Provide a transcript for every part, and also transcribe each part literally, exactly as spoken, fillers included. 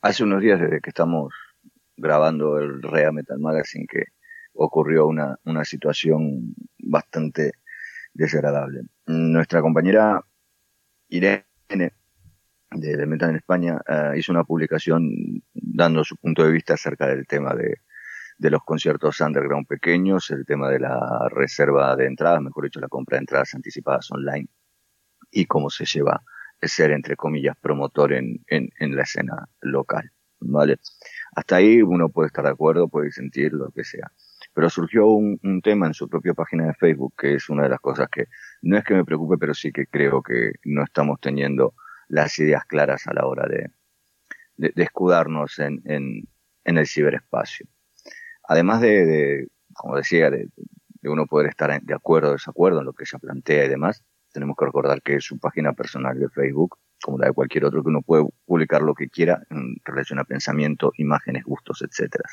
Hace unos días desde que estamos grabando el Rea Metal Magazine que ocurrió una, una situación bastante desagradable. Nuestra compañera Irene de, de Metal en España uh, hizo una publicación dando su punto de vista acerca del tema de, de los conciertos underground pequeños, el tema de la reserva de entradas, mejor dicho, la compra de entradas anticipadas online y cómo se lleva el ser, entre comillas, promotor en, en, en la escena local, ¿vale? Hasta ahí uno puede estar de acuerdo, puede sentir lo que sea. Pero surgió un, un tema en su propia página de Facebook, que es una de las cosas que no es que me preocupe, pero sí que creo que no estamos teniendo las ideas claras a la hora de, de, de escudarnos en, en, en el ciberespacio. Además de, de como decía, de, de uno poder estar de acuerdo o desacuerdo en lo que ella plantea y demás, tenemos que recordar que es su página personal de Facebook, como la de cualquier otro, que uno puede publicar lo que quiera en relación a pensamiento, imágenes, gustos, etcétera.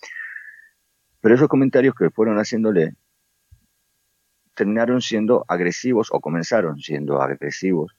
Pero esos comentarios que fueron haciéndole terminaron siendo agresivos o comenzaron siendo agresivos.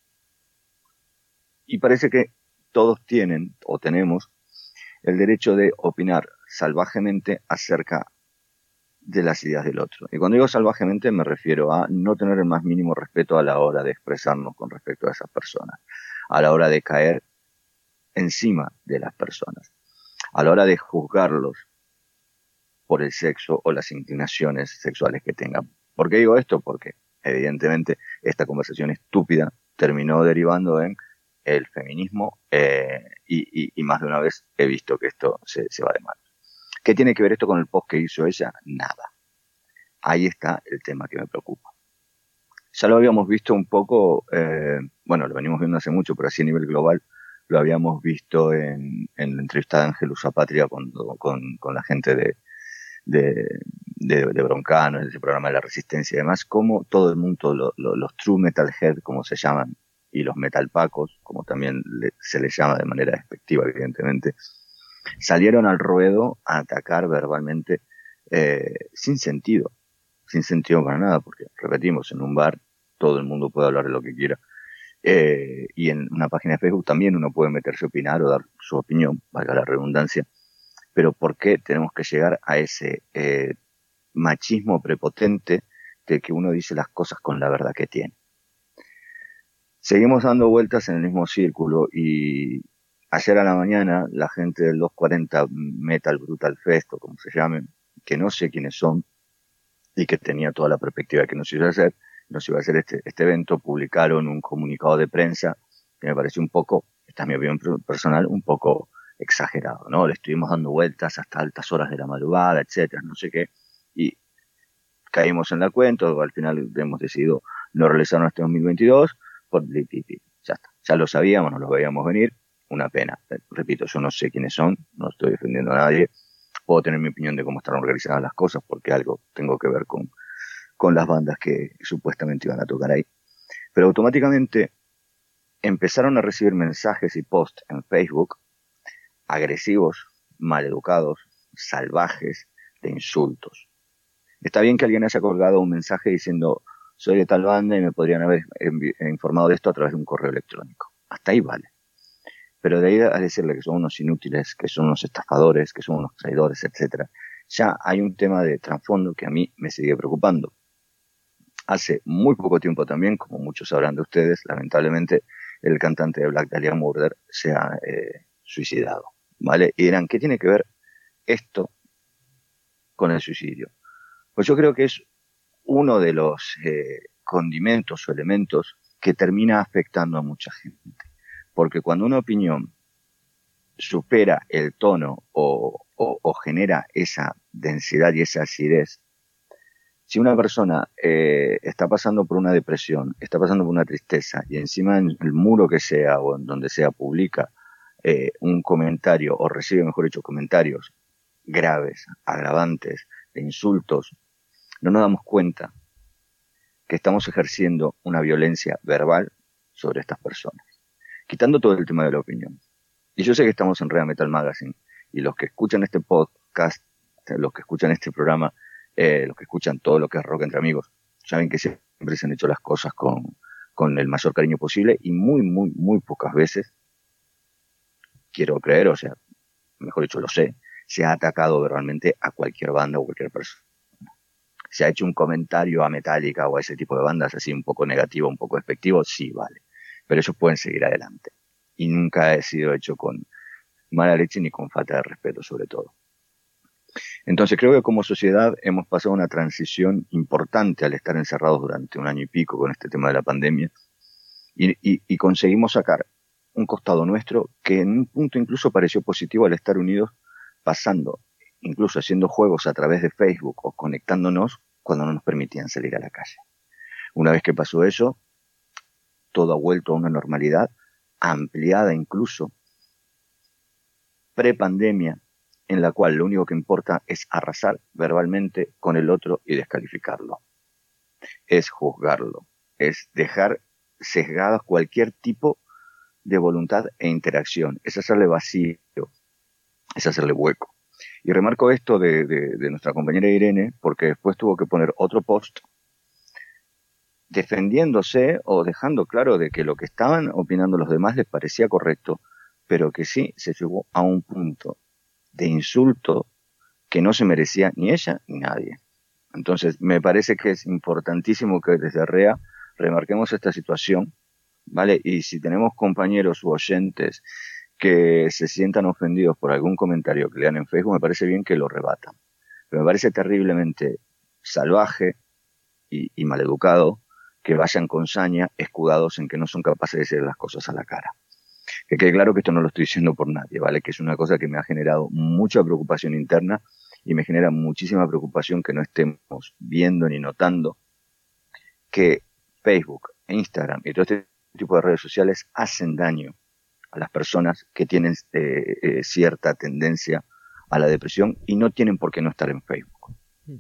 Y parece que todos tienen o tenemos el derecho de opinar salvajemente acerca de las ideas del otro. Y cuando digo salvajemente me refiero a no tener el más mínimo respeto a la hora de expresarnos con respecto a esas personas, a la hora de caer encima de las personas, a la hora de juzgarlos por el sexo o las inclinaciones sexuales que tengan. ¿Por qué digo esto? Porque evidentemente esta conversación estúpida terminó derivando en el feminismo eh, y, y, y más de una vez he visto que esto se, se va de manos. ¿Qué tiene que ver esto con el post que hizo ella? Nada. Ahí está el tema que me preocupa. Ya lo habíamos visto un poco, eh, bueno, lo venimos viendo hace mucho, pero así a nivel global, lo habíamos visto en, en la entrevista de Ángel Uzapatria con, con, con la gente de, de, de, de Broncano, en ese programa de la Resistencia y demás, como todo el mundo, lo, lo, los true metalhead, como se llaman, y los metalpacos, como también le, se les llama de manera despectiva, evidentemente, salieron al ruedo a atacar verbalmente eh, sin sentido, sin sentido para nada, porque repetimos, en un bar todo el mundo puede hablar de lo que quiera, eh, y en una página de Facebook también uno puede meterse a opinar o dar su opinión, valga la redundancia, pero ¿por qué tenemos que llegar a ese eh, machismo prepotente de que uno dice las cosas con la verdad que tiene? Seguimos dando vueltas en el mismo círculo y ayer a la mañana la gente del doscientos cuarenta Metal Brutal Fest, o como se llamen, que no sé quiénes son y que tenía toda la perspectiva de que nos iba a hacer, nos iba a hacer este, este evento, publicaron un comunicado de prensa que me pareció un poco, esta es mi opinión personal, un poco exagerado, ¿no? Le estuvimos dando vueltas hasta altas horas de la madrugada, etcétera, no sé qué, y caímos en la cuenta, al final hemos decidido no realizarlo este dos mil veintidós, por ya está, ya lo sabíamos, no lo veíamos venir, una pena. Repito, yo no sé quiénes son, no estoy defendiendo a nadie, puedo tener mi opinión de cómo están organizadas las cosas, porque algo tengo que ver con, con las bandas que supuestamente iban a tocar ahí. Pero automáticamente empezaron a recibir mensajes y posts en Facebook agresivos, maleducados, salvajes, de insultos. Está bien que alguien haya colgado un mensaje diciendo soy de tal banda y me podrían haber informado de esto a través de un correo electrónico. Hasta ahí vale. Pero de ahí a decirle que son unos inútiles, que son unos estafadores, que son unos traidores, etcétera, ya hay un tema de trasfondo que a mí me sigue preocupando. Hace muy poco tiempo también, como muchos sabrán de ustedes, lamentablemente el cantante de Black Dahlia Murder se ha eh, suicidado, ¿vale? Y dirán, ¿qué tiene que ver esto con el suicidio? Pues yo creo que es uno de los eh, condimentos o elementos que termina afectando a mucha gente. Porque cuando una opinión supera el tono o, o, o genera esa densidad y esa acidez, si una persona eh, está pasando por una depresión, está pasando por una tristeza y encima en el muro que sea o en donde sea publica eh, un comentario o recibe, mejor dicho, comentarios graves, agravantes, de insultos, no nos damos cuenta que estamos ejerciendo una violencia verbal sobre estas personas, quitando todo el tema de la opinión. Y yo sé que estamos en Rea Metal Magazine y los que escuchan este podcast, los que escuchan este programa, eh, los que escuchan todo lo que es Rock Entre Amigos, saben que siempre se han hecho las cosas con, con el mayor cariño posible y muy, muy, muy pocas veces quiero creer, o sea, mejor dicho, lo sé, se ha atacado verbalmente a cualquier banda o cualquier persona. Se ha hecho un comentario a Metallica o a ese tipo de bandas así un poco negativo, un poco despectivo, sí, vale. Pero ellos pueden seguir adelante. Y nunca ha sido hecho con mala leche ni con falta de respeto, sobre todo. Entonces creo que como sociedad hemos pasado una transición importante al estar encerrados durante un año y pico con este tema de la pandemia y, y, y conseguimos sacar un costado nuestro que en un punto incluso pareció positivo al estar unidos, pasando, incluso haciendo juegos a través de Facebook o conectándonos cuando no nos permitían salir a la calle. Una vez que pasó eso, todo ha vuelto a una normalidad ampliada incluso pre-pandemia, en la cual lo único que importa es arrasar verbalmente con el otro y descalificarlo. Es juzgarlo, es dejar sesgadas cualquier tipo de voluntad e interacción, es hacerle vacío, es hacerle hueco. Y remarco esto de, de, de nuestra compañera Irene, porque después tuvo que poner otro post defendiéndose o dejando claro de que lo que estaban opinando los demás les parecía correcto, pero que sí se llegó a un punto de insulto que no se merecía ni ella ni nadie. Entonces, me parece que es importantísimo que desde REA remarquemos esta situación, ¿vale? Y si tenemos compañeros u oyentes que se sientan ofendidos por algún comentario que lean en Facebook, me parece bien que lo rebatan. Pero me parece terriblemente salvaje y, y maleducado que vayan con saña escudados en que no son capaces de decir las cosas a la cara. Que quede claro que esto no lo estoy diciendo por nadie, ¿vale? Que es una cosa que me ha generado mucha preocupación interna y me genera muchísima preocupación que no estemos viendo ni notando que Facebook, Instagram y todo este tipo de redes sociales hacen daño a las personas que tienen eh, eh, cierta tendencia a la depresión y no tienen por qué no estar en Facebook.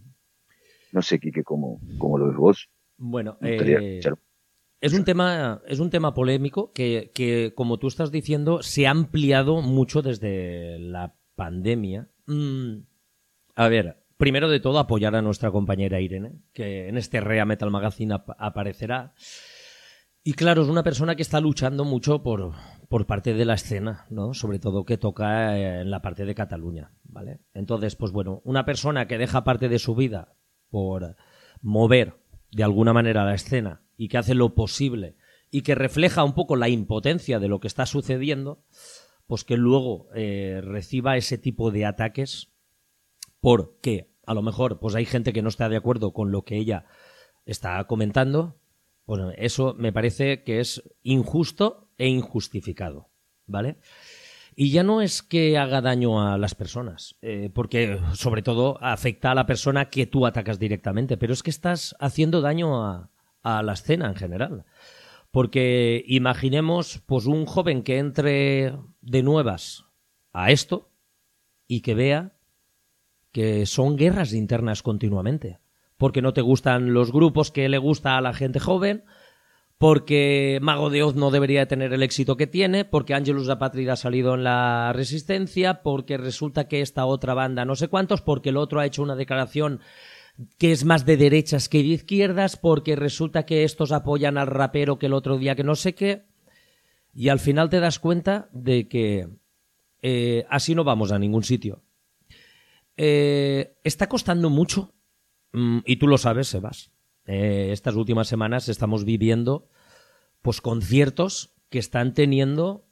No sé, Quique, cómo, cómo lo ves vos. Bueno, eh, es un tema, es un tema polémico que, que, como tú estás diciendo, se ha ampliado mucho desde la pandemia. Mm, a ver, primero de todo, apoyar a nuestra compañera Irene, que en este Rea Metal Magazine ap- aparecerá. Y claro, es una persona que está luchando mucho por, por parte de la escena, ¿no? Sobre todo que toca en la parte de Cataluña, ¿vale? Entonces, pues bueno, una persona que deja parte de su vida por mover de alguna manera la escena y que hace lo posible y que refleja un poco la impotencia de lo que está sucediendo, pues que luego eh, reciba ese tipo de ataques porque a lo mejor pues hay gente que no está de acuerdo con lo que ella está comentando. Bueno, eso me parece que es injusto e injustificado, ¿vale? Y ya no es que haga daño a las personas, eh, porque sobre todo afecta a la persona que tú atacas directamente, pero es que estás haciendo daño a, a la escena en general. Porque imaginemos pues un joven que entre de nuevas a esto y que vea que son guerras internas continuamente. Porque no te gustan los grupos que le gusta a la gente joven, porque Mago de Oz no debería tener el éxito que tiene, porque Angelus Apátrida ha salido en la Resistencia, porque resulta que esta otra banda no sé cuántos, porque el otro ha hecho una declaración que es más de derechas que de izquierdas, porque resulta que estos apoyan al rapero que el otro día que no sé qué, y al final te das cuenta de que eh, así no vamos a ningún sitio. Eh, está costando mucho, y tú lo sabes, Sebas. Eh, estas últimas semanas estamos viviendo pues conciertos que están teniendo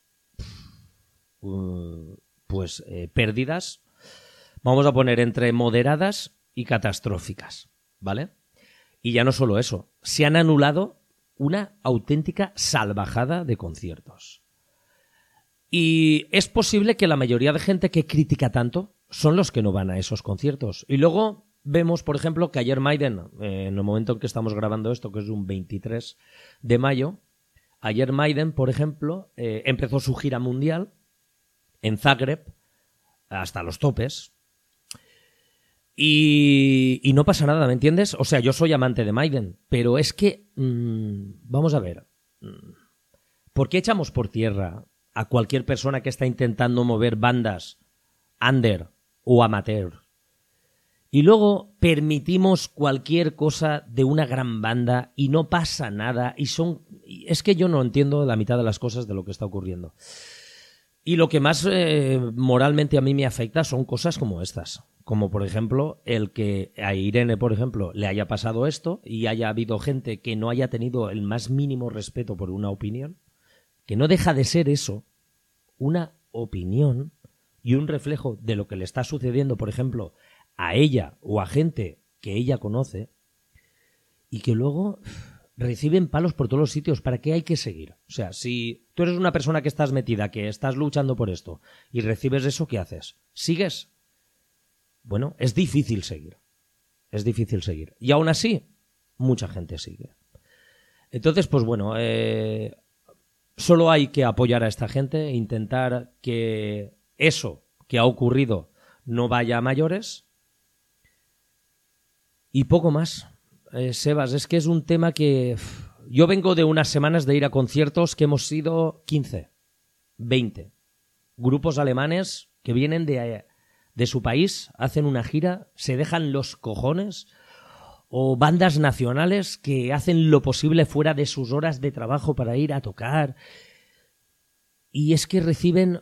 uh, pues eh, pérdidas, vamos a poner entre moderadas y catastróficas, ¿vale? Y ya no solo eso, se han anulado una auténtica salvajada de conciertos. Y es posible que la mayoría de gente que critica tanto son los que no van a esos conciertos. Y luego vemos, por ejemplo, que ayer Maiden, eh, en el momento en que estamos grabando esto, que es un veintitrés de mayo, ayer Maiden, por ejemplo, eh, empezó su gira mundial en Zagreb, hasta los topes, y, y no pasa nada, ¿me entiendes? O sea, yo soy amante de Maiden, pero es que, mmm, vamos a ver, ¿por qué echamos por tierra a cualquier persona que está intentando mover bandas under o amateur? Y luego permitimos cualquier cosa de una gran banda y no pasa nada. Y son, es que yo no entiendo la mitad de las cosas de lo que está ocurriendo. Y lo que más eh, moralmente a mí me afecta son cosas como estas. Como, por ejemplo, el que a Irene, por ejemplo, le haya pasado esto y haya habido gente que no haya tenido el más mínimo respeto por una opinión, que no deja de ser eso, una opinión y un reflejo de lo que le está sucediendo, por ejemplo, a ella o a gente que ella conoce, y que luego reciben palos por todos los sitios. ¿Para qué hay que seguir? O sea, si tú eres una persona que estás metida, que estás luchando por esto, y recibes eso, ¿qué haces? ¿Sigues? Bueno, es difícil seguir. Es difícil seguir. Y aún así, mucha gente sigue. Entonces, pues bueno, eh, solo hay que apoyar a esta gente, intentar que eso que ha ocurrido no vaya a mayores. Y poco más. Eh, Sebas, es que es un tema que... Uf, yo vengo de unas semanas de ir a conciertos que hemos sido quince, veinte. Grupos alemanes que vienen de, de su país, hacen una gira, se dejan los cojones, o bandas nacionales que hacen lo posible fuera de sus horas de trabajo para ir a tocar. Y es que reciben...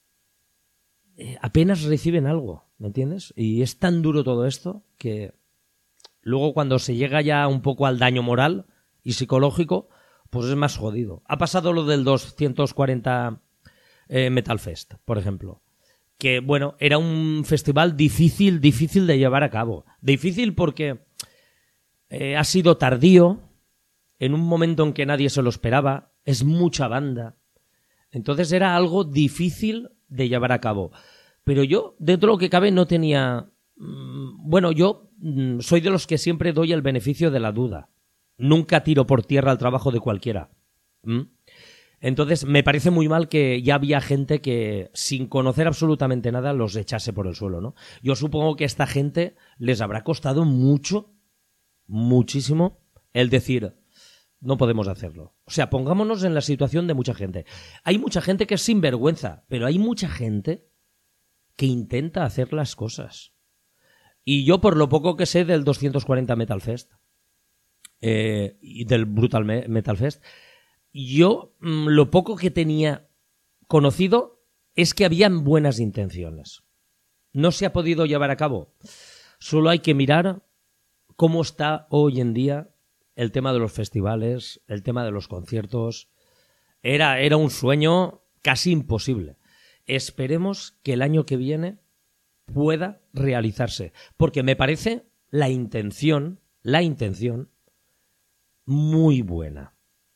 Eh, apenas reciben algo, ¿me entiendes? Y es tan duro todo esto que... Luego, cuando se llega ya un poco al daño moral y psicológico, pues es más jodido. Ha pasado lo del doscientos cuarenta eh, Metal Fest, por ejemplo. Que, bueno, era un festival difícil, difícil de llevar a cabo. Difícil porque eh, ha sido tardío, en un momento en que nadie se lo esperaba, es mucha banda. Entonces era algo difícil de llevar a cabo. Pero yo, dentro de lo que cabe, no tenía... Bueno, yo soy de los que siempre doy el beneficio de la duda. Nunca tiro por tierra el trabajo de cualquiera. ¿Mm? Entonces, me parece muy mal que ya había gente que, sin conocer absolutamente nada, los echase por el suelo, ¿no? Yo supongo que a esta gente les habrá costado mucho, muchísimo, el decir, no podemos hacerlo. O sea, pongámonos en la situación de mucha gente. Hay mucha gente que es sinvergüenza, pero hay mucha gente que intenta hacer las cosas. Y yo, por lo poco que sé del doscientos cuarenta Metal Fest eh, y del Brutal Metal Fest, yo mmm, lo poco que tenía conocido es que habían buenas intenciones. No se ha podido llevar a cabo. Solo hay que mirar cómo está hoy en día el tema de los festivales, el tema de los conciertos. Era, era un sueño casi imposible. Esperemos que el año que viene pueda realizarse, porque me parece la intención, la intención muy buena,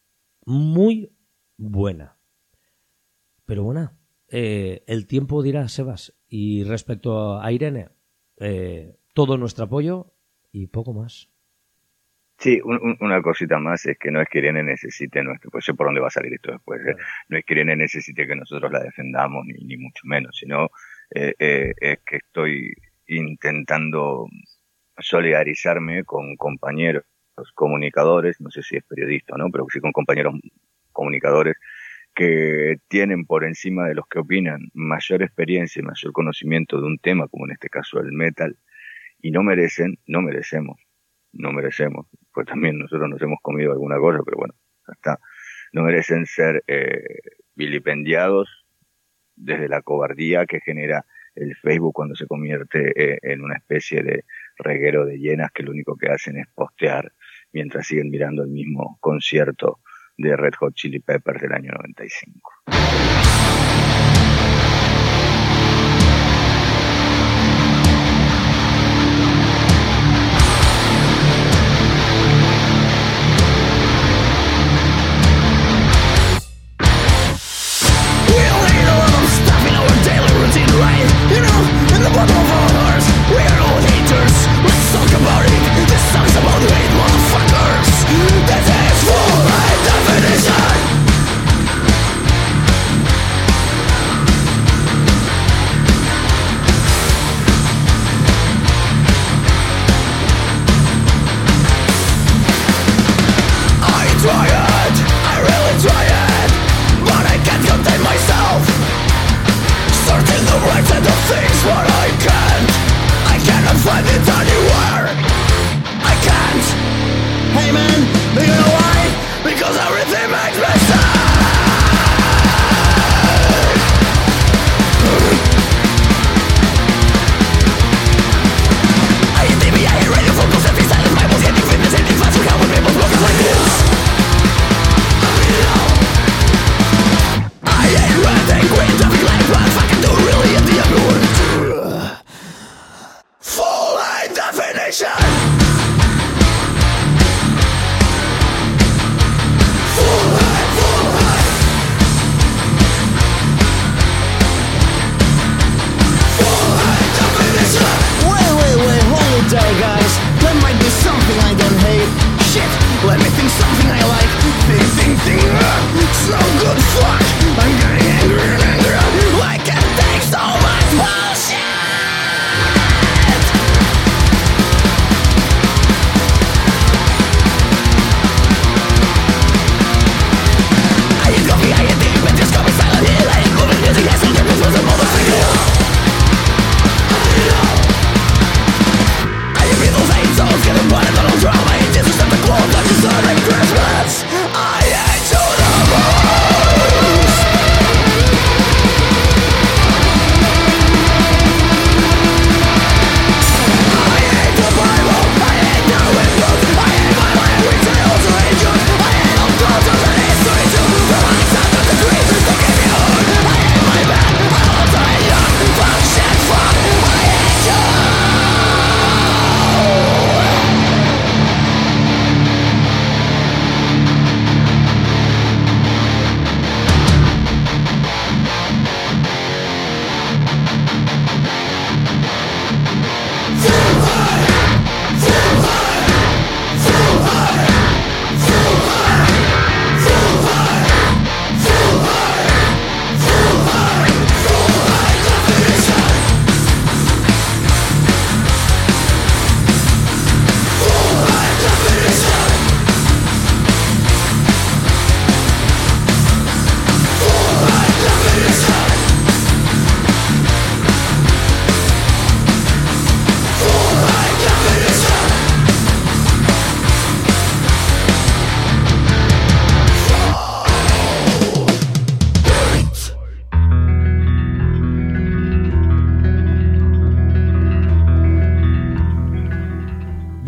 muy buena. Pero bueno, eh, el tiempo dirá, Sebas, y respecto a Irene, eh, todo nuestro apoyo y poco más. Sí, un, un, una cosita más es que no es que Irene necesite nuestro, pues sé por dónde va a salir esto después, ¿eh? No es que Irene necesite que nosotros la defendamos, ni, ni mucho menos, sino eh, eh, es que estoy intentando solidarizarme con compañeros comunicadores, no sé si es periodista o no, pero sí con compañeros comunicadores que tienen por encima de los que opinan mayor experiencia y mayor conocimiento de un tema, como en este caso el metal, y no merecen, no merecemos, no merecemos, pues también nosotros nos hemos comido alguna cosa, pero bueno, ya está, no merecen ser eh, vilipendiados desde la cobardía que genera el Facebook cuando se convierte eh, en una especie de reguero de hienas que lo único que hacen es postear mientras siguen mirando el mismo concierto de Red Hot Chili Peppers del año noventa y cinco. This is full by definition.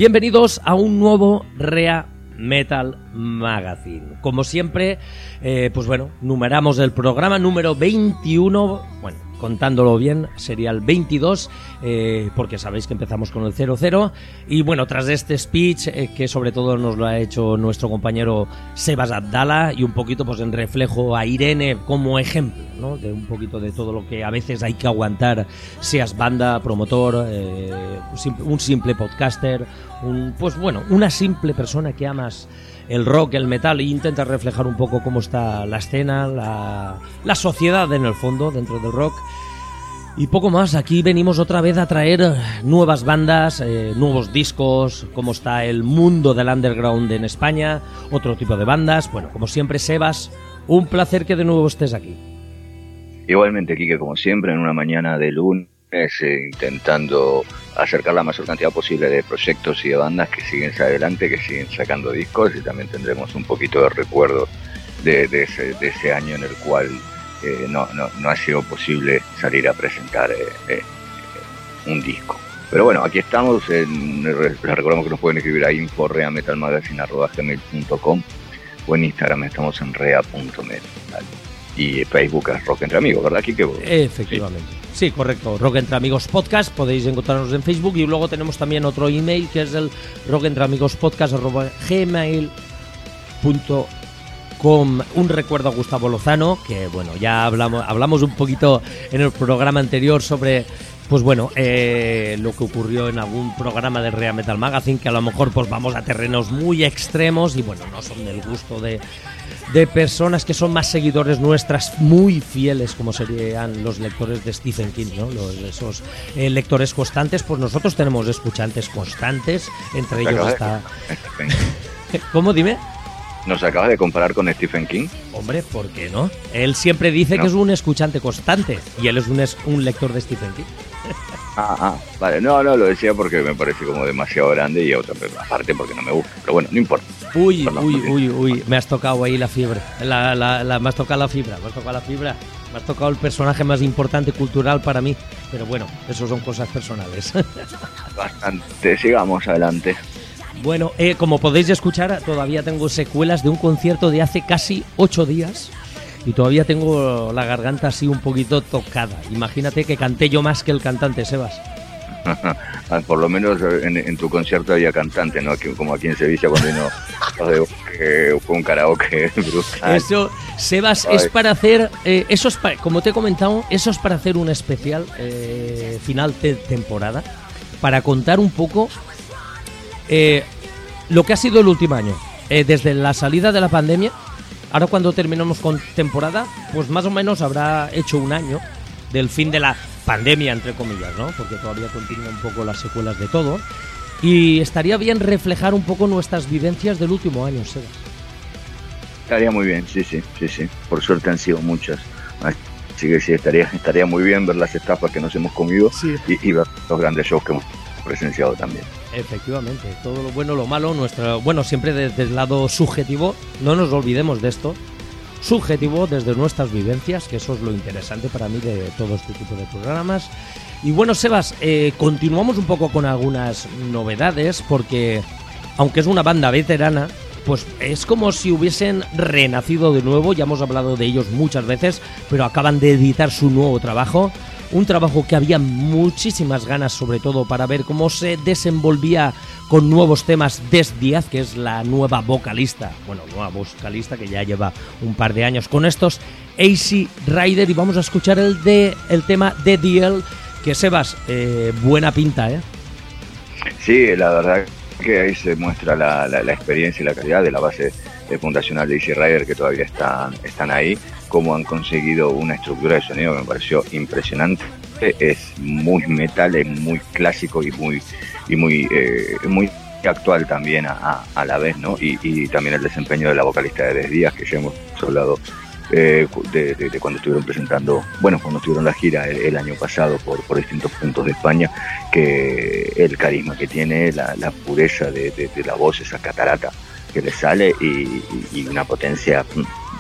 Bienvenidos a un nuevo Rea Metal Magazine. Como siempre, eh, pues bueno, numeramos el programa número veintiuno, bueno, contándolo bien, sería el veintidós, eh, porque sabéis que empezamos con el cero cero. Y bueno, tras este speech, eh, que sobre todo nos lo ha hecho nuestro compañero Sebas Abdala, y un poquito pues en reflejo a Irene como ejemplo, ¿no? De un poquito de todo lo que a veces hay que aguantar, seas banda, promotor, eh, un simple podcaster, un, pues bueno, una simple persona que amas el rock, el metal, e intenta reflejar un poco cómo está la escena, la, la sociedad en el fondo, dentro del rock. Y poco más, aquí venimos otra vez a traer nuevas bandas, eh, nuevos discos, cómo está el mundo del underground en España, otro tipo de bandas. Bueno, como siempre, Sebas, un placer que de nuevo estés aquí. Igualmente, Quique, como siempre, en una mañana de lunes, eh, intentando acercar la mayor cantidad posible de proyectos y de bandas que siguen adelante, que siguen sacando discos, y también tendremos un poquito de recuerdo de, de, ese, de ese año en el cual eh, no, no, no ha sido posible salir a presentar eh, eh, un disco. Pero bueno, aquí estamos, en, les recordamos que nos pueden escribir a info arroba rea metal magazine arroba gmail punto com o en Instagram estamos en rea punto metal. Y Facebook es Rock Entre Amigos, ¿verdad, Kike? Efectivamente. Sí. sí, correcto. Rock Entre Amigos Podcast, podéis encontrarnos en Facebook, y luego tenemos también otro email que es el rockentreamigospodcast arroba gmail punto com. Un recuerdo a Gustavo Lozano, que bueno, ya hablamos, hablamos un poquito en el programa anterior sobre, pues bueno, eh, lo que ocurrió en algún programa de Rea Metal Magazine, que a lo mejor pues vamos a terrenos muy extremos y bueno, no son del gusto de, de personas que son más seguidores nuestras, muy fieles, como serían los lectores de Stephen King, ¿no? Los, esos eh, lectores constantes. Pues nosotros tenemos escuchantes constantes, entre ellos está... ¿Cómo? Dime. ¿Nos acabas de comparar con Stephen King? Hombre, ¿por qué no? Él siempre dice no. que es un escuchante constante, y él es un, es un lector de Stephen King. Ah, ah, vale, no, no, lo decía porque me parece como demasiado grande, y otra aparte porque no me gusta, pero bueno, no importa. Uy, Perdón, uy, uy, uy, me has tocado ahí la fibra, la, la, la, me has tocado la fibra, me has tocado la fibra, me has tocado el personaje más importante cultural para mí, pero bueno, eso son cosas personales. Bastante, sigamos adelante. Bueno, eh, como podéis escuchar, todavía tengo secuelas de un concierto de hace casi ocho días y todavía tengo la garganta así un poquito tocada. Imagínate que canté yo más que el cantante, Sebas. Por lo menos en, en tu concierto había cantante, ¿no? Como aquí en Sevilla cuando vino eh, fue un karaoke brutal. Eso, Sebas, Ay. es para hacer, eh, eso es para, como te he comentado, eso es para hacer un especial eh, final de temporada, para contar un poco Eh, lo que ha sido el último año, eh, desde la salida de la pandemia. Ahora cuando terminemos con temporada, pues más o menos habrá hecho un año del fin de la pandemia, entre comillas, ¿no? Porque todavía continúan un poco las secuelas de todo. Y estaría bien reflejar un poco nuestras vivencias del último año, Sebas. Estaría muy bien, sí, sí, sí, sí. Por suerte han sido muchas. Así que sí, estaría, estaría muy bien ver las estafas que nos hemos comido, sí. y, y ver los grandes shows que hemos presenciado también. Efectivamente, todo lo bueno, lo malo, nuestro, bueno, siempre desde el lado subjetivo, no nos olvidemos de esto, subjetivo desde nuestras vivencias, que eso es lo interesante para mí de todo este tipo de programas. Y bueno, Sebas, eh, continuamos un poco con algunas novedades, porque aunque es una banda veterana, pues es como si hubiesen renacido de nuevo. Ya hemos hablado de ellos muchas veces, pero acaban de editar su nuevo trabajo. Un trabajo que había muchísimas ganas, sobre todo para ver cómo se desenvolvía con nuevos temas Des Díaz, que es la nueva vocalista, bueno, nueva vocalista que ya lleva un par de años con estos, Easy Rider, y vamos a escuchar el de el tema The Deal, que Sebas, eh, buena pinta, ¿eh? Sí, la verdad que ahí se muestra la, la, la experiencia y la calidad de la base fundacional de Easy Rider, que todavía están, están ahí, cómo han conseguido una estructura de sonido que me pareció impresionante. Es muy metal, es muy clásico y muy y muy eh, muy actual también a, a, a la vez, ¿no? Y, y también el desempeño de la vocalista de Des Díaz, que ya hemos hablado eh, de, de, de cuando estuvieron presentando, bueno, cuando estuvieron la gira el, el año pasado por, por distintos puntos de España, que el carisma que tiene, la, la pureza de, de, de la voz, esa catarata que le sale, y, y una potencia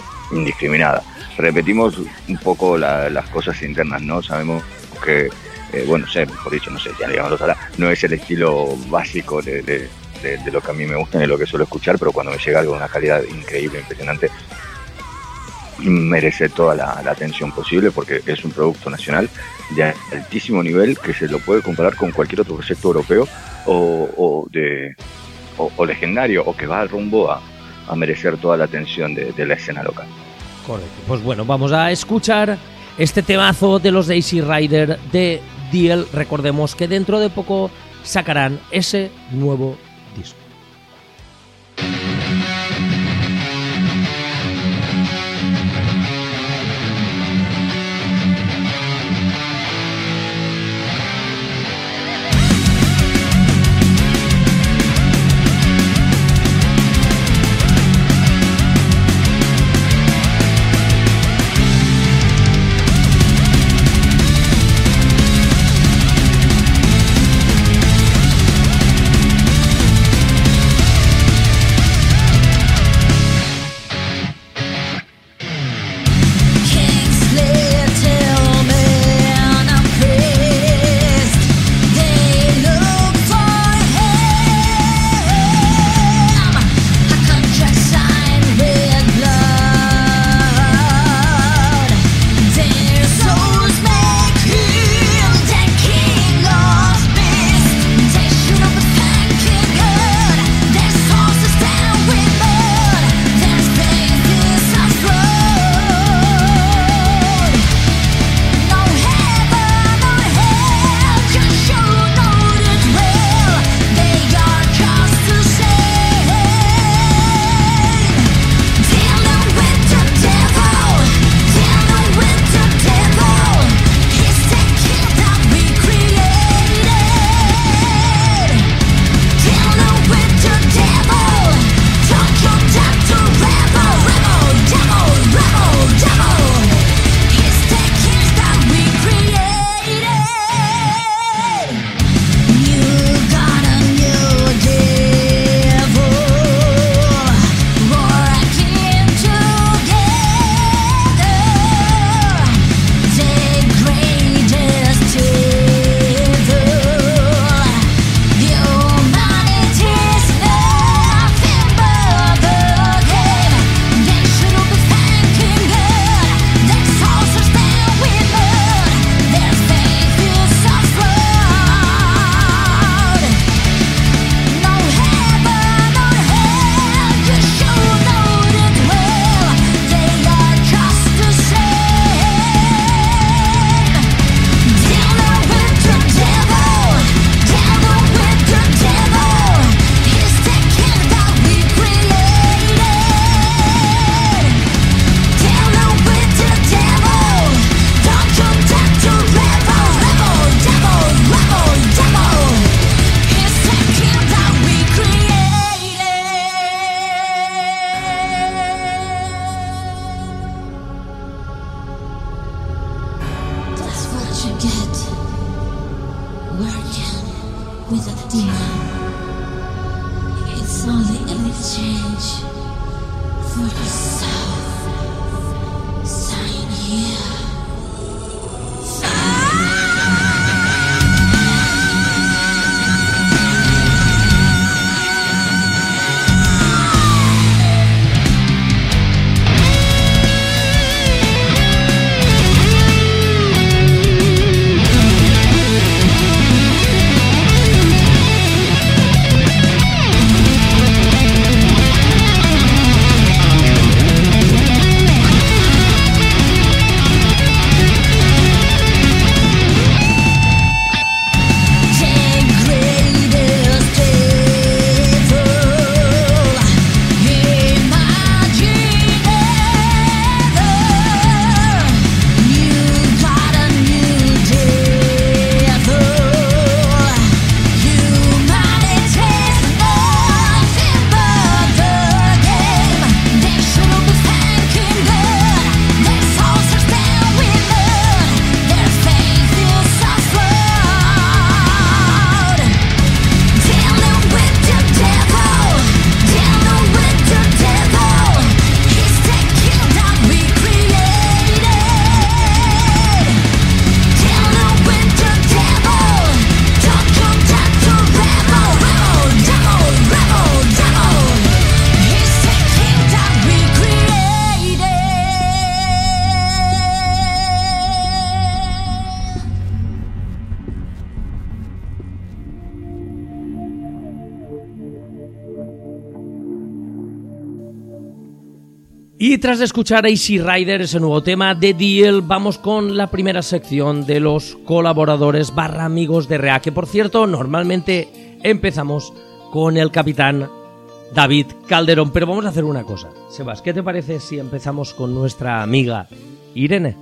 indiscriminada. Repetimos un poco la, las cosas internas, ¿no? Sabemos que eh, bueno, no sé, mejor dicho, no sé, ya digamos, no es el estilo básico de, de, de, de lo que a mí me gusta ni lo que suelo escuchar, pero cuando me llega algo de una calidad increíble, impresionante, merece toda la, la atención posible, porque es un producto nacional de altísimo nivel que se lo puede comparar con cualquier otro proyecto europeo o, o de o, o legendario, o que va rumbo a, a merecer toda la atención de, de la escena local. Correcto. Pues bueno, vamos a escuchar este temazo de los Easy Rider de Diel. Recordemos que dentro de poco sacarán ese nuevo disco. Y tras escuchar a Easy Rider, ese nuevo tema de Dio, vamos con la primera sección de los colaboradores barra amigos de R E A, que por cierto, normalmente empezamos con el capitán David Calderón, pero vamos a hacer una cosa. Sebas, ¿qué te parece si empezamos con nuestra amiga Irene?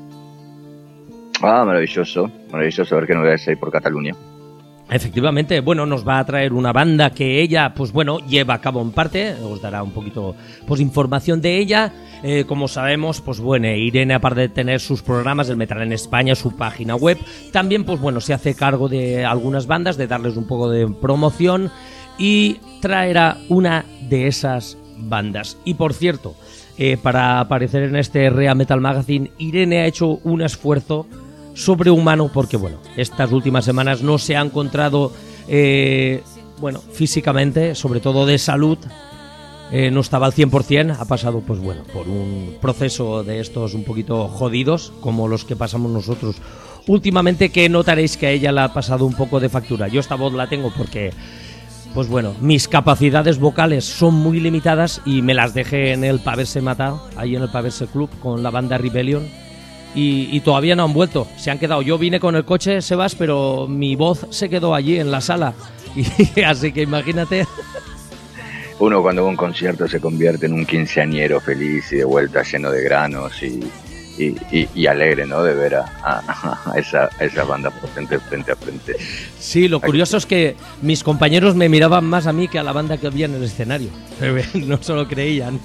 Ah, maravilloso, maravilloso ver qué novedades hay por Cataluña. Efectivamente, bueno, nos va a traer una banda que ella, pues bueno, lleva a cabo en parte, os dará un poquito pues información de ella. Eh, como sabemos, pues bueno, Irene, aparte de tener sus programas del metal en España, su página web, también pues bueno, se hace cargo de algunas bandas, de darles un poco de promoción y traerá una de esas bandas. Y por cierto, eh, para aparecer en este R E A Metal Magazine, Irene ha hecho un esfuerzo sobrehumano porque, bueno, estas últimas semanas no se ha encontrado, eh, bueno, físicamente, sobre todo de salud, eh, no estaba al cien por ciento, ha pasado, pues bueno, por un proceso de estos un poquito jodidos, como los que pasamos nosotros últimamente, que notaréis que a ella le ha pasado un poco de factura. Yo esta voz la tengo porque, pues bueno, mis capacidades vocales son muy limitadas y me las dejé en el Paverse Matado, ahí en el Paverse Club, con la banda Rebellion. Y, y todavía no han vuelto, se han quedado. Yo vine con el coche, Sebas, pero mi voz se quedó allí en la sala. Y, así que imagínate. Uno cuando va a un concierto se convierte en un quinceañero feliz y de vuelta lleno de granos y, y, y, y alegre, ¿no? De ver a, a, a, esa, a esa banda potente frente a frente. Sí, lo curioso es que mis compañeros me miraban más a mí que a la banda que había en el escenario. No se lo creían.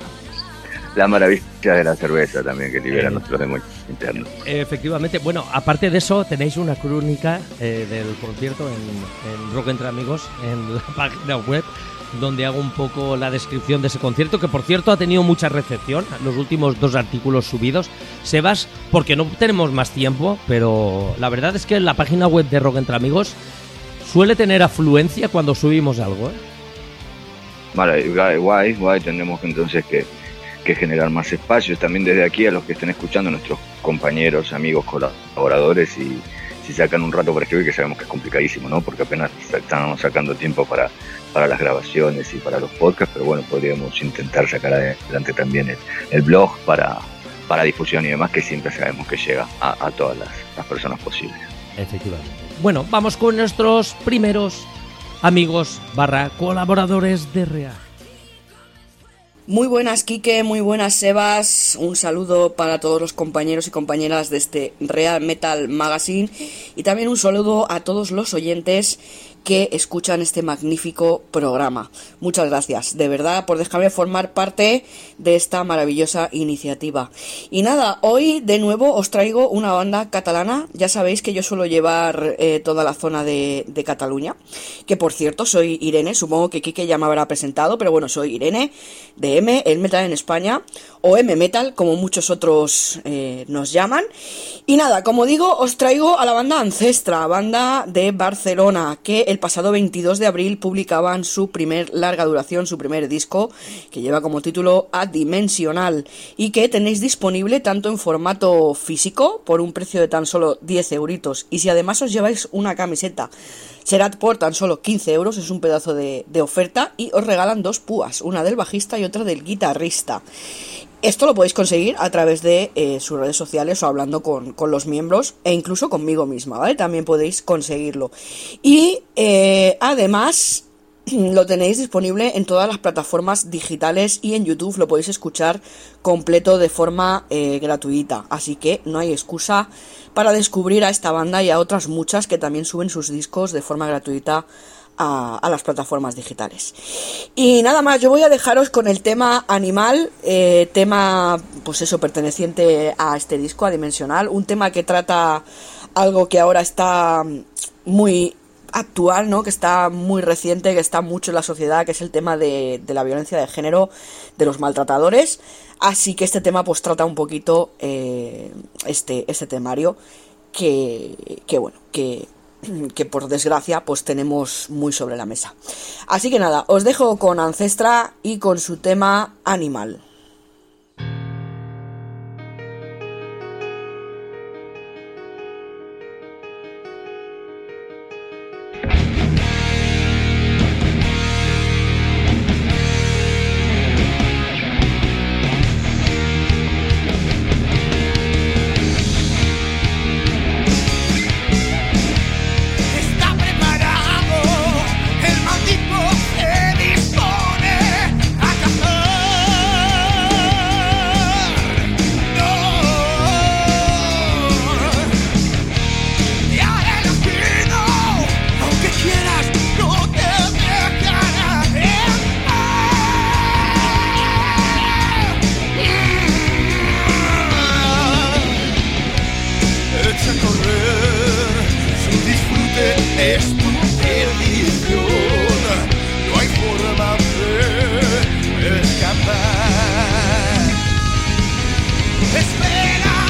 La maravilla de la cerveza también, que libera eh, nuestros demonios internos. Efectivamente. Bueno, aparte de eso, tenéis una crónica eh, del concierto en, en Rock Entre Amigos, en la página web, donde hago un poco la descripción de ese concierto, que por cierto ha tenido mucha recepción, los últimos dos artículos subidos. Sebas, porque no tenemos más tiempo, pero la verdad es que la página web de Rock Entre Amigos suele tener afluencia cuando subimos algo, ¿eh? Vale, guay, guay, tendremos entonces que que generar más espacios también desde aquí a los que estén escuchando, nuestros compañeros, amigos, colaboradores, y si sacan un rato para escribir, que sabemos que es complicadísimo, ¿no? Porque apenas estamos sacando tiempo para, para las grabaciones y para los podcasts, pero bueno, podríamos intentar sacar adelante también el, el blog para, para difusión y demás, que siempre sabemos que llega a, a todas las, las personas posibles. Efectivamente. Bueno, vamos con nuestros primeros amigos barra colaboradores de R E A. Muy buenas, Quique, muy buenas, Sebas. Un saludo para todos los compañeros y compañeras de este R E A Metal Magazine y también un saludo a todos los oyentes que escuchan este magnífico programa. Muchas gracias, de verdad, por dejarme formar parte de esta maravillosa iniciativa. Y nada, hoy de nuevo os traigo una banda catalana. Ya sabéis que yo suelo llevar eh, toda la zona de, de Cataluña, que por cierto soy Irene, supongo que Quique ya me habrá presentado, pero bueno, soy Irene de M, el Metal en España, o M Metal, como muchos otros eh, nos llaman. Y nada, como digo, os traigo a la banda Ancestra, banda de Barcelona, que el pasado veintidós de abril publicaban su primer larga duración, su primer disco, que lleva como título Adimensional, y que tenéis disponible tanto en formato físico, por un precio de tan solo diez euritos, y si además os lleváis una camiseta, será por tan solo quince euros, es un pedazo de, de oferta, y os regalan dos púas, una del bajista y otra del guitarrista. Esto lo podéis conseguir a través de eh, sus redes sociales o hablando con, con los miembros e incluso conmigo misma, ¿vale? También podéis conseguirlo. Y eh, además lo tenéis disponible en todas las plataformas digitales y en YouTube lo podéis escuchar completo de forma eh, gratuita. Así que no hay excusa para descubrir a esta banda y a otras muchas que también suben sus discos de forma gratuita A, a las plataformas digitales. Y nada más, yo voy a dejaros con el tema Animal, eh, tema pues eso, perteneciente a este disco, Adimensional, un tema que trata algo que ahora está muy actual, ¿no? Que está muy reciente, que está mucho en la sociedad, que es el tema de, de la violencia de género, de los maltratadores. Así que este tema pues trata un poquito eh, este, este temario que, que bueno, que que por desgracia pues tenemos muy sobre la mesa. Así que nada, os dejo con Ancestra y con su tema Animal.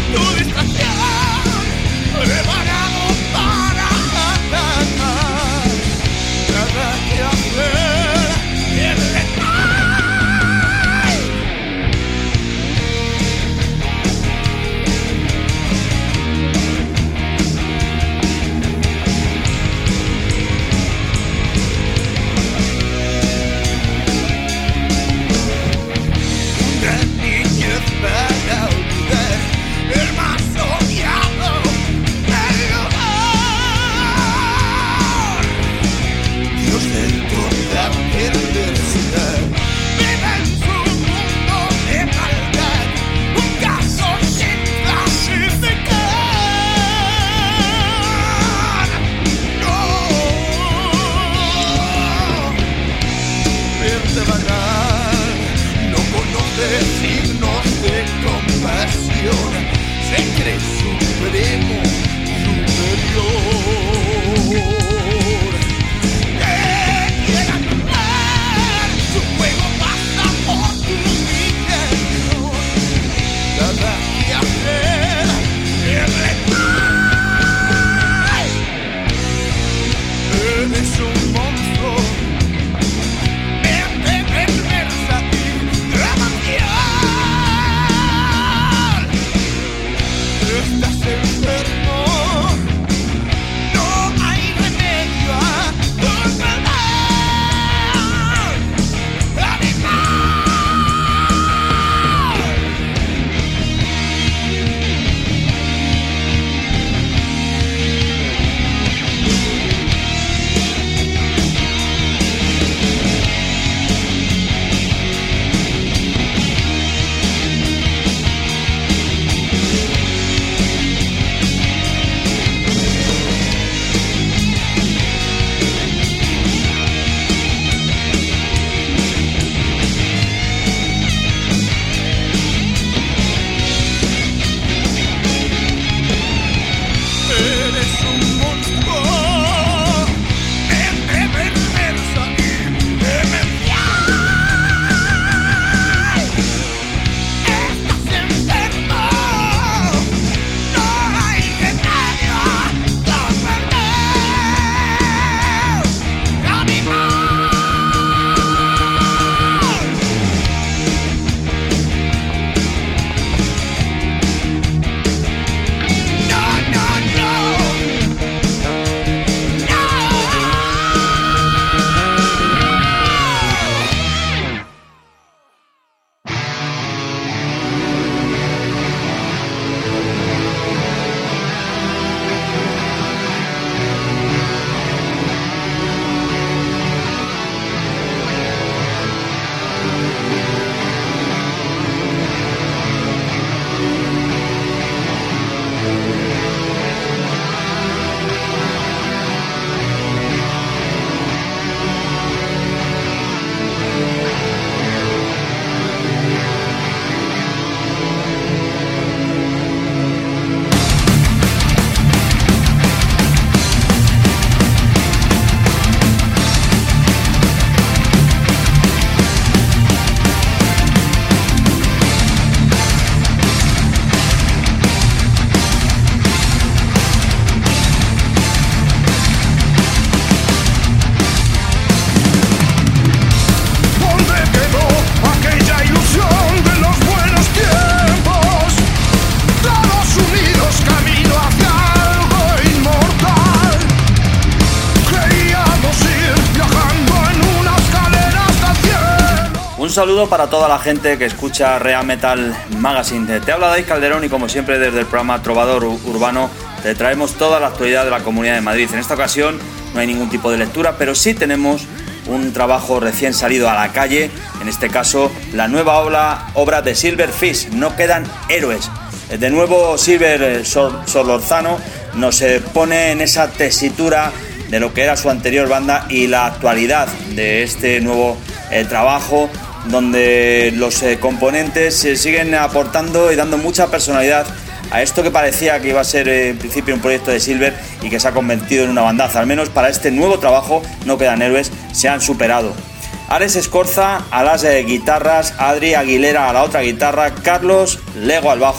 Un saludo para toda la gente que escucha Real Metal Magazine. Te habla Dave Calderón y como siempre desde el programa Trovador Urbano te traemos toda la actualidad de la Comunidad de Madrid. En esta ocasión no hay ningún tipo de lectura, pero sí tenemos un trabajo recién salido a la calle, en este caso la nueva obra, obra de Silverfish, No quedan héroes. De nuevo Silver Solorzano nos pone en esa tesitura de lo que era su anterior banda y la actualidad de este nuevo eh, trabajo, donde los eh, componentes eh, siguen aportando y dando mucha personalidad a esto que parecía que iba a ser eh, en principio un proyecto de Silver y que se ha convertido en una bandaza. Al menos para este nuevo trabajo, No quedan héroes, se han superado. Ares Escorza a las eh, guitarras, Adri Aguilera a la otra guitarra, Carlos Lego al bajo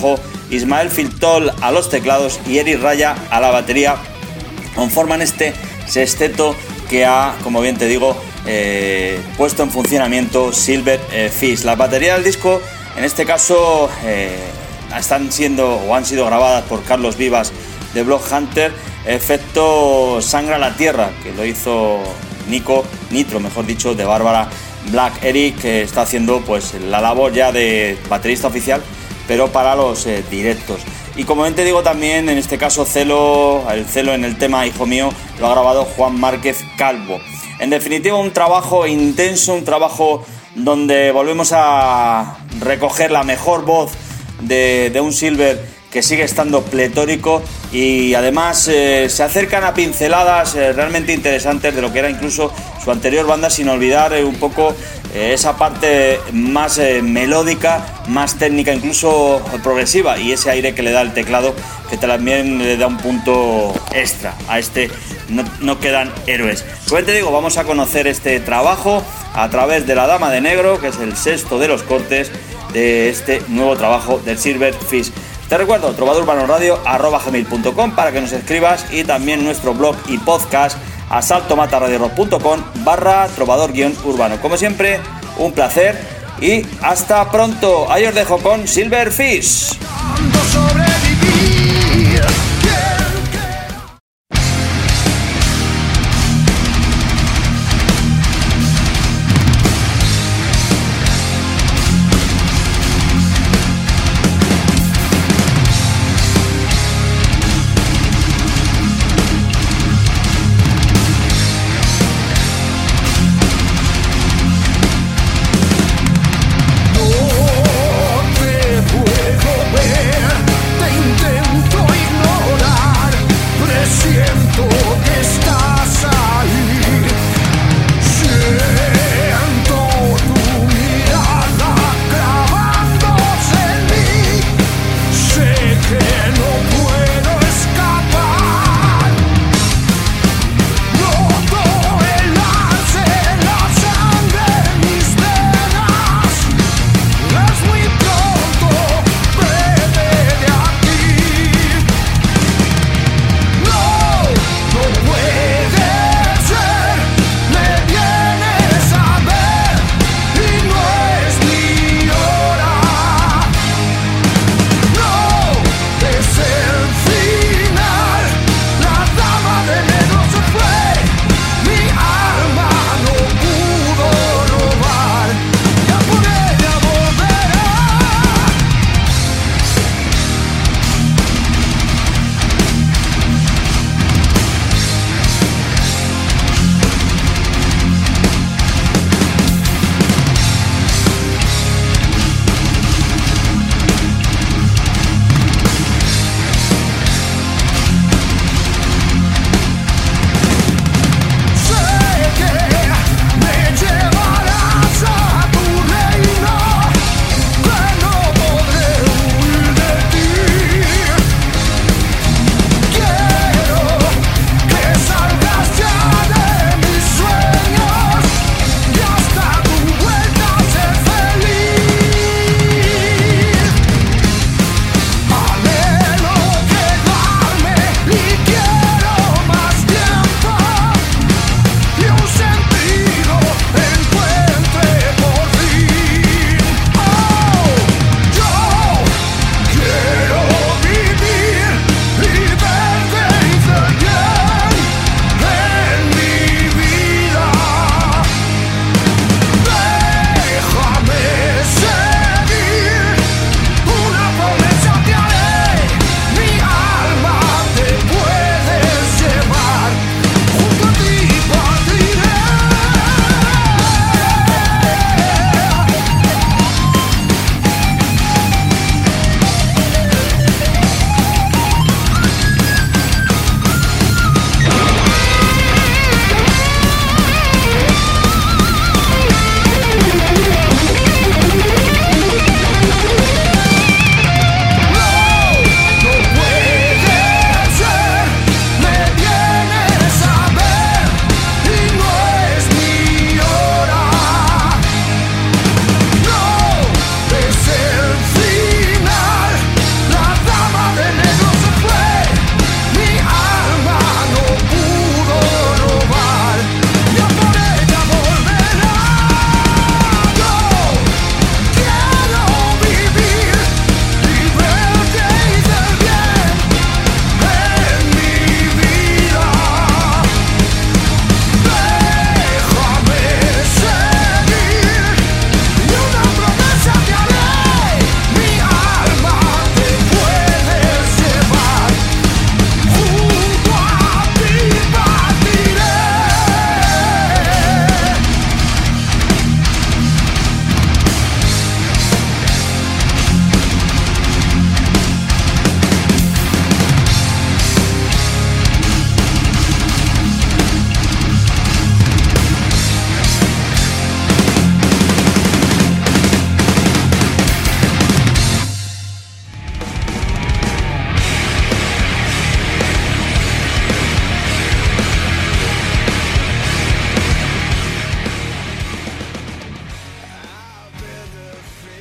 Ismael Filtol a los teclados y Eric Raya a la batería conforman este sexteto que ha, como bien te digo, eh, puesto en funcionamiento Silverfish. Las baterías del disco, en este caso, eh, están siendo o han sido grabadas por Carlos Vivas de Bloodhunter, efecto Sangra la Tierra, que lo hizo Nico, Nitro, mejor dicho, de Bárbara Black. Eric, que está haciendo pues la labor ya de baterista oficial, pero para los eh, directos. Y como bien te digo, también en este caso Celo, el Celo en el tema Hijo Mío, lo ha grabado Juan Márquez Calvo. En definitiva, un trabajo intenso, un trabajo donde volvemos a recoger la mejor voz de, de un Silver que sigue estando pletórico, y además eh, se acercan a pinceladas eh, realmente interesantes de lo que era incluso su anterior banda, sin olvidar eh, un poco eh, esa parte más eh, melódica, más técnica, incluso progresiva, y ese aire que le da el teclado, que también le da un punto extra a este No, no quedan héroes. Como te digo, vamos a conocer este trabajo a través de La Dama de Negro, que es el sexto de los cortes de este nuevo trabajo del Silverfish. Te recuerdo, trovadorurbanoradio arroba gmail punto com para que nos escribas, y también nuestro blog y podcast asaltomataradiorock.com barra trovador guión urbano. Como siempre, un placer y hasta pronto. Ahí os dejo con Silverfish. Te intento ignorar.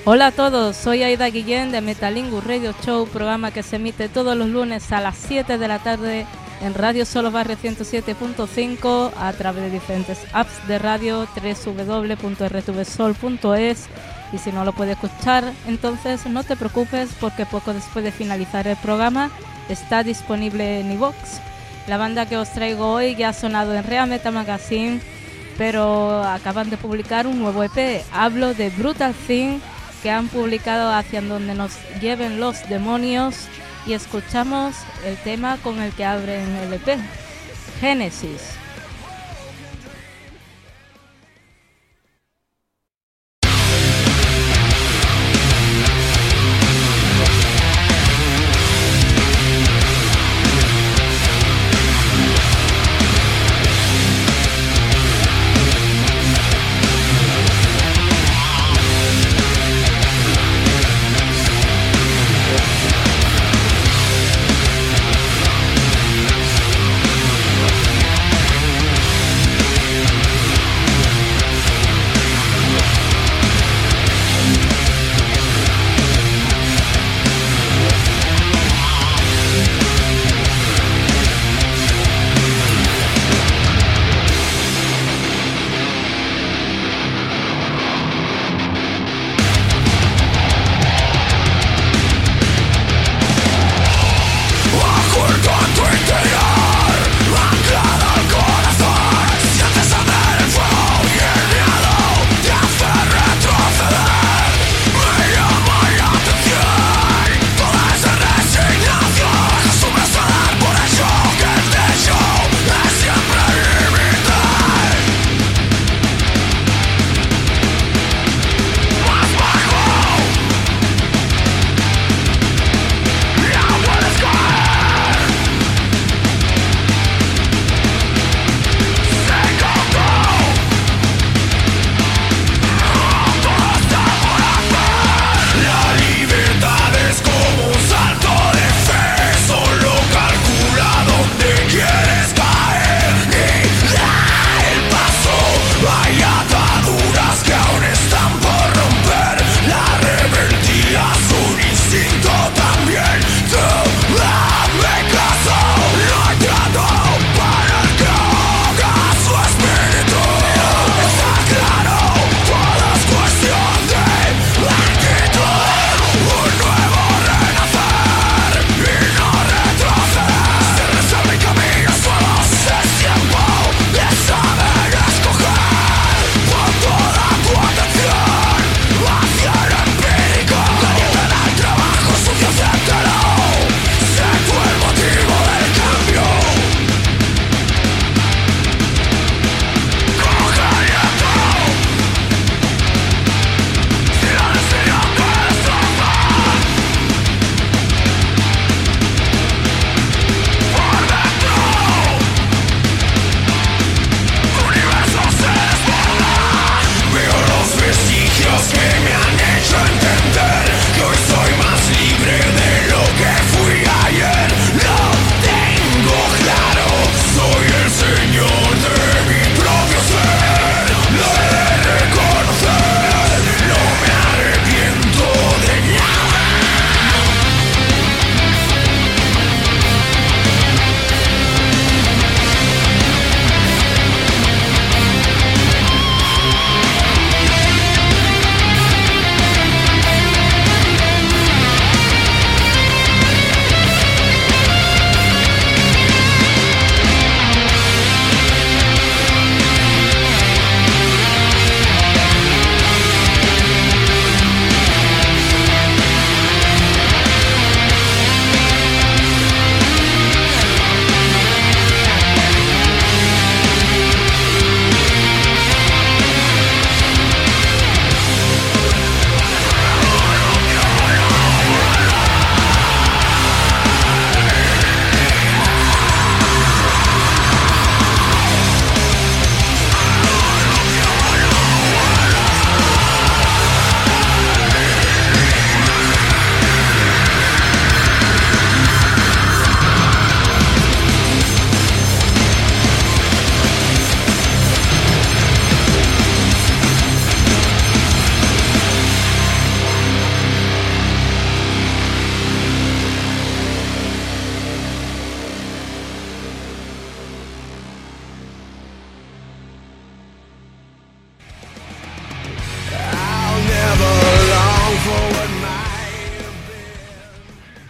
Hola a todos, soy Aida Guillén de Metalingus Radio Show, programa que se emite todos los lunes a las siete de la tarde en Radio Solo Barrio ciento siete punto cinco, a través de diferentes apps de radio, doble u doble u doble u punto r t v sol punto e s, y si no lo puedes escuchar, entonces no te preocupes, porque poco después de finalizar el programa está disponible en iVoox. La banda que os traigo hoy ya ha sonado en Real Metal Magazine, pero acaban de publicar un nuevo E P. Hablo de Brutal Thing, que han publicado Hacia donde nos lleven los demonios, y escuchamos el tema con el que abren el E P, Génesis.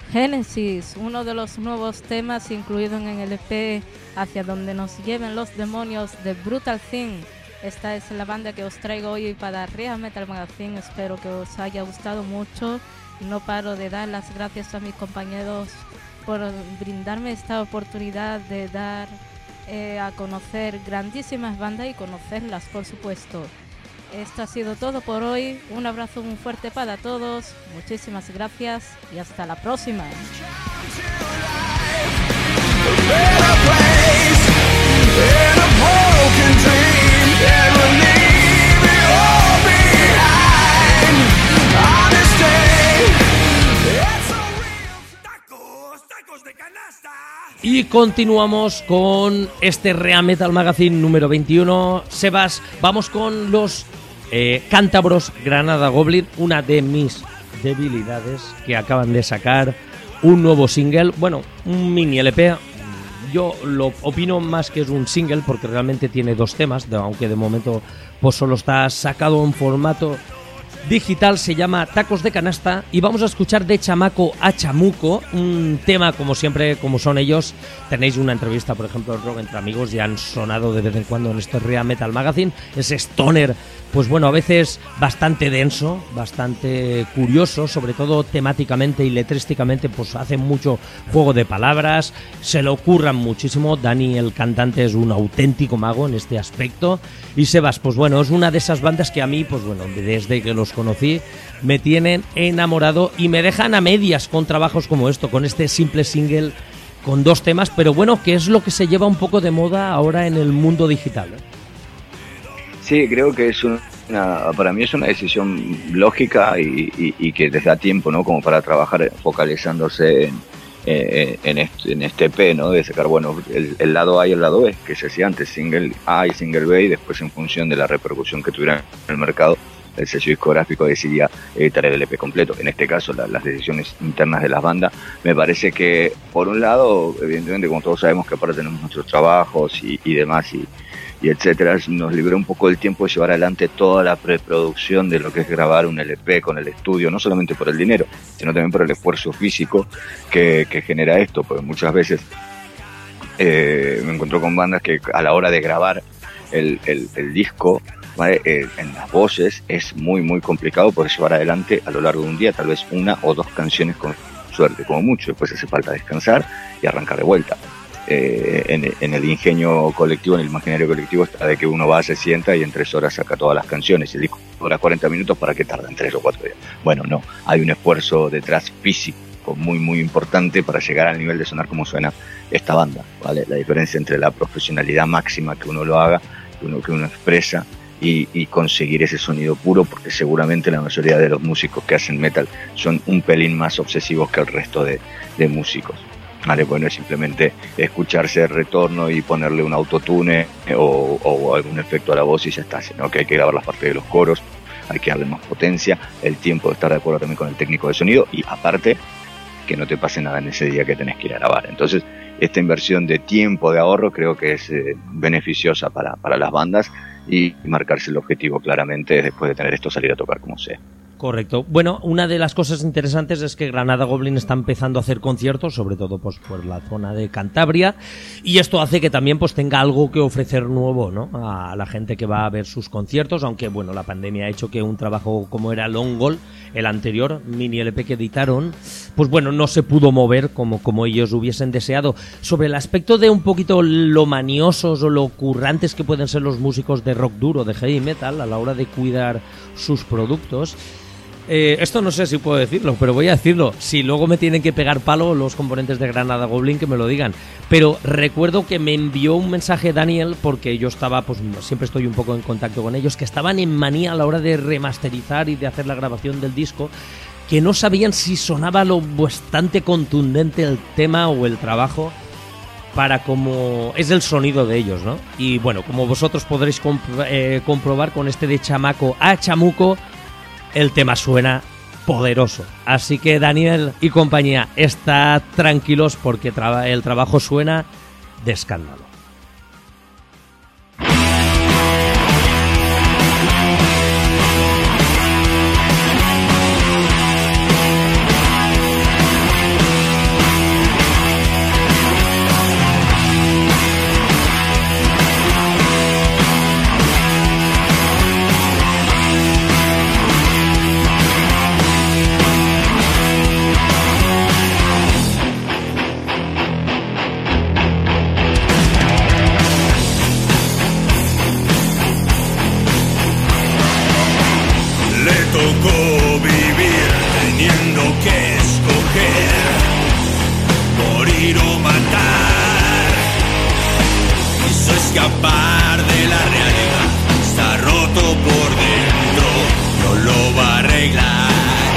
Génesis, uno de los nuevos temas incluidos en el E P Hacia donde nos lleven los demonios de Brutal Thing. Esta es la banda que os traigo hoy para Real Metal Magazine. Espero que os haya gustado mucho. No paro de dar las gracias a mis compañeros por brindarme esta oportunidad de dar eh, a conocer grandísimas bandas y conocerlas, por supuesto. Esto ha sido todo por hoy. Un abrazo muy fuerte para todos. Muchísimas gracias y hasta la próxima. Y continuamos con este Real Metal Magazine número veintiuno. Sebas, vamos con los eh, cántabros Granada Goblin, una de mis debilidades, que acaban de sacar un nuevo single, bueno, un mini L P. Yo lo opino más que es un single porque realmente tiene dos temas, aunque de momento pues solo está sacado en formato digital. Se llama Tacos de Canasta y vamos a escuchar de Chamaco a Chamuco, un tema como siempre, como son ellos. Tenéis una entrevista, por ejemplo, en Rock Entre Amigos, ya han sonado de vez en cuando en este Real Metal Magazine. Ese stoner, pues bueno, a veces bastante denso, bastante curioso, sobre todo temáticamente y letrísticamente, pues hacen mucho juego de palabras, se lo curran muchísimo. Dani, el cantante, es un auténtico mago en este aspecto. Y Sebas, pues bueno, es una de esas bandas que a mí, pues bueno, desde que los conocí, me tienen enamorado y me dejan a medias con trabajos como esto, con este simple single con dos temas, pero bueno, que es lo que se lleva un poco de moda ahora en el mundo digital, ¿eh? Sí, creo que es una, para mí es una decisión lógica y, y, y que les da tiempo, ¿no? Como para trabajar focalizándose en, eh, en, este, en este E P, ¿no? De sacar, bueno, el, el lado A y el lado B, que se hacía antes, single A y single B, y después en función de la repercusión que tuvieran en el mercado, el sello discográfico decidía editar el L P completo. En este caso, la, las decisiones internas de las bandas, me parece que, por un lado, evidentemente, como todos sabemos que aparte tenemos nuestros trabajos y, y demás, y, y etcétera, nos liberó un poco el tiempo de llevar adelante toda la preproducción de lo que es grabar un L P con el estudio, no solamente por el dinero, sino también por el esfuerzo físico que, que genera esto, porque muchas veces eh, me encontré con bandas que a la hora de grabar el, el, el disco, ¿vale? Eh, en las voces es muy muy complicado poder llevar adelante a lo largo de un día tal vez una o dos canciones con suerte, como mucho. Después hace falta descansar y arrancar de vuelta. Eh, en, en el ingenio colectivo, en el imaginario colectivo está de que uno va, se sienta y en tres horas saca todas las canciones. El disco dura cuarenta minutos, ¿para qué tardan tres o cuatro días? Bueno, no, hay un esfuerzo detrás físico muy muy importante para llegar al nivel de sonar como suena esta banda, ¿vale? La diferencia entre la profesionalidad máxima que uno lo haga, que uno, que uno expresa, Y, y conseguir ese sonido puro, porque seguramente la mayoría de los músicos que hacen metal son un pelín más obsesivos que el resto de, de músicos. Vale, bueno, es simplemente escucharse el retorno y ponerle un autotune o, o algún efecto a la voz y ya está, sino que hay que grabar las partes de los coros, hay que darle más potencia, el tiempo de estar de acuerdo también con el técnico de sonido y aparte que no te pase nada en ese día que tenés que ir a grabar. Entonces, esta inversión de tiempo, de ahorro, creo que es eh, beneficiosa para, para las bandas y marcarse el objetivo claramente después de tener esto, salir a tocar como sea. Correcto. Bueno, una de las cosas interesantes es que Granada Goblin está empezando a hacer conciertos, sobre todo pues por la zona de Cantabria, y esto hace que también pues tenga algo que ofrecer nuevo, ¿no? A la gente que va a ver sus conciertos, aunque bueno, la pandemia ha hecho que un trabajo como era Long Goal, el anterior mini L P que editaron, pues bueno, no se pudo mover como, como ellos hubiesen deseado. Sobre el aspecto de un poquito lo maniosos o lo currantes que pueden ser los músicos de rock duro, de heavy metal, a la hora de cuidar sus productos, Eh, esto no sé si puedo decirlo, pero voy a decirlo. Si luego me tienen que pegar palo los componentes de Granada Goblin, que me lo digan. Pero recuerdo que me envió un mensaje Daniel, porque yo estaba, pues siempre estoy un poco en contacto con ellos, que estaban en manía a la hora de remasterizar y de hacer la grabación del disco, que no sabían si sonaba lo bastante contundente el tema o el trabajo para como es el sonido de ellos, ¿no? Y bueno, como vosotros podréis comp- eh, comprobar con este de Chamaco a Chamuco, el tema suena poderoso. Así que Daniel y compañía, estad tranquilos porque traba- el trabajo suena de escándalo. escapar de la realidad. Está roto por dentro, no lo va a arreglar.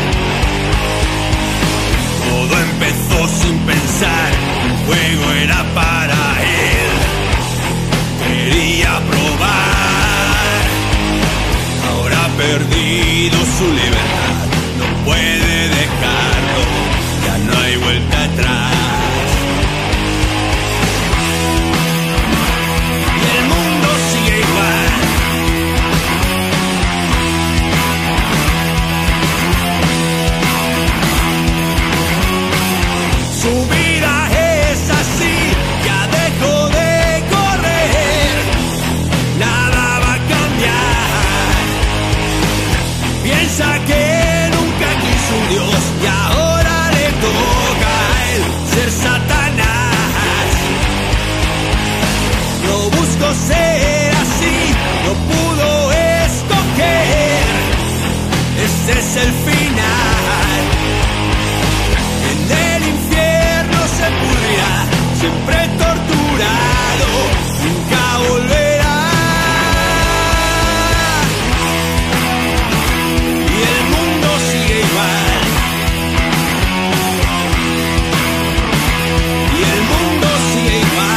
Todo empezó sin pensar, el juego era para él. Quería probar, ahora ha perdido su libertad. No puede dejarlo, ya no hay vuelta atrás. Su vida es así, ya dejó de correr, nada va a cambiar. Piensa que nunca quiso un Dios y ahora le toca a él ser Satanás. No buscó ser así, no pudo escoger, ese es el final. En el infierno se pudrirá, siempre torturado, nunca volverá. Y el mundo sigue igual, y el mundo sigue igual.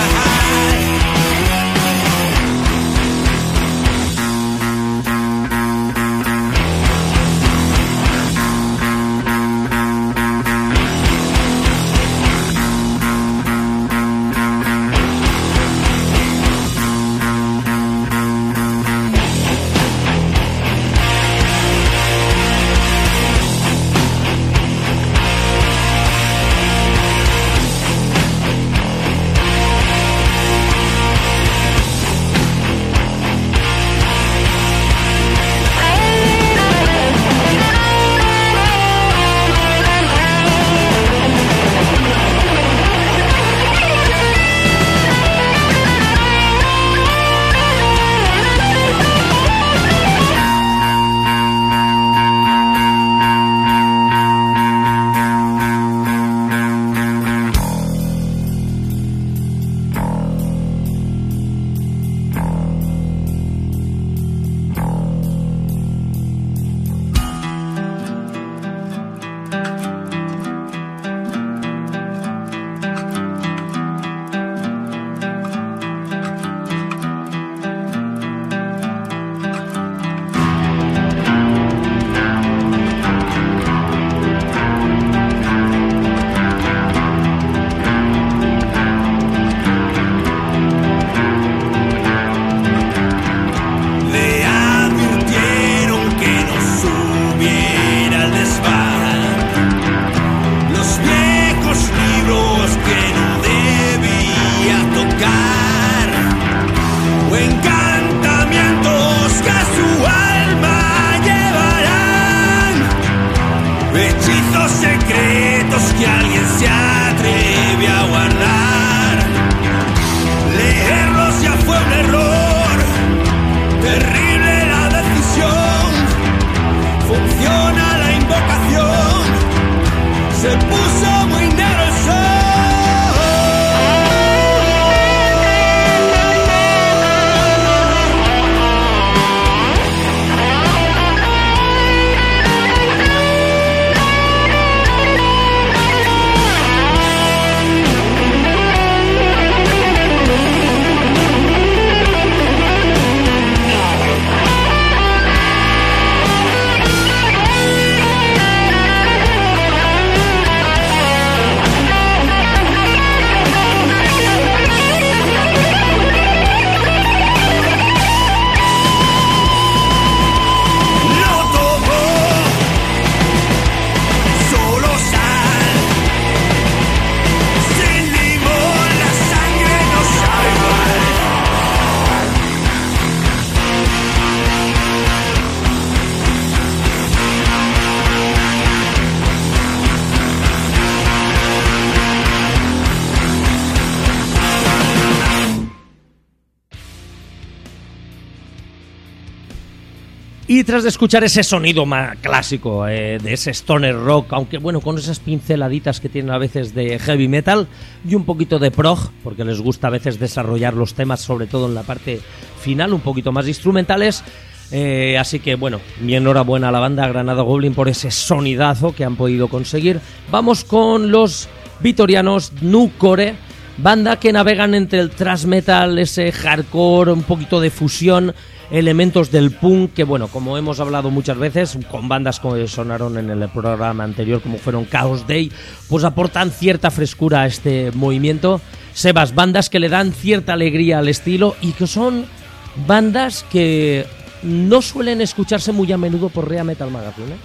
Y tras de escuchar ese sonido más clásico eh, de ese stoner rock, aunque bueno, con esas pinceladitas que tienen a veces de heavy metal y un poquito de prog, porque les gusta a veces desarrollar los temas, sobre todo en la parte final, un poquito más instrumentales. Eh, así que bueno, mi enhorabuena a la banda Granada Goblin por ese sonidazo que han podido conseguir. Vamos con los vitorianos Nucore, banda que navegan entre el thrash metal, ese hardcore, un poquito de fusión, elementos del punk, que bueno, como hemos hablado muchas veces, con bandas que sonaron en el programa anterior, como fueron Chaos Day, pues aportan cierta frescura a este movimiento. Sebas, bandas que le dan cierta alegría al estilo y que son bandas que no suelen escucharse muy a menudo por Real Metal Magazine,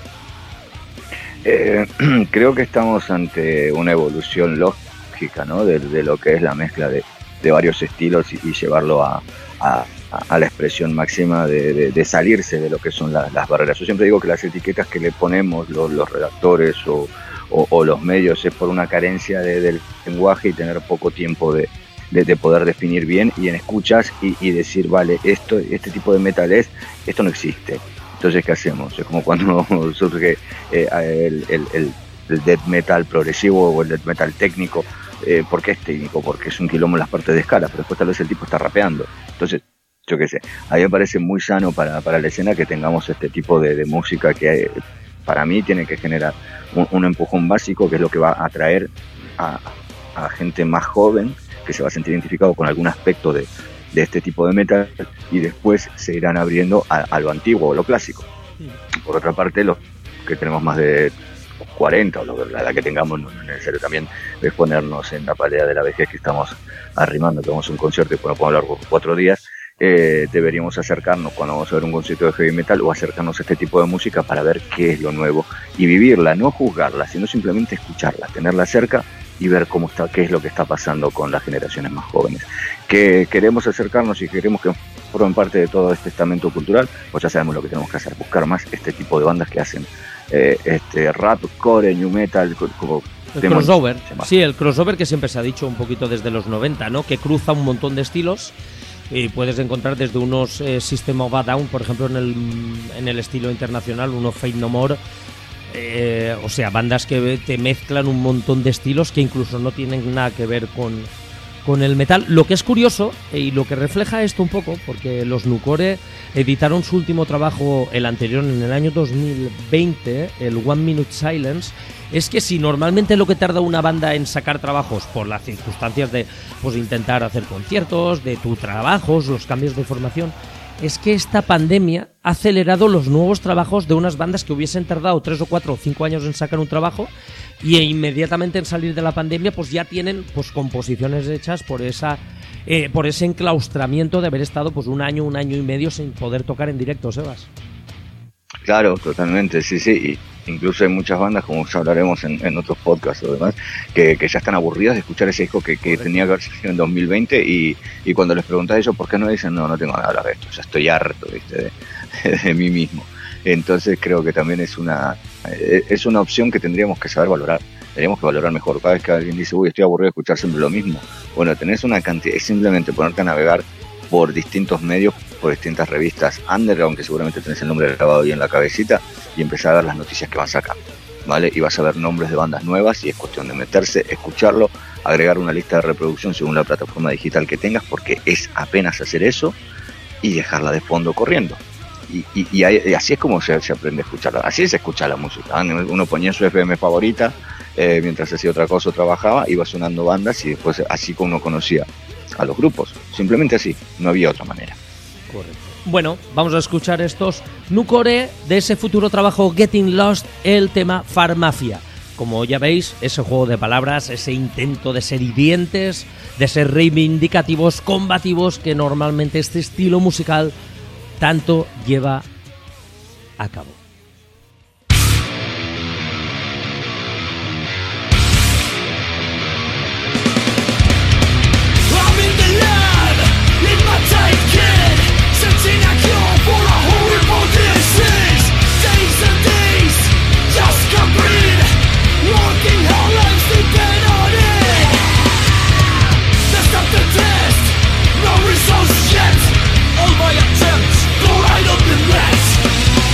¿eh? Eh, creo que estamos ante una evolución lógica, ¿no? De, de lo que es la mezcla de, de varios estilos y, y llevarlo a, a, a la expresión máxima de, de, de salirse de lo que son la, las barreras. Yo siempre digo que las etiquetas que le ponemos los, los redactores o, o, o los medios es por una carencia de, del lenguaje y tener poco tiempo de, de, de poder definir bien y en escuchas y, y decir, vale, esto, este tipo de metal es, esto no existe. Entonces, ¿qué hacemos? Es como cuando surge eh, el, el, el, el death metal progresivo o el death metal técnico. Eh, ¿Por qué es técnico? Porque es un quilombo en las partes de escala, pero después tal vez el tipo está rapeando. Entonces, yo qué sé, a mí me parece muy sano para, para la escena que tengamos este tipo de, de música que hay, para mí tiene que generar un, un empujón básico, que es lo que va a atraer a, a gente más joven, que se va a sentir identificado con algún aspecto de, de este tipo de metal, y después se irán abriendo a, a lo antiguo o lo clásico. Por otra parte, los que tenemos más de cuarenta o lo, la edad que tengamos, no es necesario también es ponernos en la pelea de la vejez que estamos arrimando, que vamos a un concierto y no podemos hablar por cuatro días. Eh, deberíamos acercarnos cuando vamos a ver un concierto de heavy metal o acercarnos a este tipo de música para ver qué es lo nuevo y vivirla, no juzgarla, sino simplemente escucharla, tenerla cerca y ver cómo está, qué es lo que está pasando con las generaciones más jóvenes. Que queremos acercarnos y queremos que formen parte de todo este estamento cultural, pues ya sabemos lo que tenemos que hacer, buscar más este tipo de bandas que hacen eh, este rap, core, new metal, como el crossover. Sí, el crossover que siempre se ha dicho un poquito desde los noventa, ¿no? Que cruza un montón de estilos. Y puedes encontrar desde unos eh, System of a Down, por ejemplo, en el, en el estilo internacional, unos Fate No More, eh, o sea, bandas que te mezclan un montón de estilos que incluso no tienen nada que ver con, con el metal. Lo que es curioso, eh, y lo que refleja esto un poco, porque los Nucore editaron su último trabajo, el anterior, en el año dos mil veinte, el One Minute Silence. Es que si normalmente lo que tarda una banda en sacar trabajos por las circunstancias de pues intentar hacer conciertos, de tus trabajos, los cambios de formación, es que esta pandemia ha acelerado los nuevos trabajos de unas bandas que hubiesen tardado tres o cuatro o cinco años en sacar un trabajo y inmediatamente en salir de la pandemia pues ya tienen pues composiciones hechas por esa eh, por ese enclaustramiento de haber estado pues un año, un año y medio sin poder tocar en directo, Sebas. Claro, totalmente, sí, sí, y incluso hay muchas bandas, como ya hablaremos en, en otros podcasts o demás, que, que ya están aburridas de escuchar ese disco que, que tenía que haber salido en dos mil veinte y, y cuando les preguntas a ellos por qué no, dicen, no, no tengo nada que hablar de esto, ya estoy harto, ¿viste? De, de mí mismo. Entonces creo que también es una es una opción que tendríamos que saber valorar, tendríamos que valorar mejor. Cada vez que alguien dice, uy, estoy aburrido de escuchar siempre lo mismo, bueno, tenés una cantidad, es simplemente ponerte a navegar por distintos medios, por distintas revistas underground, que seguramente tenés el nombre grabado ahí en la cabecita, y empezar a ver las noticias que van sacando, ¿vale? Y vas a ver nombres de bandas nuevas y es cuestión de meterse, escucharlo, agregar una lista de reproducción según la plataforma digital que tengas, porque es apenas hacer eso y dejarla de fondo corriendo. Y, y, y, hay, y así es como se, se aprende a escucharla, así se escucha la música. Uno ponía su F M favorita, eh, mientras hacía otra cosa o trabajaba, iba sonando bandas y después así como uno conocía a los grupos, simplemente así, no había otra manera. Correcto. Bueno, vamos a escuchar estos Nucore de ese futuro trabajo Getting Lost, el tema Farmacia. Como ya veis, ese juego de palabras, ese intento de ser hirientes, de ser reivindicativos, combativos, que normalmente este estilo musical tanto lleva a cabo. All my attempts go right up the net.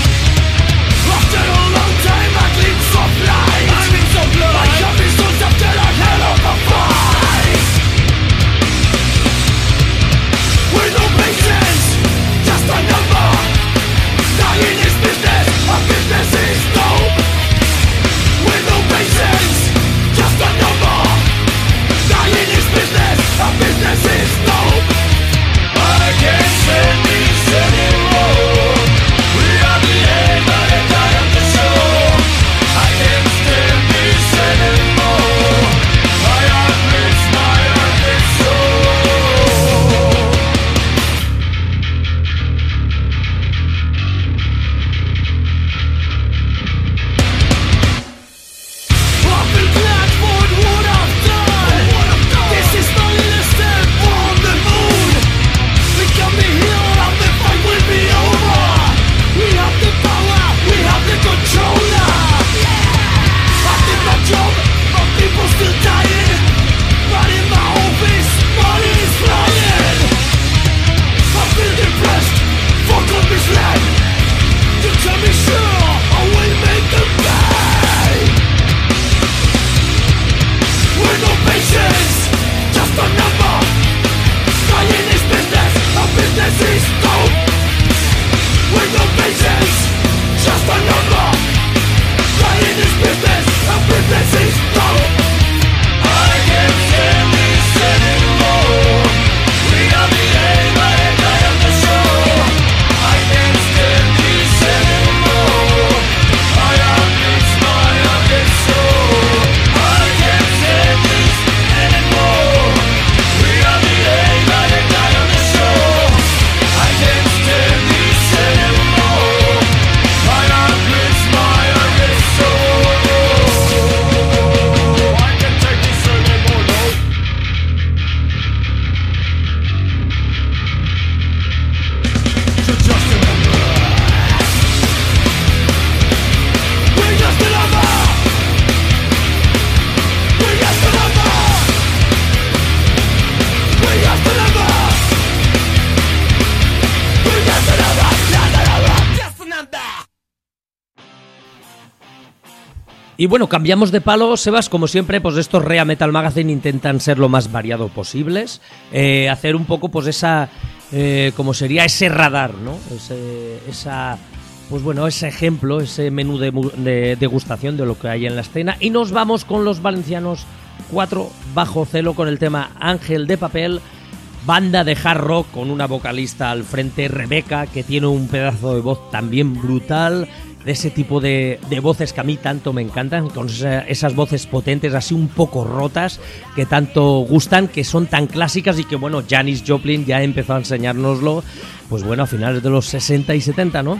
Y bueno, cambiamos de palo, Sebas, como siempre, pues estos Rea Metal Magazine intentan ser lo más variado posibles, eh, hacer un poco pues esa, eh, como sería ese radar, ¿no? Ese, esa, pues bueno, ese ejemplo, ese menú de, de degustación de lo que hay en la escena. Y nos vamos con los valencianos cuatro bajo cero con el tema Ángel de Papel, banda de hard rock con una vocalista al frente, Rebeca, que tiene un pedazo de voz también brutal, de ese tipo de, de voces que a mí tanto me encantan, con esa, esas voces potentes, así un poco rotas, que tanto gustan, que son tan clásicas y que, bueno, Janis Joplin ya empezó a enseñárnoslo, pues bueno, a finales de los sesenta y setenta, ¿no?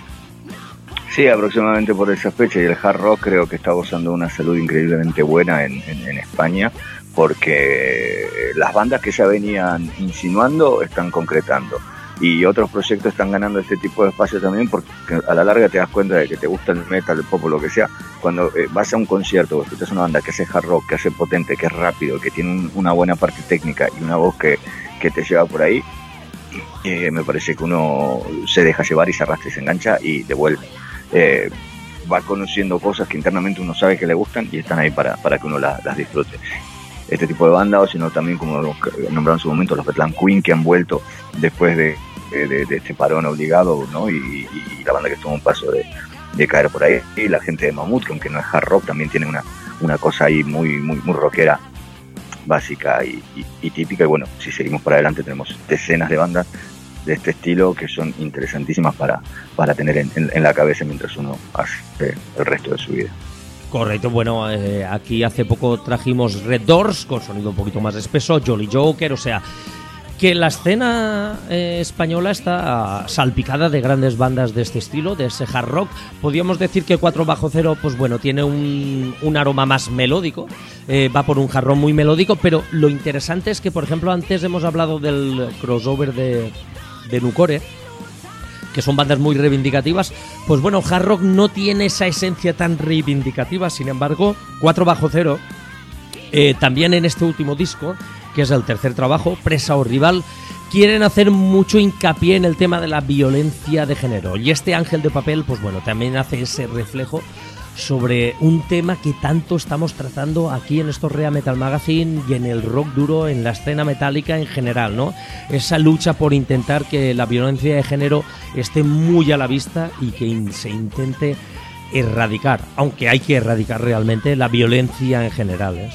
Sí, aproximadamente por esa fecha, y el hard rock creo que está gozando de una salud increíblemente buena en, en, en España, porque las bandas que ya venían insinuando están concretando. Y otros proyectos están ganando este tipo de espacio también, porque a la larga te das cuenta de que te gusta el metal, el pop o lo que sea. Cuando eh, vas a un concierto o escuchas una banda que hace hard rock, que hace potente, que es rápido, que tiene un, una buena parte técnica y una voz que, que te lleva por ahí, eh, me parece que uno se deja llevar y se arrastra y se engancha y devuelve. Eh, va conociendo cosas que internamente uno sabe que le gustan y están ahí para, para que uno la, las disfrute. Este tipo de bandas, o sino también, como nombraron en su momento, los Betlan Queen, que han vuelto después de De, de este parón obligado, ¿no? Y, y la banda que estuvo un paso de, de caer por ahí, y la gente de Mamut, que aunque no es hard rock, también tiene una, una cosa ahí muy, muy, muy rockera, básica y, y, y típica. Y bueno, si seguimos para adelante tenemos decenas de bandas de este estilo que son interesantísimas para, para tener en, en, en la cabeza mientras uno hace el resto de su vida. Correcto, bueno, eh, aquí hace poco trajimos Red Doors con sonido un poquito más espeso, Jolly Joker, o sea, que la escena eh, española está salpicada de grandes bandas de este estilo, de ese hard rock. Podríamos decir que cuatro bajo cero, pues bueno, tiene un, un aroma más melódico, eh, va por un hard rock muy melódico, pero lo interesante es que, por ejemplo, antes hemos hablado del crossover de, de Nucore, que son bandas muy reivindicativas. Pues bueno, hard rock no tiene esa esencia tan reivindicativa, sin embargo, cuatro bajo cero, eh, también en este último disco, que es el tercer trabajo, Presa o Rival, quieren hacer mucho hincapié en el tema de la violencia de género. Y este Ángel de Papel, pues bueno, también hace ese reflejo sobre un tema que tanto estamos tratando aquí en estos Rea Metal Magazine y en el rock duro, en la escena metálica en general, ¿no? Esa lucha por intentar que la violencia de género esté muy a la vista y que se intente erradicar, aunque hay que erradicar realmente la violencia en general, ¿eh?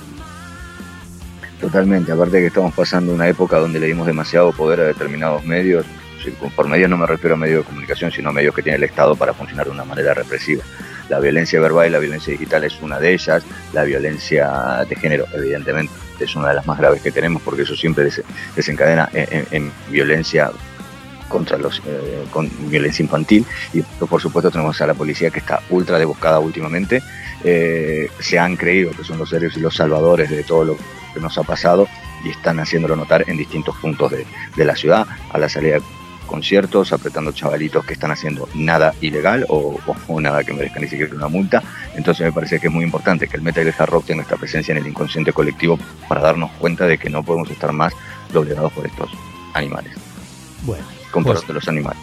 Totalmente, aparte de que estamos pasando una época donde le dimos demasiado poder a determinados medios. Por medios no me refiero a medios de comunicación, sino a medios que tiene el Estado para funcionar de una manera represiva. La violencia verbal y la violencia digital es una de ellas. La violencia de género, evidentemente, es una de las más graves que tenemos, porque eso siempre des- desencadena en, en, en violencia contra los eh, con violencia infantil. Y por supuesto tenemos a la policía, que está ultra debuscada últimamente. Eh, se han creído que son los héroes y los salvadores de todo lo que nos ha pasado, y están haciéndolo notar en distintos puntos de, de la ciudad, a la salida de conciertos, apretando chavalitos que están haciendo nada ilegal o, o, o nada que merezca ni siquiera una multa. Entonces me parece que es muy importante que el metal y el hard rock tengan esta presencia en el inconsciente colectivo, para darnos cuenta de que no podemos estar más doblegados por estos animales. Bueno, con pues, de los animales.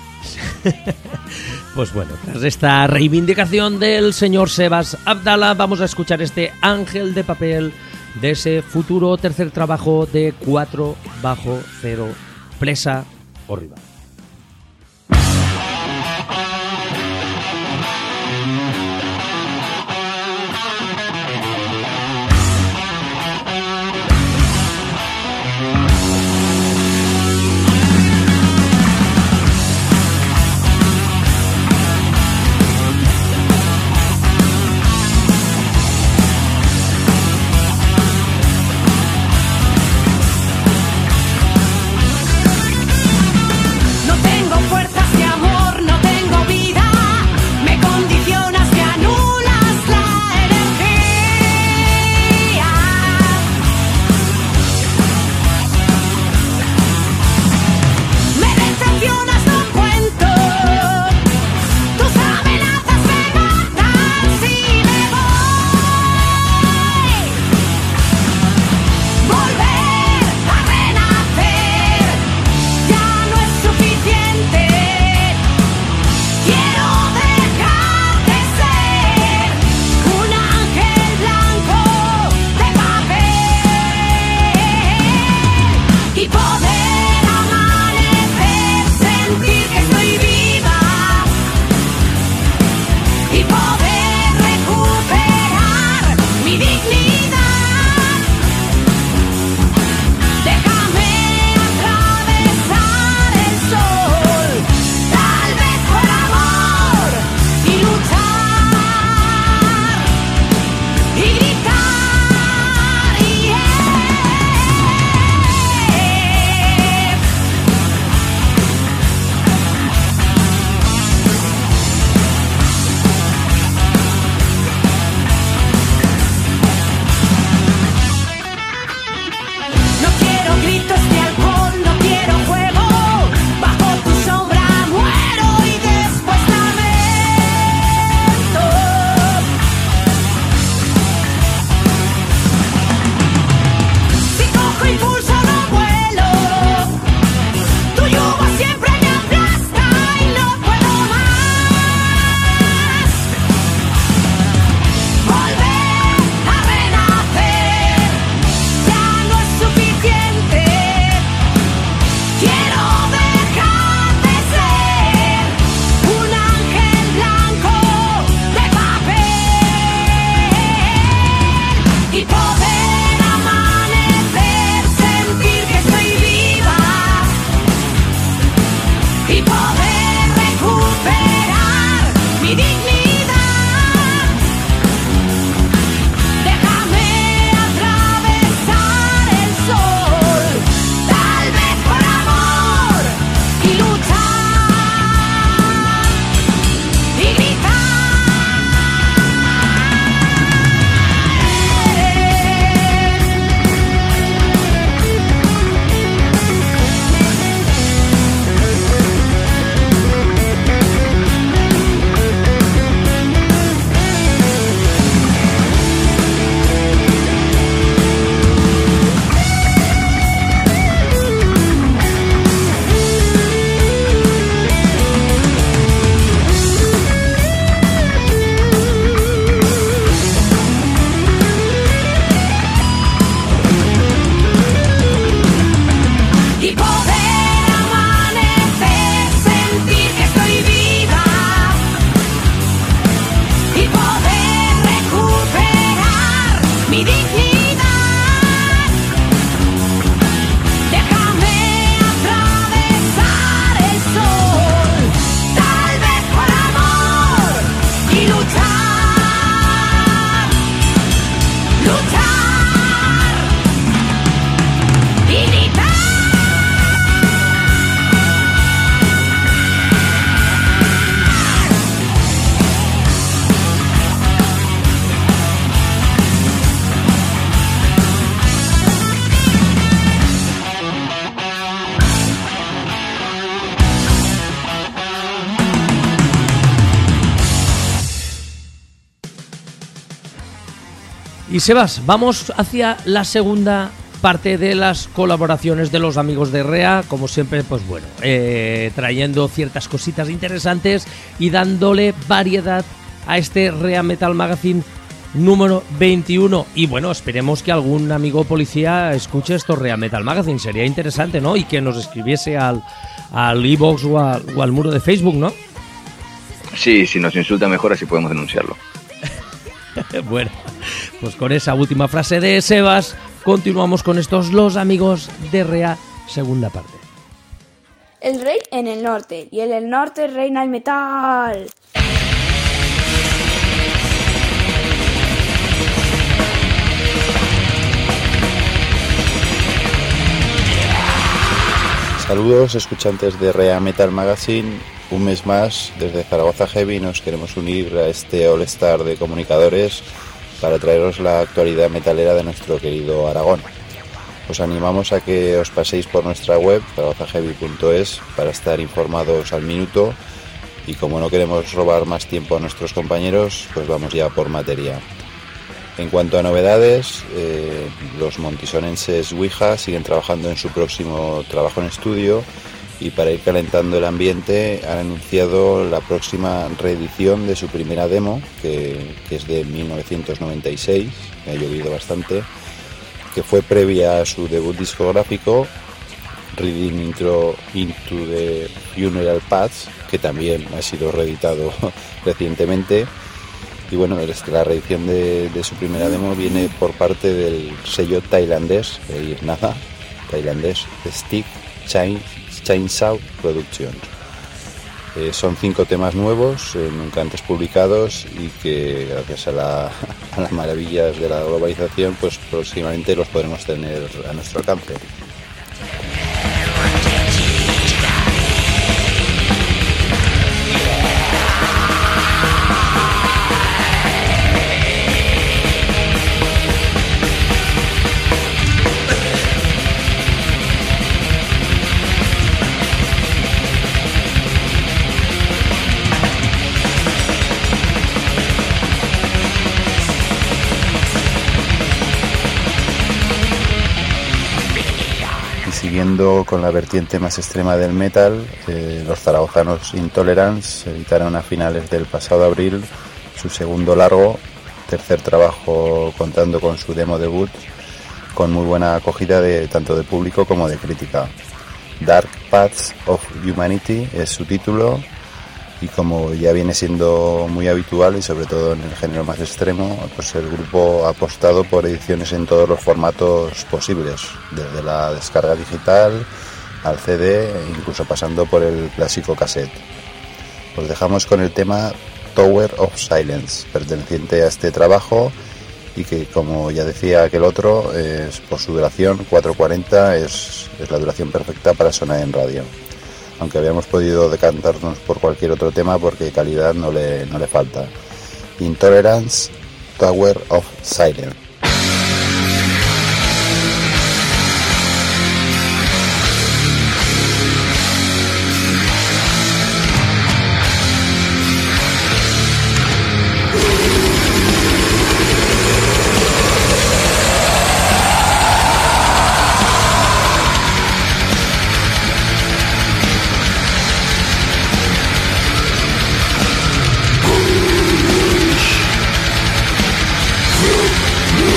Pues bueno, tras esta reivindicación del señor Sebas Abdala, vamos a escuchar este Ángel de Papel de ese futuro tercer trabajo de cuatro bajo cero, Presa o Rival. Y Sebas, vamos hacia la segunda parte de las colaboraciones de los amigos de R E A, como siempre, pues bueno, eh, trayendo ciertas cositas interesantes y dándole variedad a este R E A Metal Magazine número veintiuno. Y bueno, esperemos que algún amigo policía escuche esto R E A Metal Magazine, sería interesante, ¿no? Y que nos escribiese al al iVoox o, o al muro de Facebook, ¿no? Sí, si nos insulta mejor, así podemos denunciarlo. Bueno, pues con esa última frase de Sebas continuamos con estos los amigos de R E A, segunda parte. El rey en el norte, y en el norte reina el metal. Saludos, escuchantes de R E A Metal Magazine. Un mes más, desde Zaragoza Heavy, nos queremos unir a este All-Star de comunicadores para traeros la actualidad metalera de nuestro querido Aragón. Os animamos a que os paséis por nuestra web, zaragoza heavy punto es, para estar informados al minuto, y como no queremos robar más tiempo a nuestros compañeros, pues vamos ya por materia. En cuanto a novedades, eh, los montisonenses Ouija siguen trabajando en su próximo trabajo en estudio, y para ir calentando el ambiente han anunciado la próxima reedición de su primera demo, que, que es de mil novecientos noventa y seis, que ha llovido bastante, que fue previa a su debut discográfico, Reading Intro into the Funeral Paths, que también ha sido reeditado recientemente. Y bueno, la reedición de, de su primera demo viene por parte del sello tailandés, y nada, tailandés, Stick Chain Chainsaw Productions. Eh, son cinco temas nuevos, eh, nunca antes publicados, y que gracias a, la, a las maravillas de la globalización, pues próximamente los podremos tener a nuestro alcance. Siguiendo con la vertiente más extrema del metal, eh, los zaragozanos Intolerance editaron a finales del pasado abril su segundo largo, tercer trabajo contando con su demo debut, con muy buena acogida de tanto de público como de crítica. Dark Paths of Humanity es su título, y como ya viene siendo muy habitual, y sobre todo en el género más extremo, pues el grupo ha apostado por ediciones en todos los formatos posibles, desde la descarga digital al C D, e incluso pasando por el clásico cassette. Os dejamos con el tema Tower of Silence, perteneciente a este trabajo, y que, como ya decía aquel otro, es, por su duración, cuatro cuarenta, es, es la duración perfecta para sonar en radio. Aunque habíamos podido decantarnos por cualquier otro tema porque calidad no le, no le falta. Intolerance, Tower of Silence. Woo!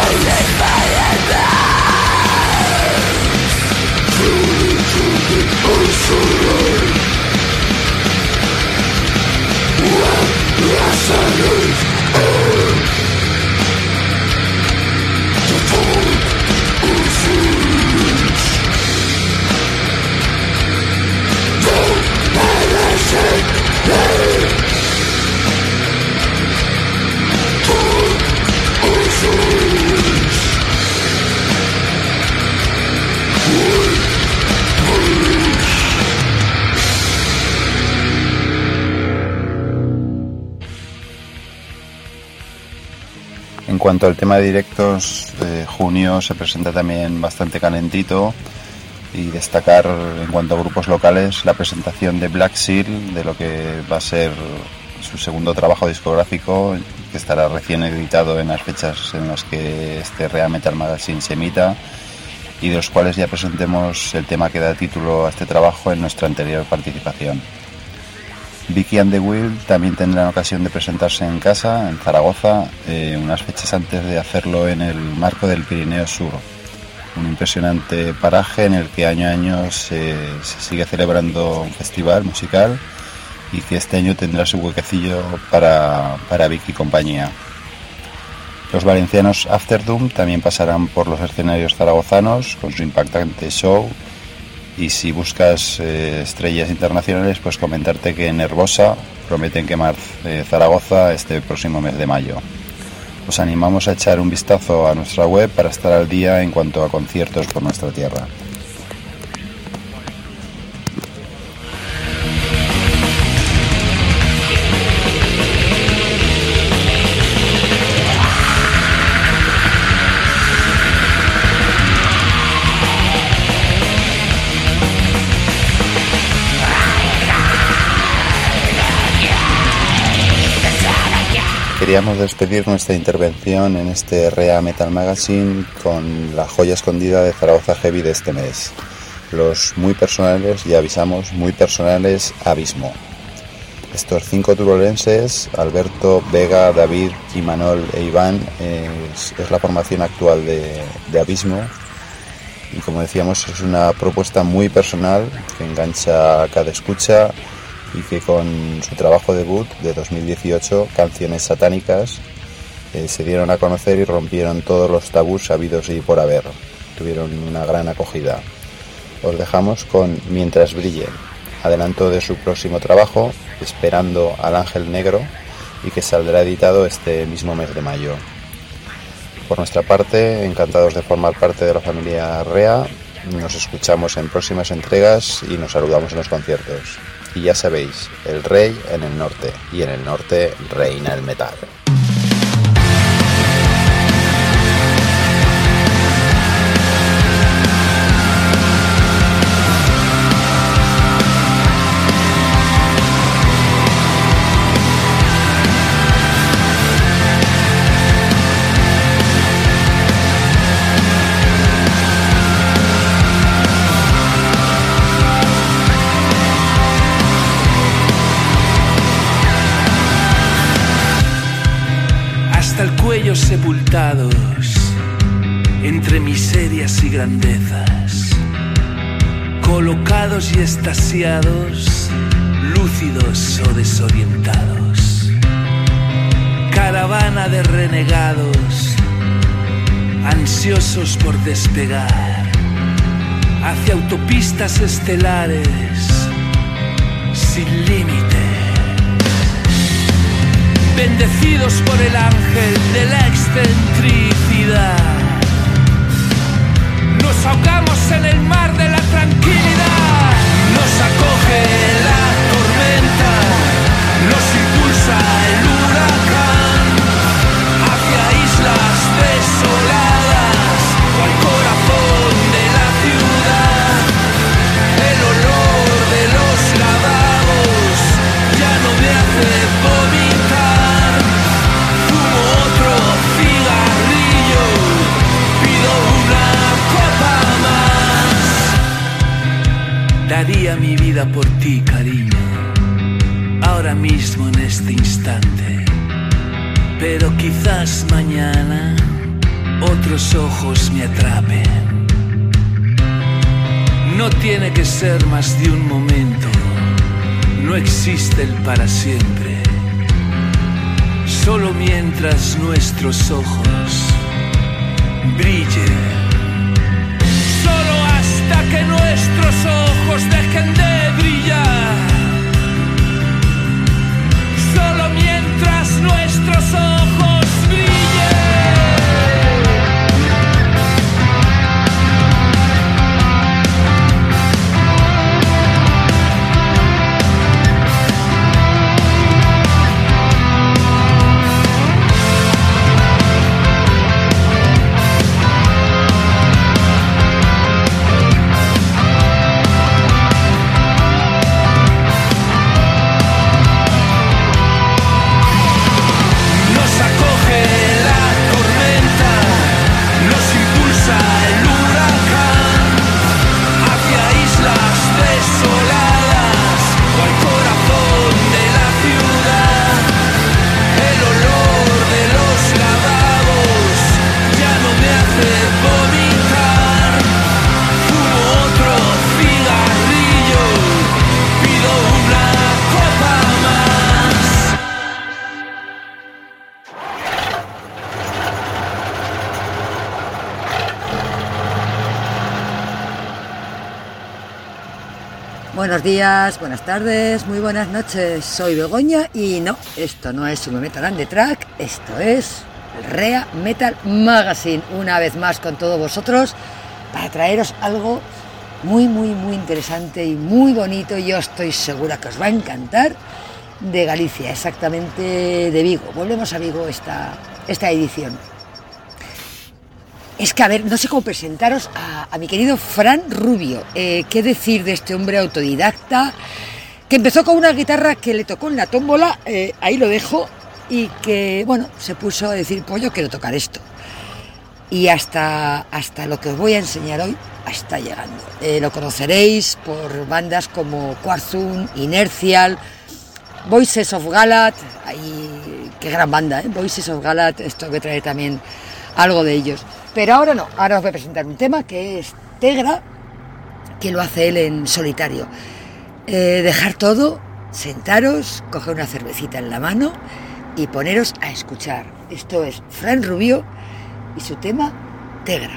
En cuanto al tema de directos, eh, junio se presenta también bastante calentito, y destacar en cuanto a grupos locales la presentación de Black Seal, de lo que va a ser su segundo trabajo discográfico, que estará recién editado en las fechas en las que este Real Metal Magazine se emita, y de los cuales ya presentemos el tema que da título a este trabajo en nuestra anterior participación. Vicky and the Will también tendrán ocasión de presentarse en casa, en Zaragoza, eh, unas fechas antes de hacerlo en el marco del Pirineo Sur, un impresionante paraje en el que año a año se, se sigue celebrando un festival musical, y que este año tendrá su huequecillo para, para Vicky y compañía. Los valencianos After Doom también pasarán por los escenarios zaragozanos con su impactante show. Y si buscas eh, estrellas internacionales, pues comentarte que Nervosa prometen quemar eh, Zaragoza este próximo mes de mayo. Os animamos a echar un vistazo a nuestra web para estar al día en cuanto a conciertos por nuestra tierra. Queríamos despedir nuestra intervención en este Rea Metal Magazine con la joya escondida de Zaragoza Heavy de este mes. Los muy personales, ya avisamos, muy personales Abismo. Estos cinco turolenses, Alberto, Vega, David, Imanol e Iván, es, es la formación actual de, de Abismo. Y como decíamos, es una propuesta muy personal que engancha a cada escucha, y que con su trabajo debut de dos mil dieciocho, Canciones Satánicas, eh, se dieron a conocer y rompieron todos los tabús habidos y por haber. Tuvieron una gran acogida. Os dejamos con Mientras brillen, adelanto de su próximo trabajo, Esperando al Ángel Negro, y que saldrá editado este mismo mes de mayo. Por nuestra parte, encantados de formar parte de la familia Rea. Nos escuchamos en próximas entregas y nos saludamos en los conciertos. Y ya sabéis, el rey en el norte, y en el norte reina el metal. Sepultados entre miserias y grandezas, colocados y estasiados, lúcidos o desorientados, caravana de renegados, ansiosos por despegar hacia autopistas estelares sin límite. Bendecidos por el ángel de la excentricidad, nos ahogamos en el mar de la tranquilidad. Nos acoge la tormenta, nos impulsa el huracán hacia islas desoladas o al corazón de la ciudad. El olor de los lavabos ya no me hace vomitar. Daría mi vida por ti, cariño, ahora mismo en este instante, pero quizás mañana otros ojos me atrapen. No tiene que ser más de un momento, no existe el para siempre. Solo mientras nuestros ojos brillen. Solo hasta que nuestros ojos dejen de brillar. Solo mientras nuestros ojos brillen. Buenos días, buenas tardes, muy buenas noches. Soy Begoña y no, esto no es un Metal on the Track, esto es Rea Metal Magazine, una vez más con todos vosotros para traeros algo muy, muy, muy interesante y muy bonito. Yo estoy segura que os va a encantar, de Galicia, exactamente de Vigo. Volvemos a Vigo esta, esta edición. Es que, a ver, no sé cómo presentaros a, a mi querido Fran Rubio. Eh, ¿Qué decir de este hombre autodidacta que empezó con una guitarra que le tocó en la tómbola, eh, ahí lo dejo, y que, bueno, se puso a decir, pues yo quiero tocar esto. Y hasta, hasta lo que os voy a enseñar hoy está llegando. Eh, lo conoceréis por bandas como Quartzun, Inertial, Voices of Galat. Ahí, qué gran banda, ¿eh? Voices of Galat, esto que trae también algo de ellos. Pero ahora no, ahora os voy a presentar un tema que es Tegra, que lo hace él en solitario. Eh, dejar todo, sentaros, coger una cervecita en la mano y poneros a escuchar. Esto es Fran Rubio y su tema Tegra.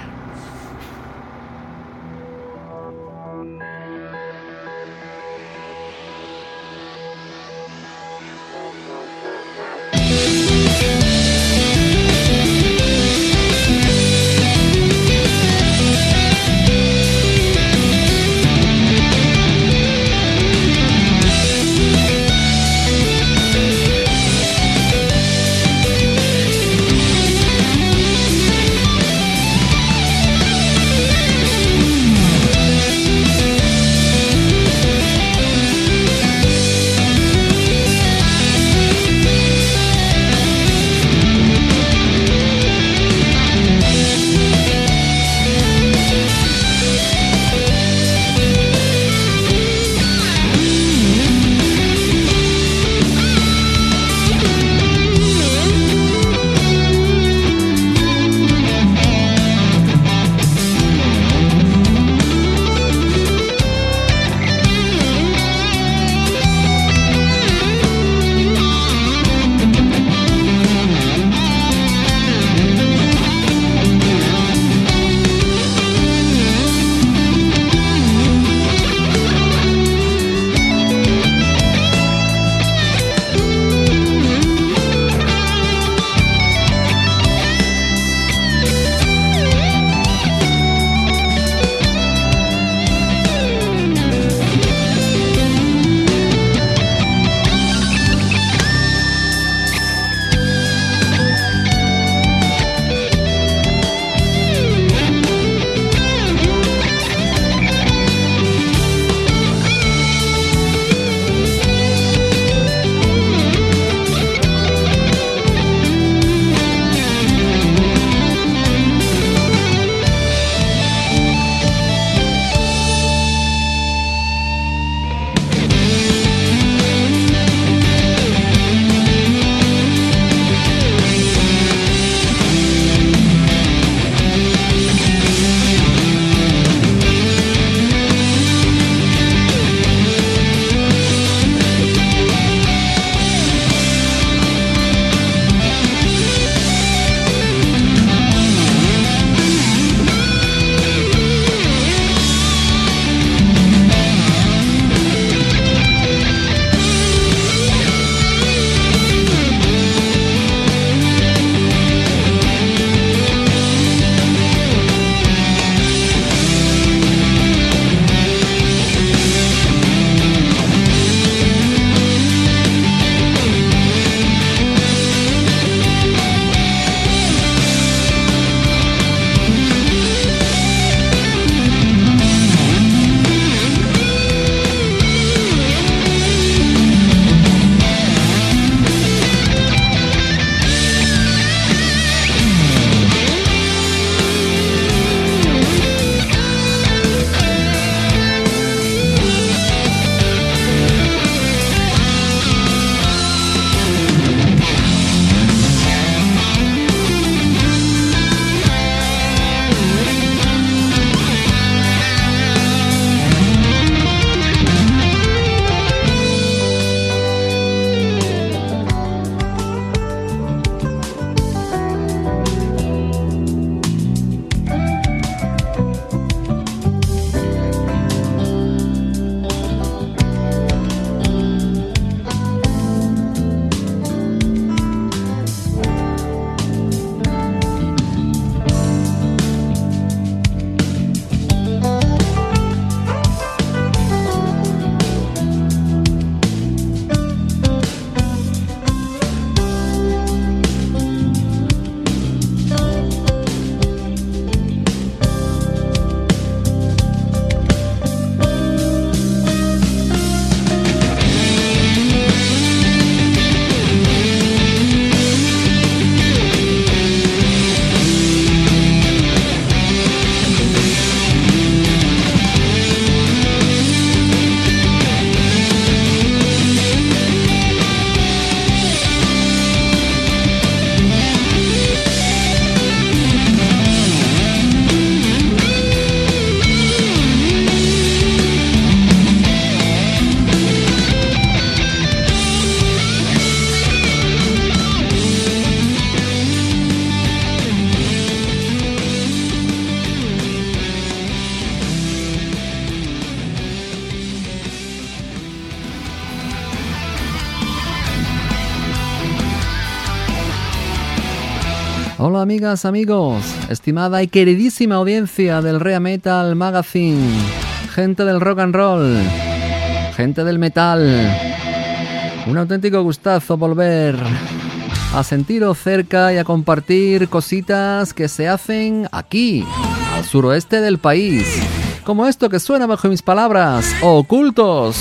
Hola amigas, amigos, estimada y queridísima audiencia del Rea Metal Magazine, gente del rock and roll, gente del metal. Un auténtico gustazo volver a sentiros cerca y a compartir cositas que se hacen aquí, al suroeste del país, como esto que suena bajo mis palabras, Ocultos.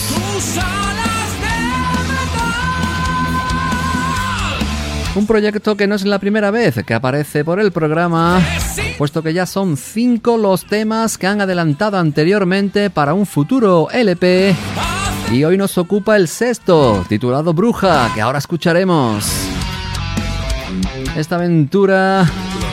Un proyecto que no es la primera vez que aparece por el programa, puesto que ya son cinco los temas que han adelantado anteriormente para un futuro L P, y hoy nos ocupa el sexto, titulado Bruja, que ahora escucharemos. Esta aventura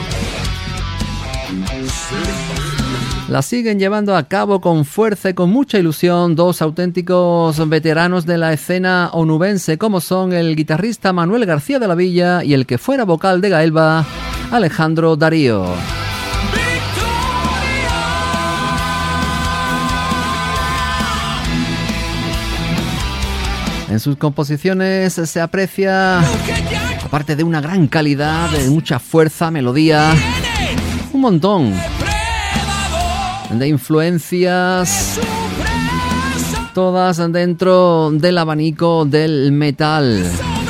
la siguen llevando a cabo con fuerza y con mucha ilusión dos auténticos veteranos de la escena onubense, como son el guitarrista Manuel García de la Villa y el que fuera vocal de Gaelba, Alejandro Darío. En sus composiciones se aprecia, aparte de una gran calidad, de mucha fuerza, melodía, un montón de influencias, todas dentro del abanico del metal.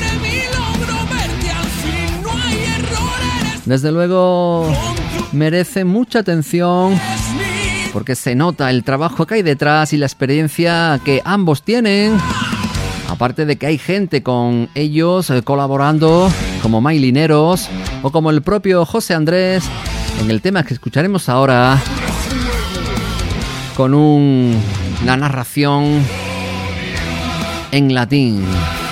Desde luego merece mucha atención porque se nota el trabajo que hay detrás y la experiencia que ambos tienen, aparte de que hay gente con ellos colaborando, como Mailineros o como el propio José Andrés en el tema que escucharemos ahora, con un, una narración en latín.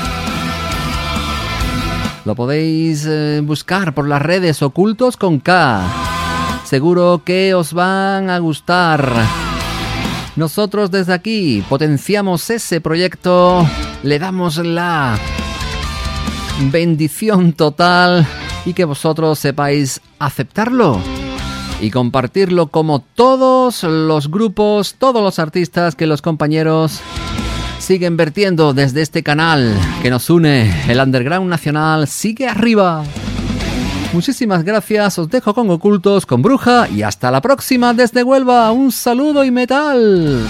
Lo podéis eh, buscar por las redes, Ocultos con K. Seguro que os van a gustar. Nosotros desde aquí potenciamos ese proyecto, le damos la bendición total y que vosotros sepáis aceptarlo y compartirlo como todos los grupos, todos los artistas que los compañeros siguen vertiendo desde este canal que nos une. El underground nacional sigue arriba. Muchísimas gracias, os dejo con Ocultos, con Bruja y hasta la próxima desde Huelva. Un saludo y metal.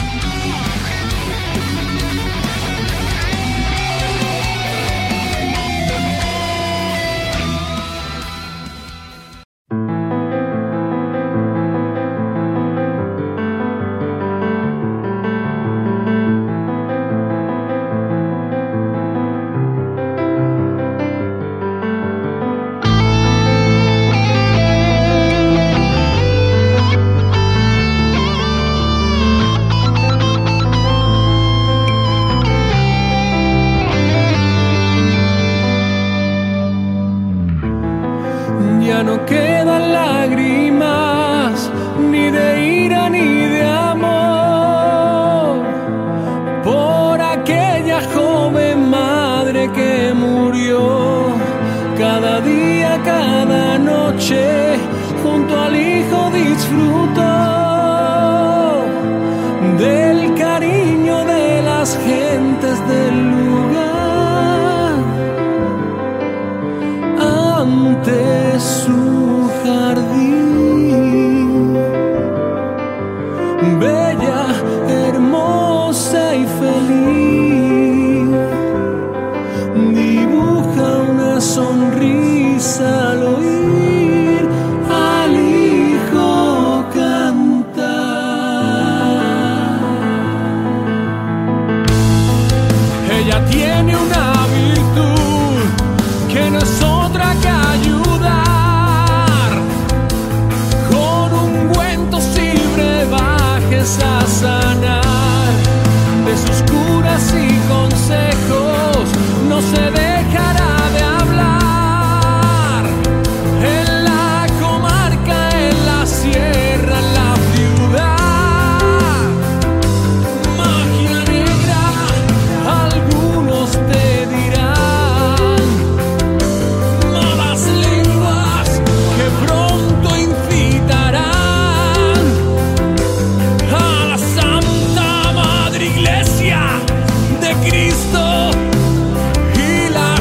Cristo y la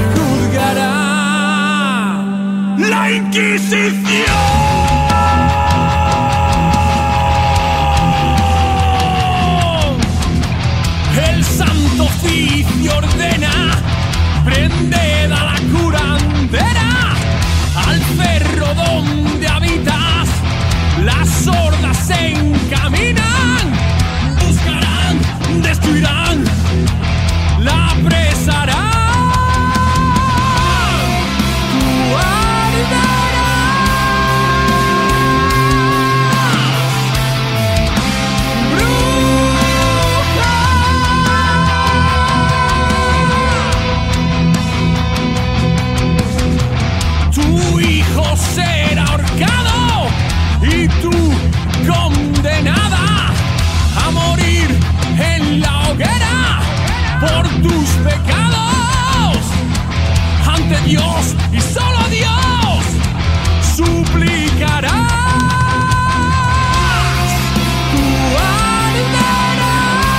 El santo oficio ordena, prended a la curandera al cerro donde habitas. Las sordas se encaminan, buscarán, destruirán, la apresarán. Tú será ahorcado y tú condenada a morir en la hoguera por tus pecados. Ante Dios y solo Dios suplicarás. Tú arderás.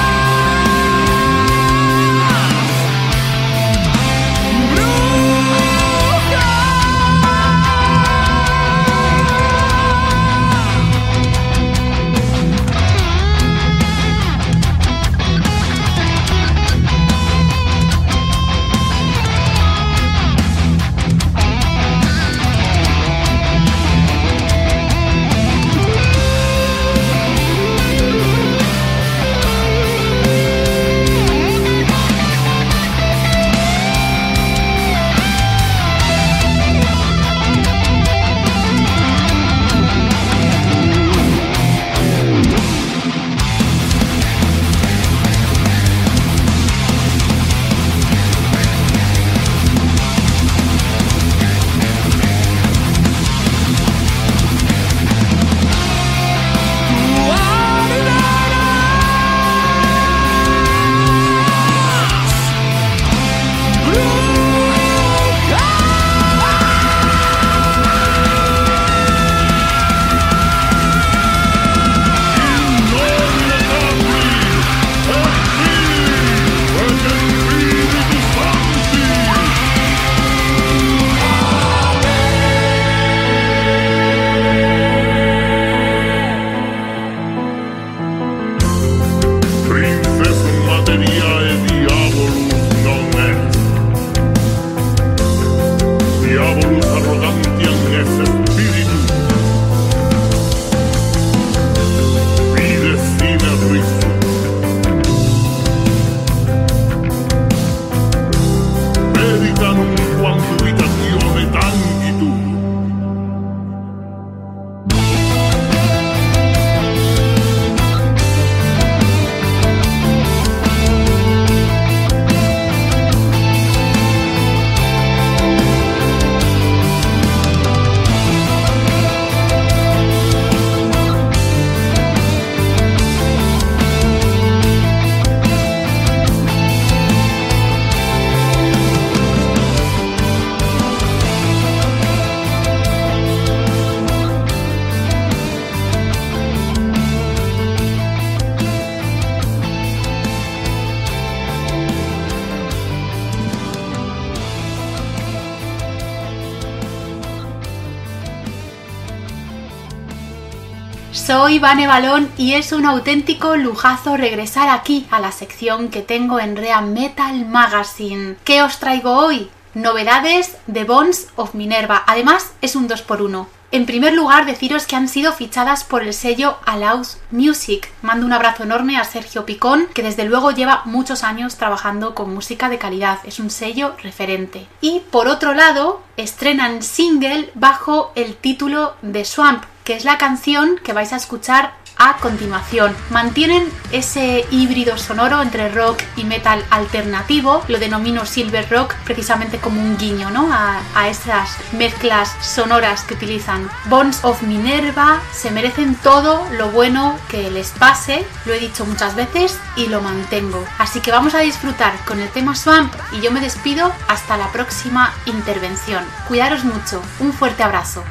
Soy Vane Balón y es un auténtico lujazo regresar aquí a la sección que tengo en Rea Metal Magazine. ¿Qué os traigo hoy? Novedades de Bones of Minerva. Además es un dos por uno. En primer lugar, deciros que han sido fichadas por el sello Aloud Music. Mando un abrazo enorme a Sergio Picón, que desde luego lleva muchos años trabajando con música de calidad. Es un sello referente. Y por otro lado, estrenan single bajo el título de Swamp, que es la canción que vais a escuchar a continuación. Mantienen ese híbrido sonoro entre rock y metal alternativo, lo denomino Silver Rock precisamente como un guiño, ¿no? a, a esas mezclas sonoras que utilizan. Bones of Minerva se merecen todo lo bueno que les pase, lo he dicho muchas veces y lo mantengo. Así que vamos a disfrutar con el tema Swamp y yo me despido hasta la próxima intervención. Cuidaros mucho, un fuerte abrazo.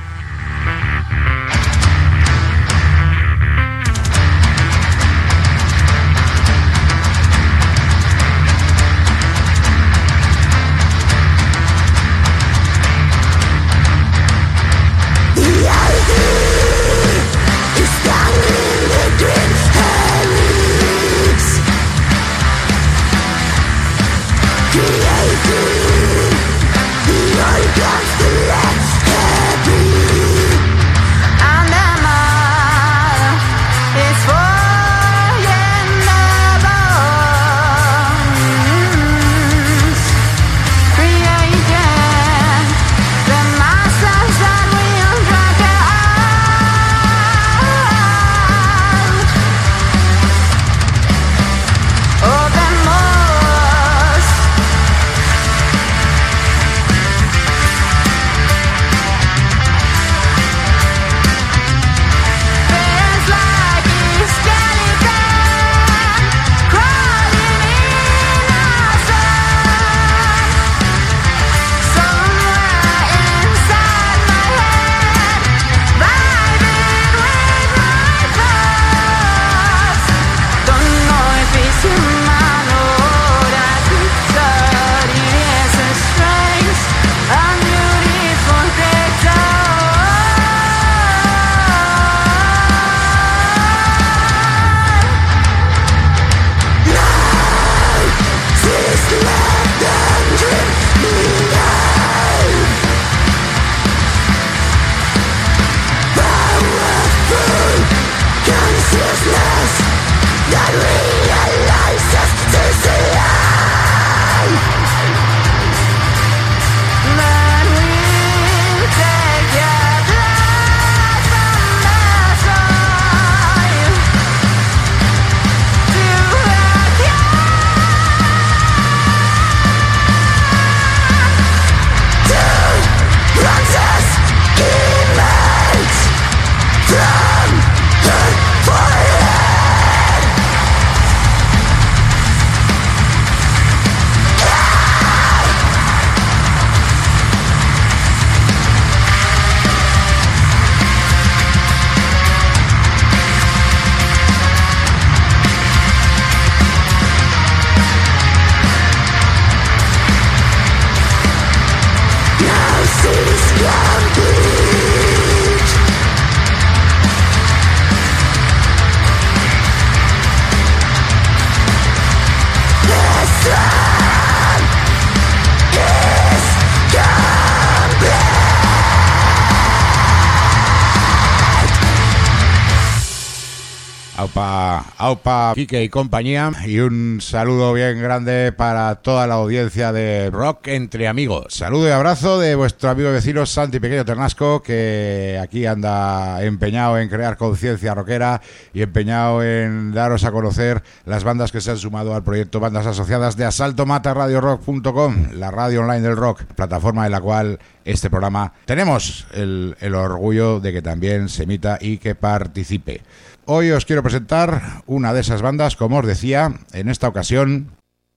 Aupa, aupa, Quique y compañía, y un saludo bien grande para toda la audiencia de Rock Entre Amigos. Saludo y abrazo de vuestro amigo y vecino Santi Pequeño Ternasco, que aquí anda empeñado en crear conciencia rockera y empeñado en daros a conocer las bandas que se han sumado al proyecto Bandas Asociadas de Asalto Mata Radio Rock punto com, la radio online del rock, plataforma en la cual este programa tenemos el, el orgullo de que también se emita y que participe. Hoy os quiero presentar una de esas bandas, como os decía, en esta ocasión.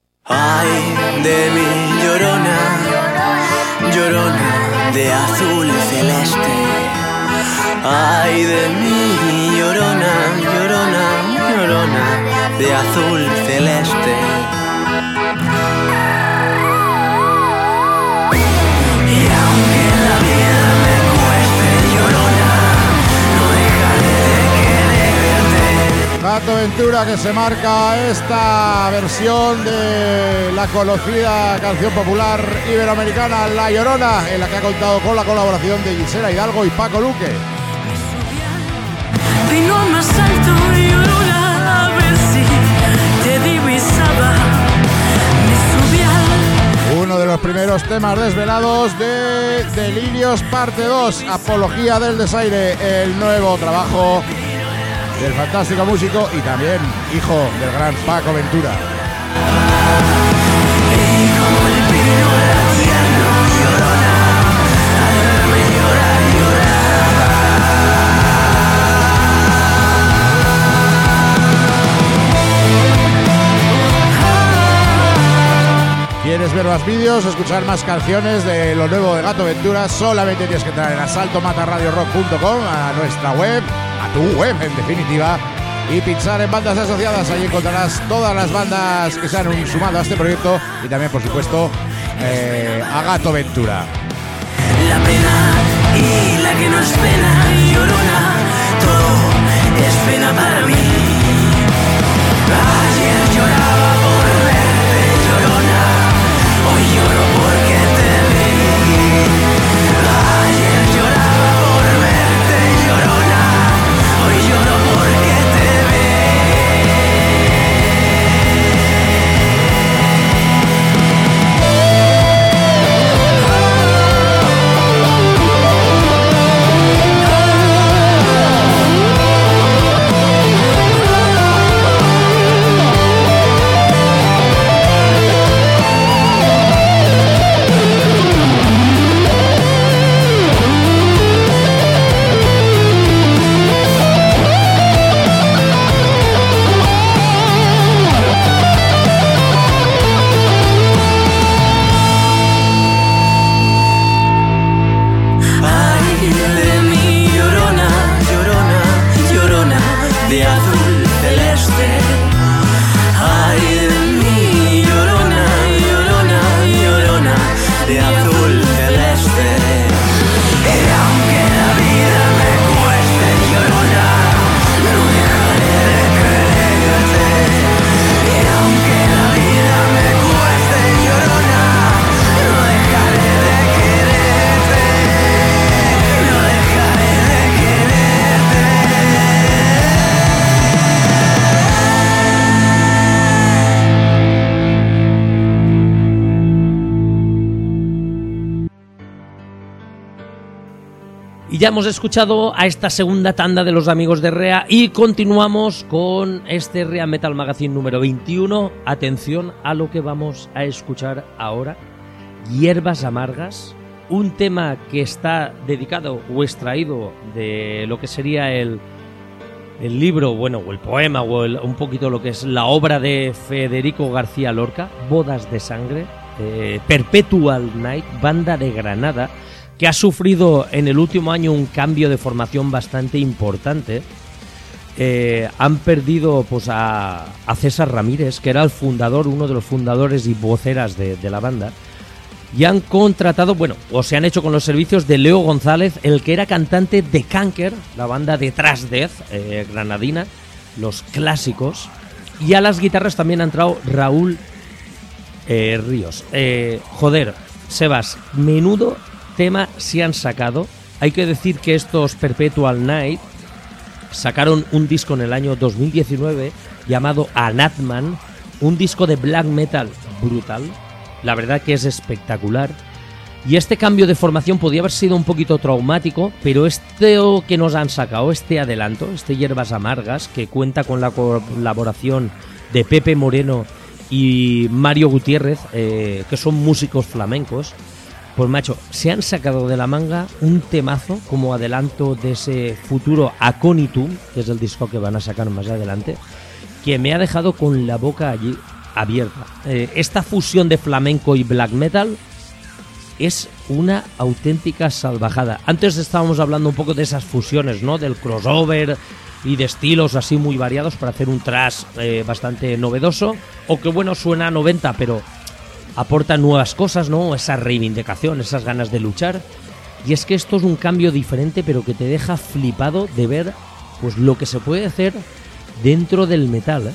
Ay de mi llorona, llorona de azul celeste. Ay de mi llorona, llorona, llorona de azul celeste. Y aunque la vida me cueste llorona, no dejaré de quererte. Gato Ventura, que se marca esta versión de la conocida canción popular iberoamericana La Llorona, en la que ha contado con la colaboración de Gisela Hidalgo y Paco Luque. Vino más alto, Llorona, a ver si te divisaba. Me subí al... Uno de los primeros temas desvelados de Delirios parte dos, Apología del Desaire, el nuevo trabajo del fantástico músico y también hijo del gran Paco Ventura. ¿Quieres ver más vídeos, escuchar más canciones de lo nuevo de Gato Ventura? Solamente tienes que entrar en asalto mata radio rock punto com, a nuestra web, a tu web en definitiva, y pinchar en Bandas Asociadas. Ahí encontrarás todas las bandas que se han sumado a este proyecto y también, por supuesto, eh, a Gato Ventura. La pena y la que no es pena, Llorona, todo es pena para mí. Ayer lloraba por verte, Llorona, hoy Y ya hemos escuchado a esta segunda tanda de los amigos de Rea y continuamos con este Rea Metal Magazine número veintiuno. Atención a lo que vamos a escuchar ahora. Hierbas amargas, un tema que está dedicado o extraído de lo que sería el, el libro, bueno, o el poema, o el, un poquito lo que es la obra de Federico García Lorca, Bodas de Sangre, eh, Perpetual Night, banda de Granada, que ha sufrido en el último año un cambio de formación bastante importante. Eh, han perdido pues a, a César Ramírez, que era el fundador, uno de los fundadores y voceras de, de la banda, y han contratado, bueno, o se han hecho con los servicios de Leo González, el que era cantante de Canker, la banda de Thrash Death eh, granadina, los clásicos, y a las guitarras también ha entrado Raúl eh, Ríos. Eh, joder, Sebas, menudo tema se han sacado. Hay que decir que estos Perpetual Night sacaron un disco en el año dos mil diecinueve llamado Anatman, un disco de black metal brutal, la verdad que es espectacular. Y este cambio de formación podía haber sido un poquito traumático, pero este que nos han sacado, este adelanto, este Hierbas Amargas, que cuenta con la colaboración de Pepe Moreno y Mario Gutiérrez, eh, que son músicos flamencos, pues macho, se han sacado de la manga un temazo como adelanto de ese futuro Aconitum, que es el disco que van a sacar más adelante, que me ha dejado con la boca allí abierta. Eh, esta fusión de flamenco y black metal es una auténtica salvajada. Antes estábamos hablando un poco de esas fusiones, ¿no? Del crossover y de estilos así muy variados para hacer un thrash eh, bastante novedoso, o que bueno, suena a noventa, pero aporta nuevas cosas, ¿no? Esa reivindicación, esas ganas de luchar. Y es que esto es un cambio diferente, pero que te deja flipado de ver pues lo que se puede hacer dentro del metal, ¿eh?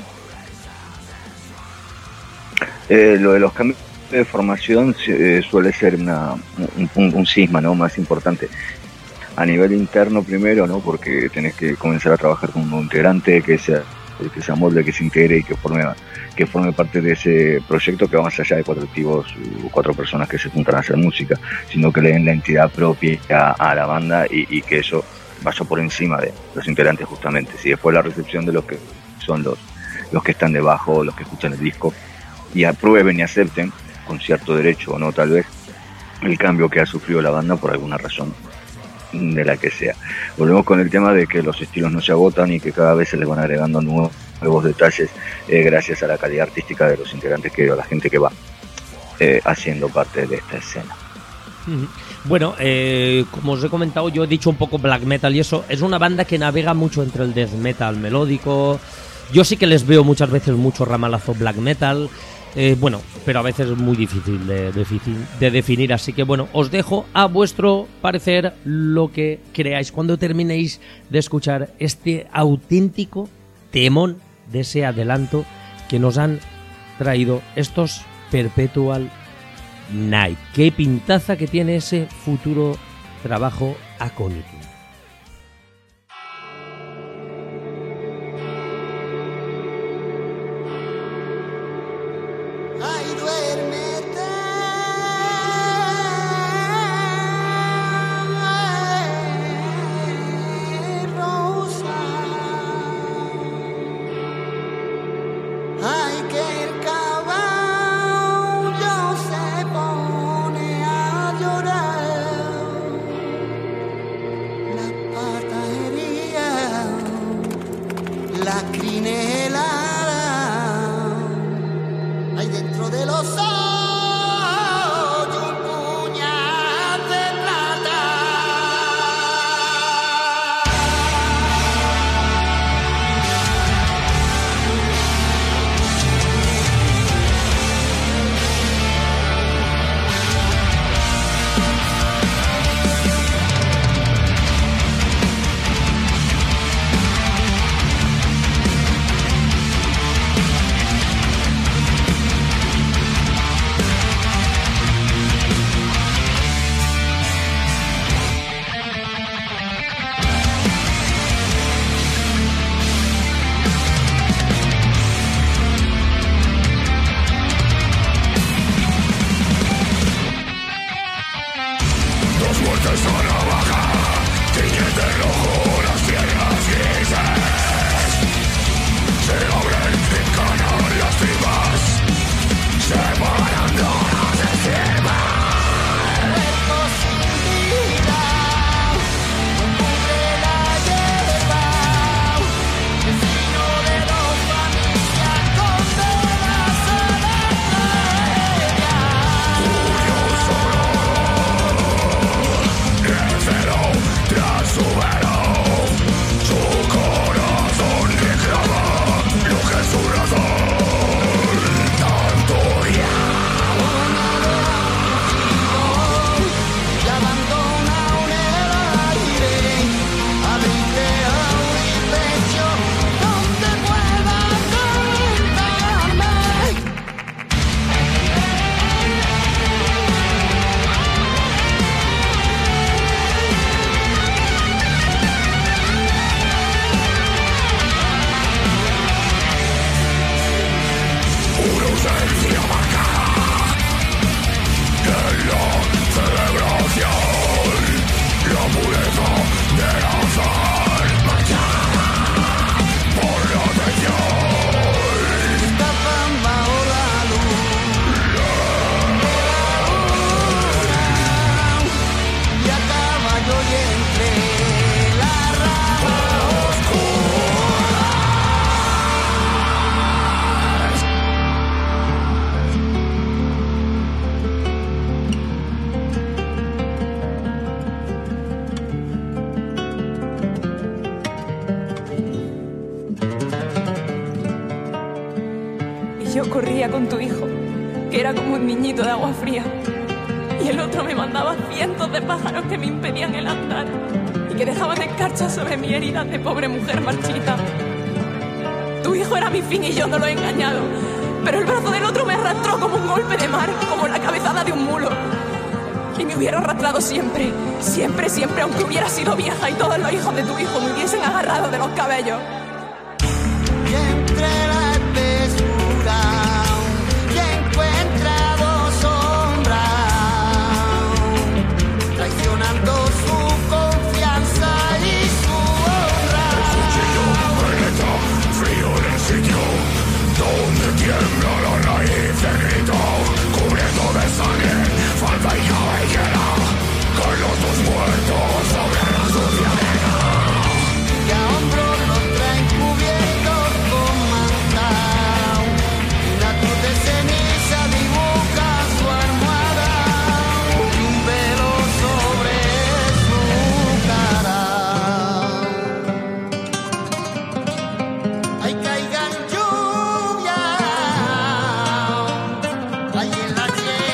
Eh, lo de los cambios de formación eh, suele ser una, un, un, un cisma, ¿no? Más importante a nivel interno primero, ¿no? Porque tenés que comenzar a trabajar con un nuevo integrante que sea, que se amolde, que se integre y que forme que forme parte de ese proyecto, que va más allá de cuatro activos o cuatro personas que se juntan a hacer música, sino que le den la entidad propia a, a la banda y, y que eso vaya por encima de los integrantes justamente. Si después la recepción de los que son los, los que están debajo, los que escuchan el disco, y aprueben y acepten, con cierto derecho o no tal vez, el cambio que ha sufrido la banda por alguna razón de la que sea. Volvemos con el tema de que los estilos no se agotan y que cada vez se les van agregando nuevos, nuevos detalles eh, gracias a la calidad artística de los integrantes, que o la gente que va eh, haciendo parte de esta escena. Bueno, eh, como os he comentado, yo he dicho un poco black metal y eso, es una banda que navega mucho entre el death metal melódico. Yo sí que les veo muchas veces mucho ramalazo black metal, eh, bueno, pero a veces es muy difícil de, de, de definir, así que bueno, os dejo a vuestro parecer lo que creáis cuando terminéis de escuchar este auténtico temón de ese adelanto que nos han traído estos Perpetual Night. Qué pintaza que tiene ese futuro trabajo Aconitum. Yo corría con tu hijo, que era como un niñito de agua fría, y el otro me mandaba cientos de pájaros que me impedían el andar y que dejaban escarchas sobre mi herida de pobre mujer marchita. Tu hijo era mi fin y yo no lo he engañado, pero el brazo del otro me arrastró como un golpe de mar, como la cabezada de un mulo. Y me hubiera arrastrado siempre, siempre, siempre, aunque hubiera sido vieja y todos los hijos de tu hijo me hubiesen agarrado de los cabellos. Y entre la espesura y encuentra dos sombras, traicionando su confianza y su honra. Cuchillo penetra frío en el sitio donde tiembla la raíz de grito, cubriendo de sangre falda y cabellera, con los dos muertos sobre la sucia arena. Que a hombros los traen cubiertos con manta, una cruz de ceniza dibuja su almohada y un velo sobre su cara. Ay, caigan lluvia, ay, en la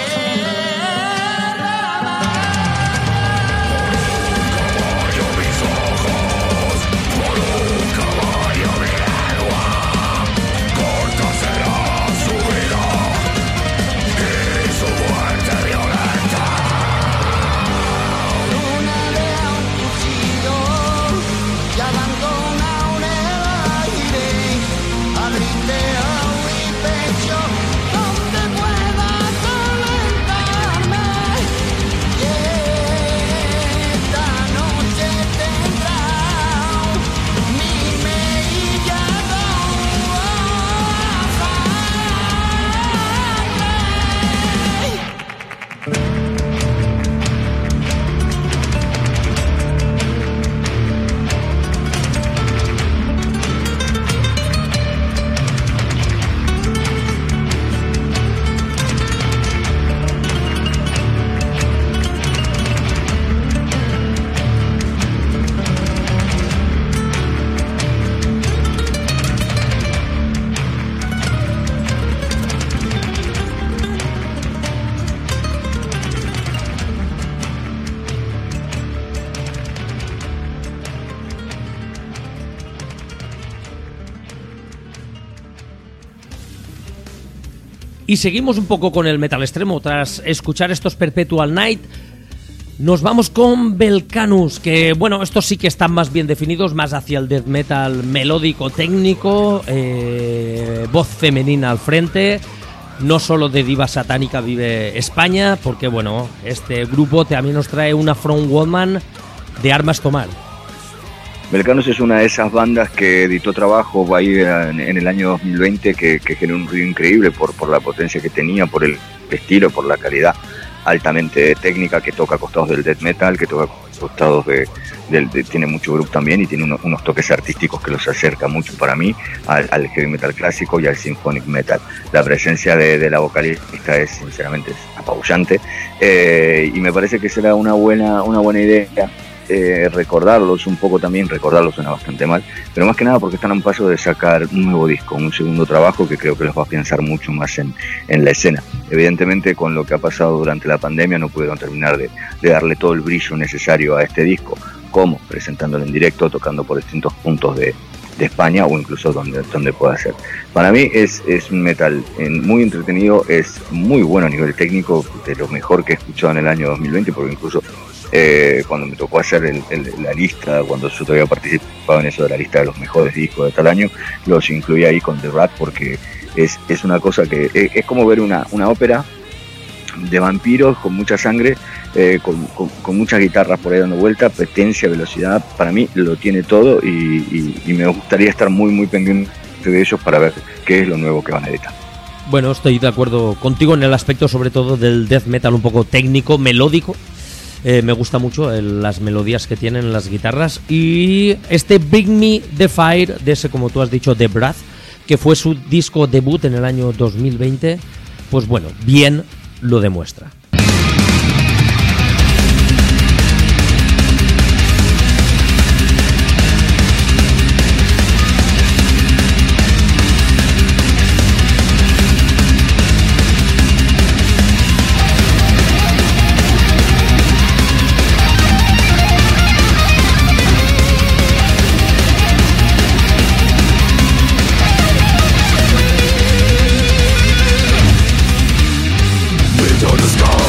Y seguimos un poco con el metal extremo. Tras escuchar estos Perpetual Night, nos vamos con Belcanus, que bueno, estos sí que están más bien definidos, más hacia el death metal melódico técnico, eh, voz femenina al frente. No solo de diva satánica vive España, porque bueno, este grupo también nos trae una frontwoman de armas tomar. Belcanos es una de esas bandas que editó trabajo ahí en, en el año dos mil veinte que, que generó un ruido increíble por, por la potencia que tenía, por el estilo, por la calidad altamente técnica, que toca costados del death metal, que toca costados de, de, de tiene mucho groove también y tiene uno, unos toques artísticos que los acerca mucho para mí al, al heavy metal clásico y al symphonic metal. La presencia de, de la vocalista es sinceramente es apabullante, eh, y me parece que será una buena, una buena idea. Eh, recordarlos un poco también, recordarlos suena bastante mal, pero más que nada porque están a un paso de sacar un nuevo disco, un segundo trabajo que creo que los va a pensar mucho más en, en la escena. Evidentemente con lo que ha pasado durante la pandemia no pudieron terminar de, de darle todo el brillo necesario a este disco, como presentándolo en directo, tocando por distintos puntos de, de España o incluso donde, donde pueda ser. Para mí es, es un metal muy entretenido, es muy bueno a nivel técnico, de lo mejor que he escuchado en el año dos mil veinte, porque incluso Eh, cuando me tocó hacer el, el, la lista, cuando yo todavía participaba en eso de la lista de los mejores discos de tal año, los incluí ahí con The Rat, porque es, es una cosa que es, es como ver una, una ópera de vampiros con mucha sangre, eh, con, con, con muchas guitarras por ahí dando vuelta, potencia, velocidad. Para mí lo tiene todo y, y, y me gustaría estar muy muy pendiente de ellos para ver qué es lo nuevo que van a editar. Bueno, estoy de acuerdo contigo en el aspecto sobre todo del death metal un poco técnico, melódico. Eh, me gusta mucho el, las melodías que tienen las guitarras. Y este Bring Me the Fire, de ese, como tú has dicho, The Breath, que fue su disco debut en el año dos mil veinte, pues bueno, bien lo demuestra. Into the sky.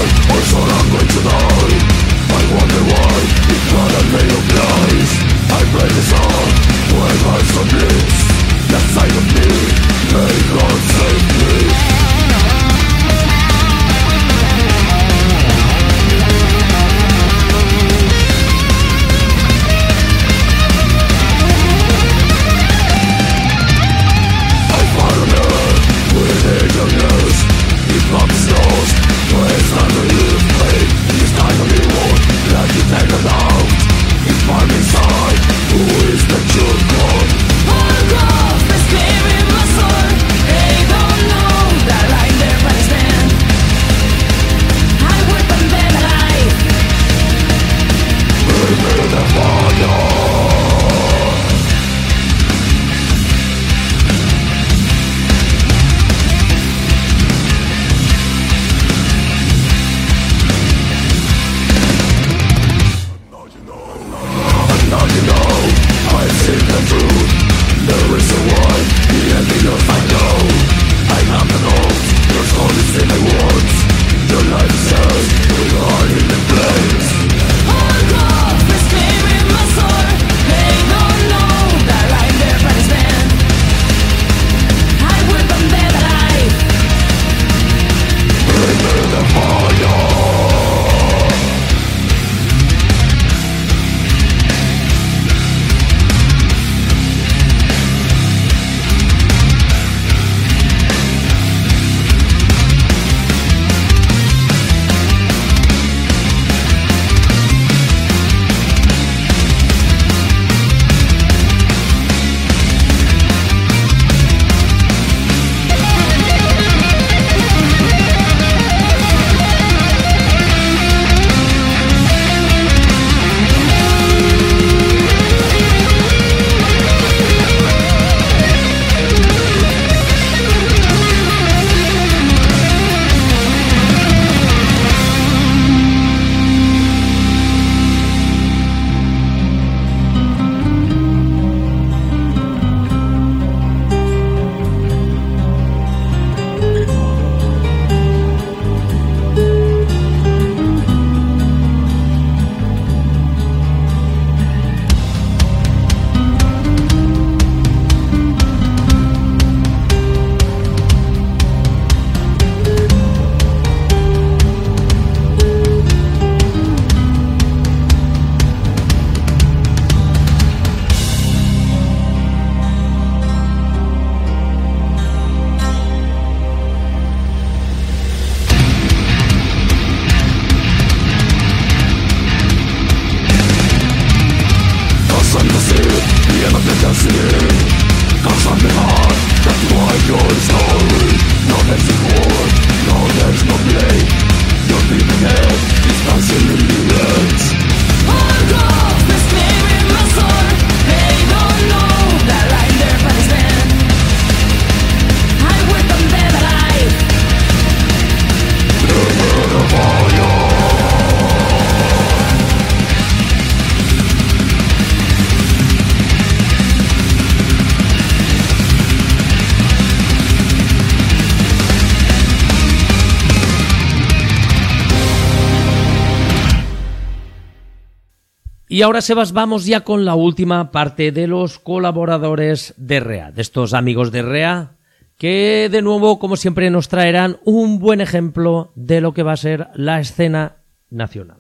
Y ahora, Sebas, vamos ya con la última parte de los colaboradores de R E A, de estos amigos de R E A, que de nuevo, como siempre, nos traerán un buen ejemplo de lo que va a ser la escena nacional.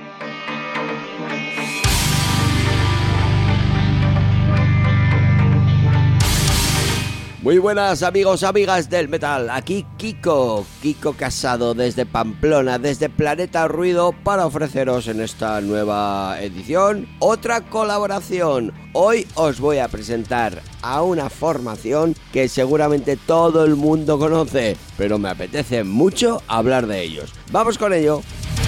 Muy buenas amigos, amigas del metal, aquí Kiko, Kiko Casado desde Pamplona, desde Planeta Ruido, para ofreceros en esta nueva edición otra colaboración. Hoy os voy a presentar a una formación que seguramente todo el mundo conoce, pero me apetece mucho hablar de ellos. ¡Vamos con ello!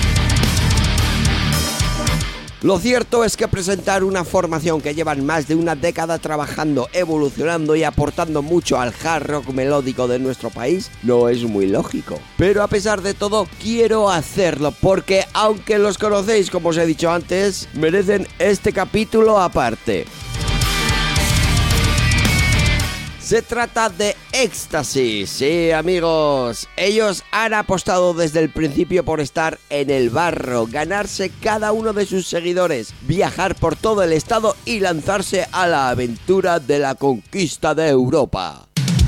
Lo cierto es que presentar una formación que llevan más de una década trabajando, evolucionando y aportando mucho al hard rock melódico de nuestro país no es muy lógico. Pero a pesar de todo, quiero hacerlo porque, aunque los conocéis como os he dicho antes, merecen este capítulo aparte. Se trata de Éxtasis, sí amigos, ellos han apostado desde el principio por estar en el barro, ganarse cada uno de sus seguidores, viajar por todo el estado y lanzarse a la aventura de la conquista de Europa.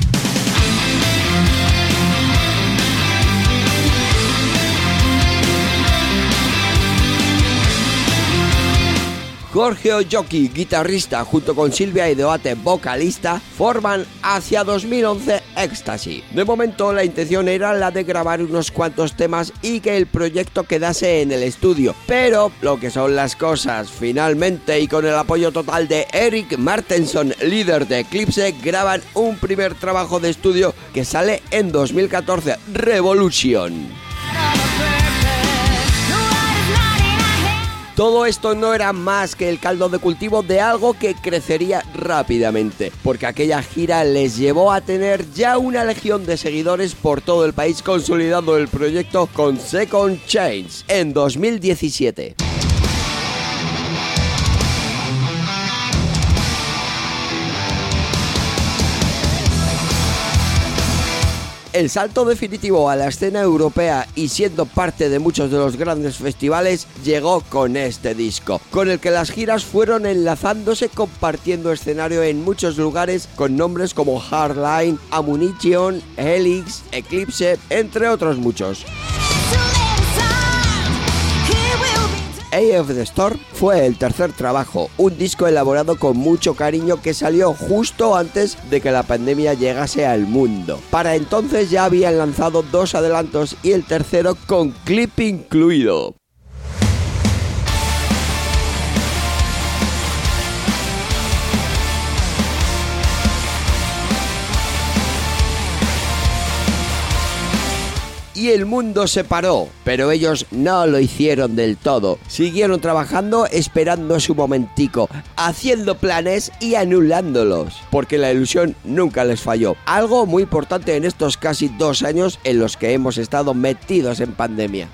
Jorge Oyoki, guitarrista, junto con Silvia Idoate, vocalista, forman hacia dos mil once Éxtasis. De momento la intención era la de grabar unos cuantos temas y que el proyecto quedase en el estudio, pero lo que son las cosas, finalmente y con el apoyo total de Eric Martenson, líder de Eclipse, graban un primer trabajo de estudio que sale en dos mil catorce, Revolution. Todo esto no era más que el caldo de cultivo de algo que crecería rápidamente, porque aquella gira les llevó a tener ya una legión de seguidores por todo el país, consolidando el proyecto con Second Change en dos mil diecisiete. El salto definitivo a la escena europea y siendo parte de muchos de los grandes festivales llegó con este disco, con el que las giras fueron enlazándose, compartiendo escenario en muchos lugares con nombres como Hardline, Ammunition, Helix, Eclipse, entre otros muchos. Eye of the Storm fue el tercer trabajo, un disco elaborado con mucho cariño que salió justo antes de que la pandemia llegase al mundo. Para entonces ya habían lanzado dos adelantos y el tercero con clip incluido. Y el mundo se paró, pero ellos no lo hicieron del todo. Siguieron trabajando, esperando su momentico, haciendo planes y anulándolos, porque la ilusión nunca les falló. Algo muy importante en estos casi dos años en los que hemos estado metidos en pandemia.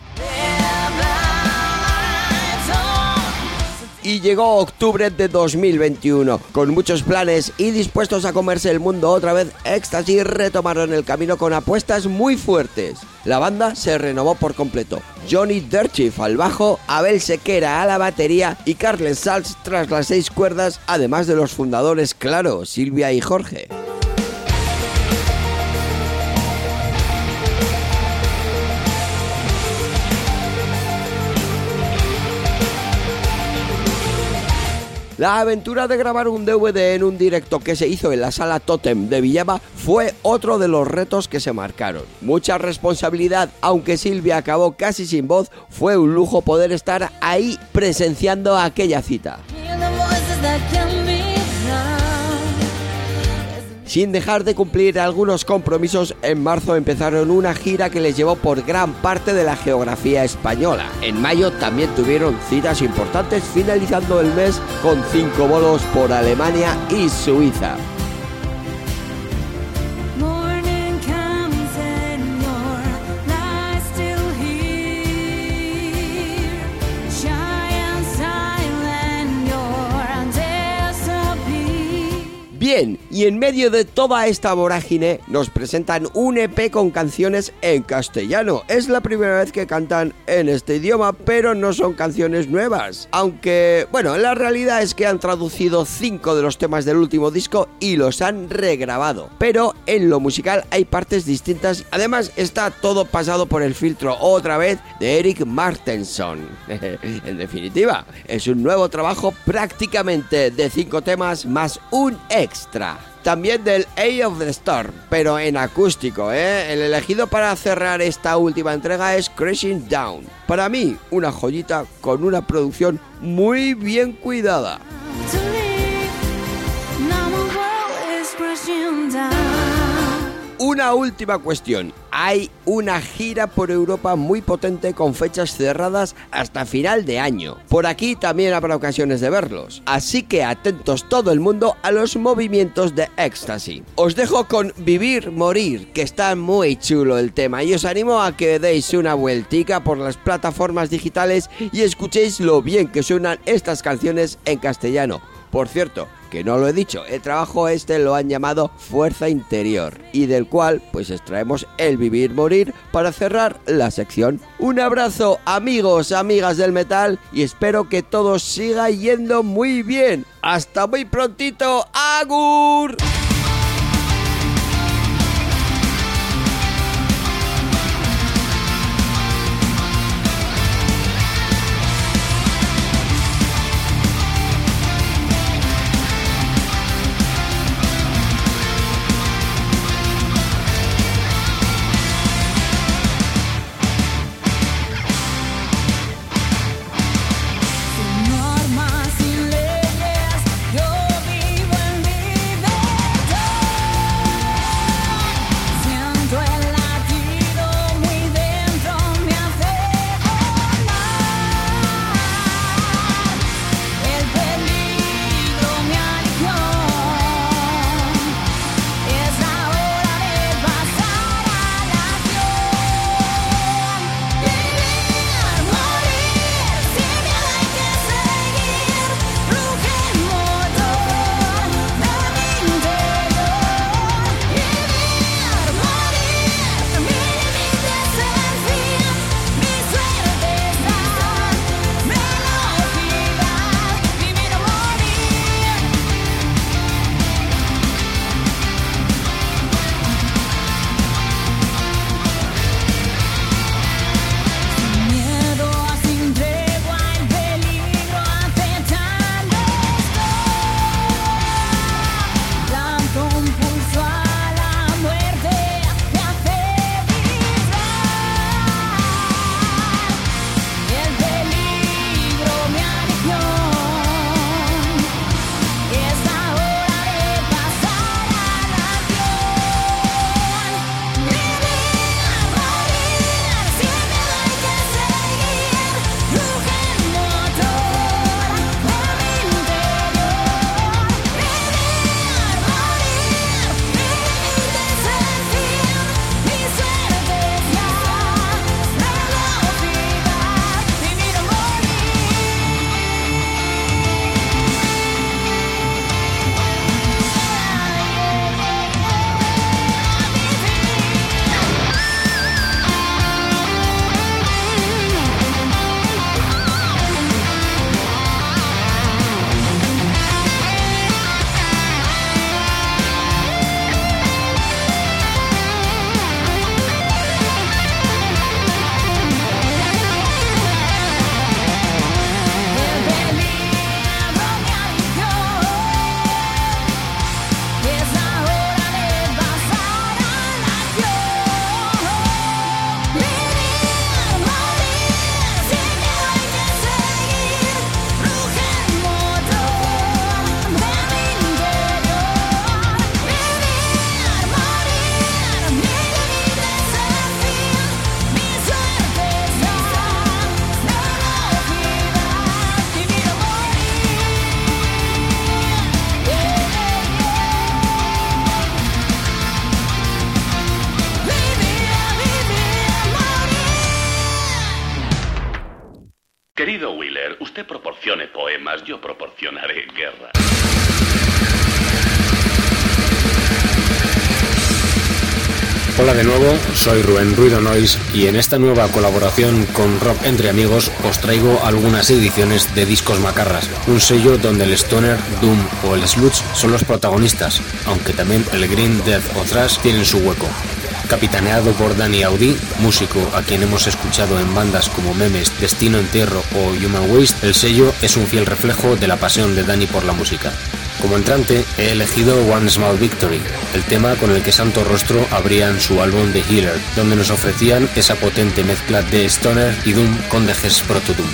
Y llegó octubre de dos mil veintiuno, con muchos planes y dispuestos a comerse el mundo otra vez, Éxtasis retomaron el camino con apuestas muy fuertes. La banda se renovó por completo. Johnny Derchiff al bajo, Abel Sequera a la batería y Carles Salz tras las seis cuerdas, además de los fundadores, claro, Silvia y Jorge. La aventura de grabar un D V D en un directo que se hizo en la Sala Totem de Villava fue otro de los retos que se marcaron. Mucha responsabilidad, aunque Silvia acabó casi sin voz, fue un lujo poder estar ahí presenciando aquella cita. Sin dejar de cumplir algunos compromisos, en marzo empezaron una gira que les llevó por gran parte de la geografía española. En mayo también tuvieron citas importantes, finalizando el mes con cinco bolos por Alemania y Suiza. Bien, y en medio de toda esta vorágine nos presentan un E P con canciones en castellano. Es la primera vez que cantan en este idioma, pero no son canciones nuevas. Aunque, bueno, la realidad es que han traducido cinco de los temas del último disco y los han regrabado. Pero en lo musical hay partes distintas. Además, está todo pasado por el filtro otra vez de Eric Martenson. En definitiva, es un nuevo trabajo prácticamente de cinco temas más un extra. También del Eye of the Storm, pero en acústico, ¿eh? El elegido para cerrar esta última entrega es Crashing Down. Para mí, una joyita con una producción muy bien cuidada. Una última cuestión. Hay una gira por Europa muy potente con fechas cerradas hasta final de año. Por aquí también habrá ocasiones de verlos. Así que atentos todo el mundo a los movimientos de Ecstasy. Os dejo con Vivir, Morir, que está muy chulo el tema. Y os animo a que deis una vueltica por las plataformas digitales y escuchéis lo bien que suenan estas canciones en castellano. Por cierto, que no lo he dicho, el trabajo este lo han llamado Fuerza Interior, y del cual pues extraemos el Vivir Morir para cerrar la sección. Un abrazo, amigos, amigas del metal, y espero que todo siga yendo muy bien. ¡Hasta muy prontito! ¡Agur! Querido Wheeler, usted proporcione poemas, yo proporcionaré guerra. Hola de nuevo, soy Rubén Ruido Noise y en esta nueva colaboración con Rock Entre Amigos os traigo algunas ediciones de Discos Macarras, un sello donde el stoner, doom o el sludge son los protagonistas, aunque también el green, death o thrash tienen su hueco. Capitaneado por Dani Audi, músico a quien hemos escuchado en bandas como Memes, Destino Entierro o Human Waste, el sello es un fiel reflejo de la pasión de Dani por la música. Como entrante he elegido One Small Victory, el tema con el que Santo Rostro abrían su álbum The Healer, donde nos ofrecían esa potente mezcla de stoner y doom con dejes proto doom.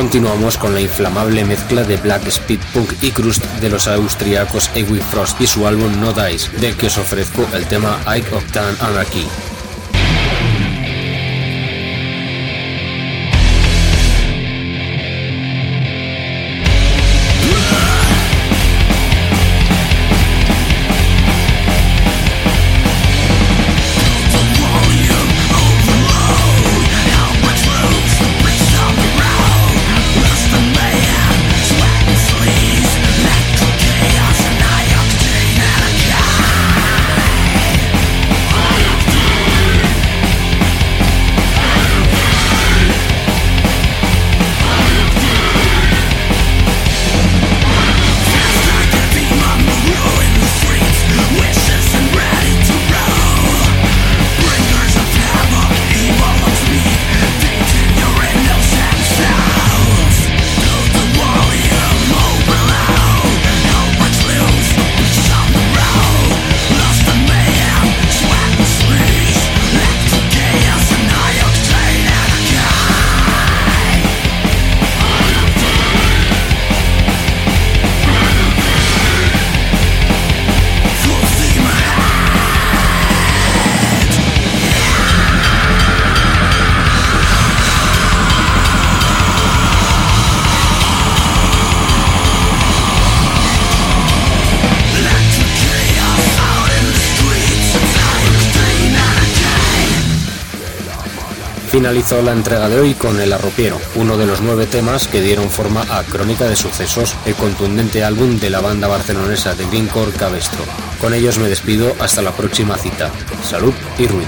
Continuamos con la inflamable mezcla de black speed punk y crust de los austriacos Ewy Frost y su álbum No Dice, del que os ofrezco el tema Ike Octane Anarchy. Finalizó la entrega de hoy con El Arropiero, uno de los nueve temas que dieron forma a Crónica de Sucesos, el contundente álbum de la banda barcelonesa de Greencore Cabestro. Con ellos me despido hasta la próxima cita. Salud y ruido.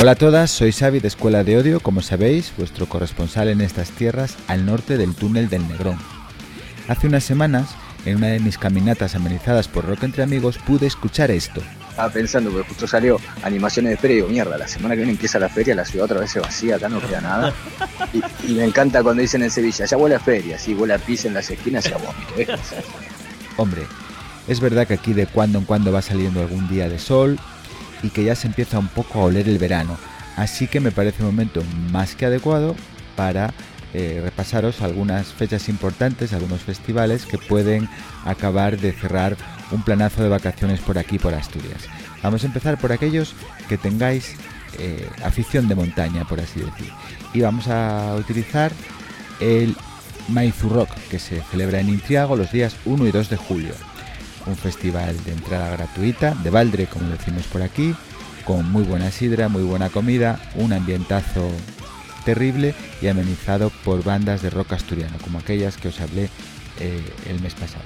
Hola a todas, soy Xavi de Escuela de Odio, como sabéis, vuestro corresponsal en estas tierras al norte del túnel del Negrón. Hace unas semanas, en una de mis caminatas amenizadas por Rock Entre Amigos, pude escuchar esto. Estaba pensando, porque justo salió animaciones de feria y digo, mierda, la semana que viene empieza la feria, la ciudad otra vez se vacía, acá no queda nada. Y, y me encanta cuando dicen en Sevilla, ya huele a feria, sí, huele a pizza en las esquinas y a vómito. ¿eh? Hombre, es verdad que aquí de cuando en cuando va saliendo algún día de sol y que ya se empieza un poco a oler el verano, así que me parece un momento más que adecuado para eh, repasaros algunas fechas importantes, algunos festivales que pueden acabar de cerrar un planazo de vacaciones por aquí, por Asturias. Vamos a empezar por aquellos que tengáis eh, afición de montaña, por así decir, y vamos a utilizar el Maizu Rock, que se celebra en Intriago los días uno y dos de julio. Un festival de entrada gratuita, de balde, como decimos por aquí, con muy buena sidra, muy buena comida, un ambientazo terrible y amenizado por bandas de rock asturiano, como aquellas que os hablé eh, el mes pasado.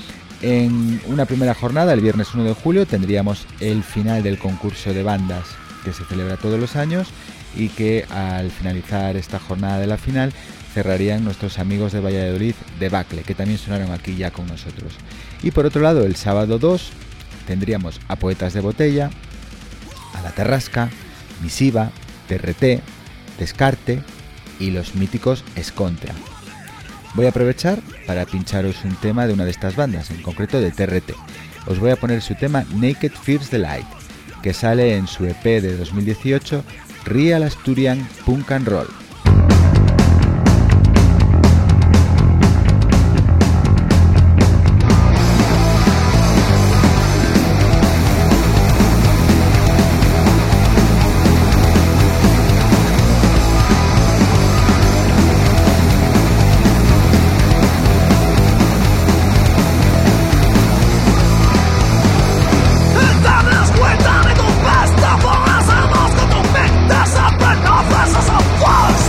En una primera jornada, el viernes uno de julio, tendríamos el final del concurso de bandas que se celebra todos los años y que al finalizar esta jornada de la final cerrarían nuestros amigos de Valladolid de Bacle, que también sonaron aquí ya con nosotros. Y por otro lado, el sábado dos tendríamos a Poetas de Botella, a La Terrasca, Misiva, T R T, Descarte y los míticos Escontra. Voy a aprovechar para pincharos un tema de una de estas bandas, en concreto de T R T. Os voy a poner su tema Naked Fears the Light, que sale en su E P de dos mil dieciocho, Real Asturian Punk and Roll. Cuenta de tu pasta, por las armas que tú metes, aprende ofensas a fuerza.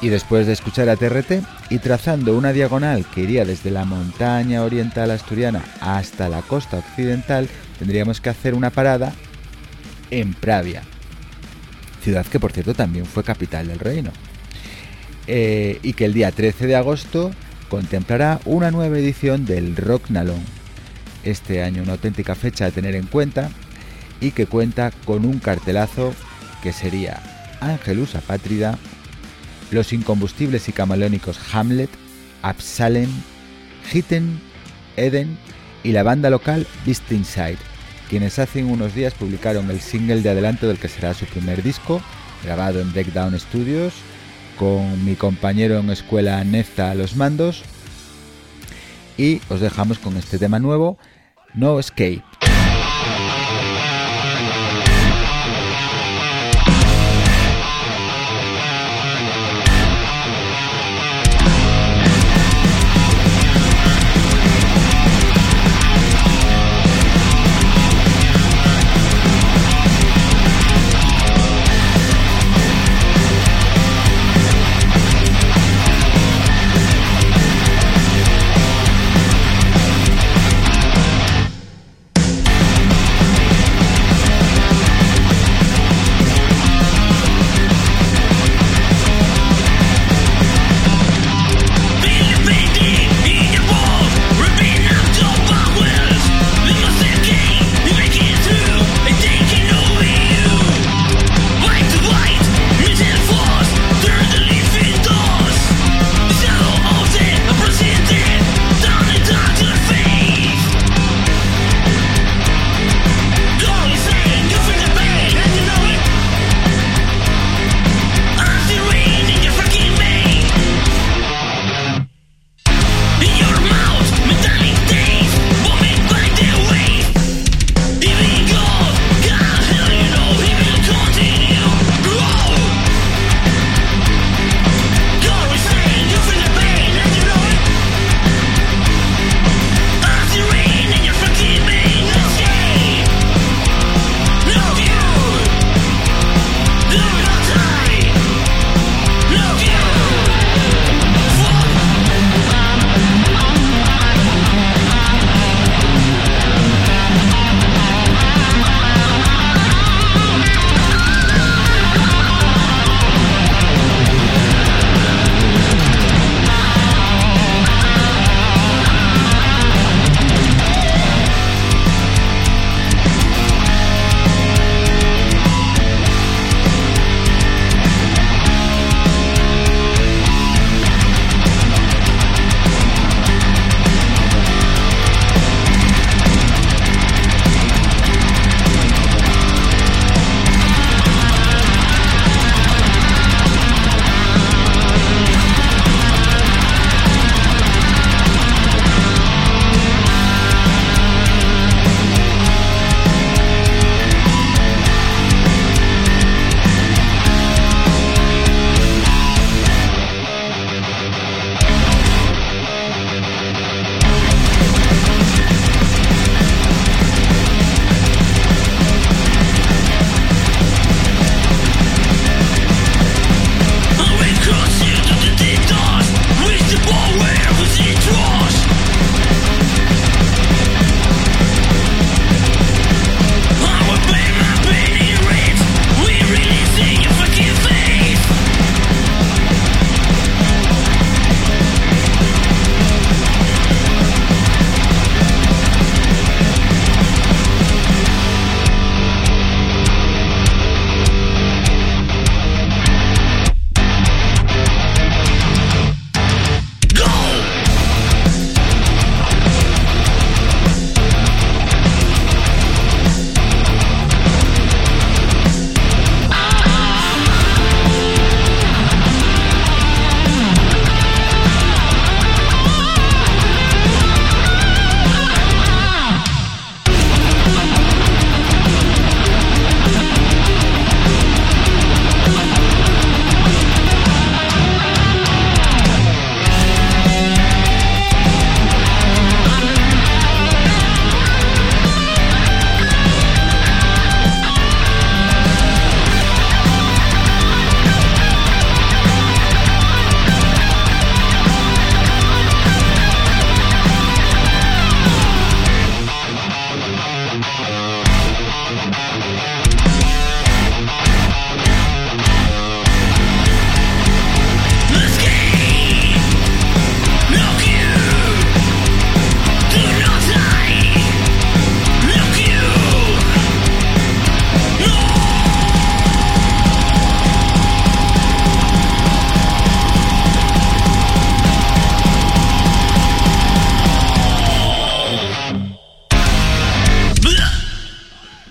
Y después de escuchar a T R T y trazando una diagonal que iría desde la montaña oriental asturiana hasta la costa occidental, tendríamos que hacer una parada en Pravia, ciudad que por cierto también fue capital del reino, eh, y que el día trece de agosto contemplará una nueva edición del Rocknalón. Este año una auténtica fecha a tener en cuenta y que cuenta con un cartelazo que sería Angelus Apátrida, Los Incombustibles y Camaleónicos Hamlet, Absalem, Hitten, Eden y la banda local Beast Inside, quienes hace unos días publicaron el single de adelanto del que será su primer disco, grabado en Breakdown Studios, con mi compañero en escuela Nefta a los mandos. Y os dejamos con este tema nuevo, No Escape.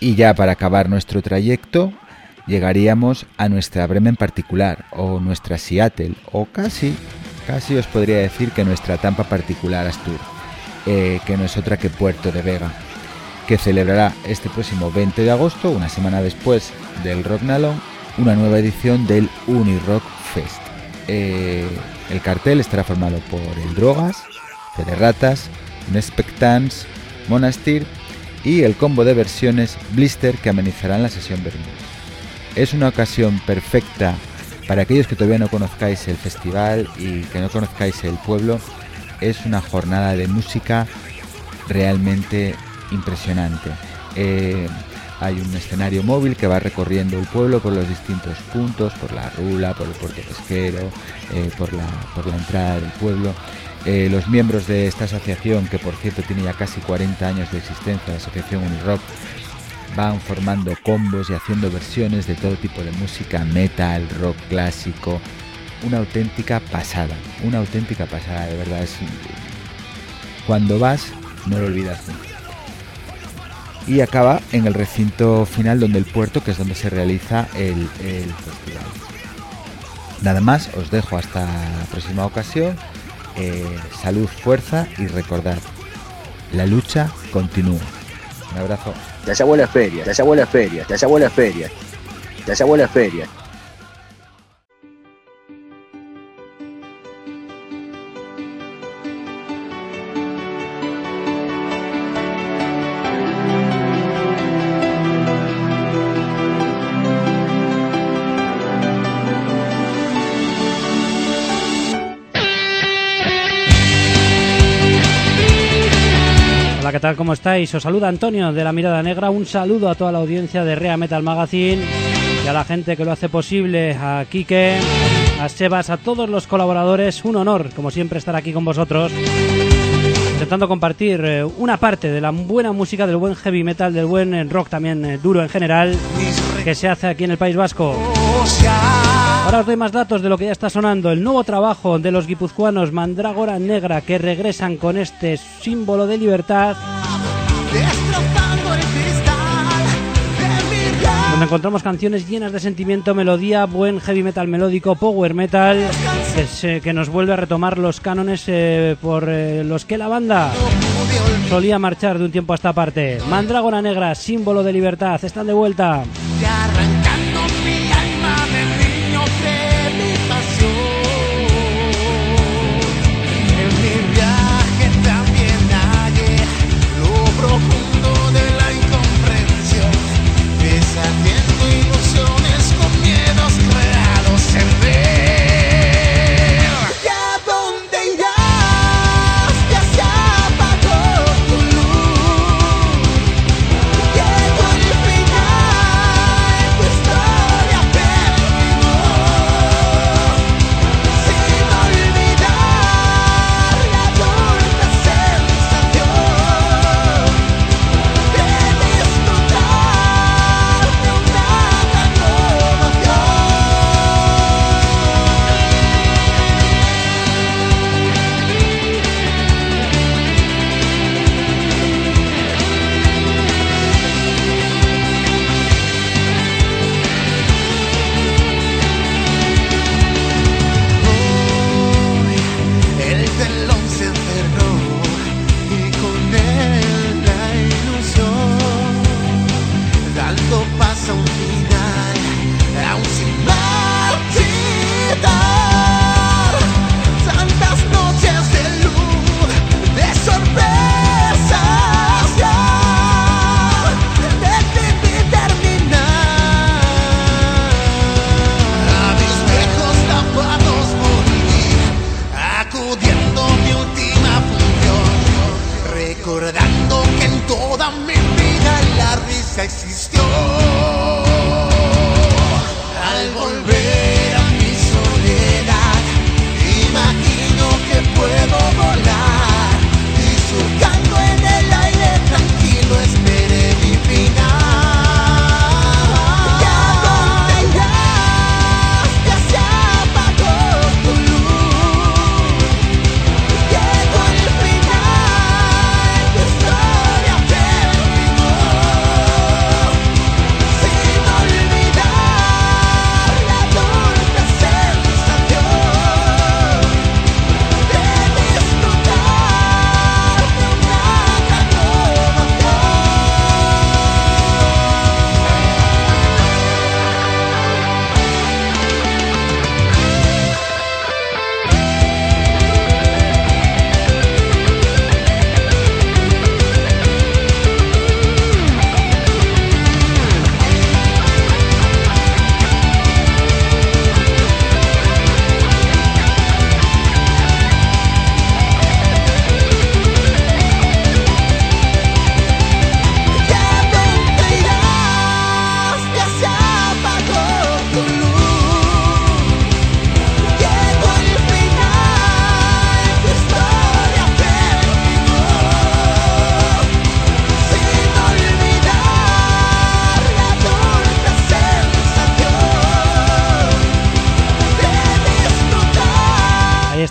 Y ya para acabar nuestro trayecto, llegaríamos a nuestra Bremen particular, o nuestra Seattle, o casi, casi os podría decir que nuestra Tampa particular Astur, eh, que no es otra que Puerto de Vega, que celebrará este próximo veinte de agosto, una semana después del Rock Nalón, una nueva edición del Unirock Fest. Eh, el cartel estará formado por El Drogas, Fede Ratas, Nespectans, Monastir y el combo de versiones Blister, que amenizarán la sesión Bermúdez. Es una ocasión perfecta para aquellos que todavía no conozcáis el festival y que no conozcáis el pueblo. Es una jornada de música realmente impresionante. Eh, hay un escenario móvil que va recorriendo el pueblo por los distintos puntos, por la Rula, por el puerto pesquero, eh, por, la, por la entrada del pueblo. Eh, los miembros de esta asociación, que por cierto tiene ya casi cuarenta años de existencia, la asociación Unirock, van formando combos y haciendo versiones de todo tipo de música, metal, rock clásico. Una auténtica pasada, una auténtica pasada, de verdad. Es, cuando vas, no lo olvidas nunca. Y acaba en el recinto final donde el puerto, que es donde se realiza el, el festival. Nada más, os dejo hasta la próxima ocasión. Eh, salud, fuerza y recordad, la lucha continúa. Un abrazo. Ya se acabó la feria, ya se acabó la feria, ya se acabó la feria, ya se acabó la feria. ¿Qué tal? ¿Cómo estáis? Os saluda Antonio de La Mirada Negra. Un saludo a toda la audiencia de Rea Metal Magazine y a la gente que lo hace posible, a Quique, a Sebas, a todos los colaboradores. Un honor, como siempre, estar aquí con vosotros, intentando compartir eh, una parte de la buena música, del buen heavy metal, del buen rock también eh, duro en general, que se hace aquí en el País Vasco. Ahora os doy más datos de lo que ya está sonando. El nuevo trabajo de los guipuzcoanos Mandrágora Negra, que regresan con este símbolo de libertad, donde encontramos canciones llenas de sentimiento, melodía, buen heavy metal melódico, power metal, que, es, eh, que nos vuelve a retomar los cánones eh, por eh, los que la banda solía marchar de un tiempo a esta parte. Mandrágora Negra, símbolo de libertad, están de vuelta.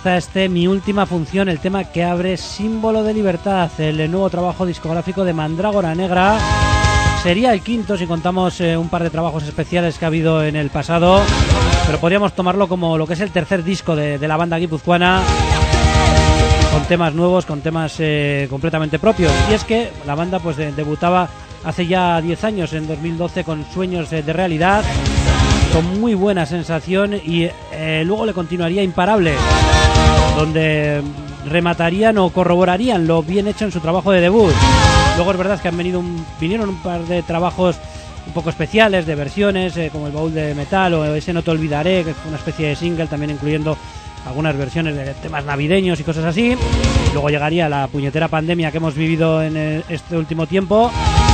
está este Mi Última Función, el tema que abre Símbolo de Libertad, el nuevo trabajo discográfico de Mandrágora Negra. Sería el quinto si contamos eh, un par de trabajos especiales que ha habido en el pasado, pero podríamos tomarlo como lo que es el tercer disco de, de la banda guipuzcoana, con temas nuevos, con temas eh, completamente propios. Y es que la banda pues de, debutaba hace ya diez años, en dos mil doce, con Sueños eh, de Realidad, con muy buena sensación, y eh, luego le continuaría Imparable, donde rematarían o corroborarían lo bien hecho en su trabajo de debut. Luego es verdad que han venido un, vinieron un par de trabajos un poco especiales, de versiones, eh, como el Baúl de Metal o ese No Te Olvidaré, que fue una especie de single, también incluyendo algunas versiones de temas navideños y cosas así. Luego llegaría la puñetera pandemia que hemos vivido en el, este último tiempo,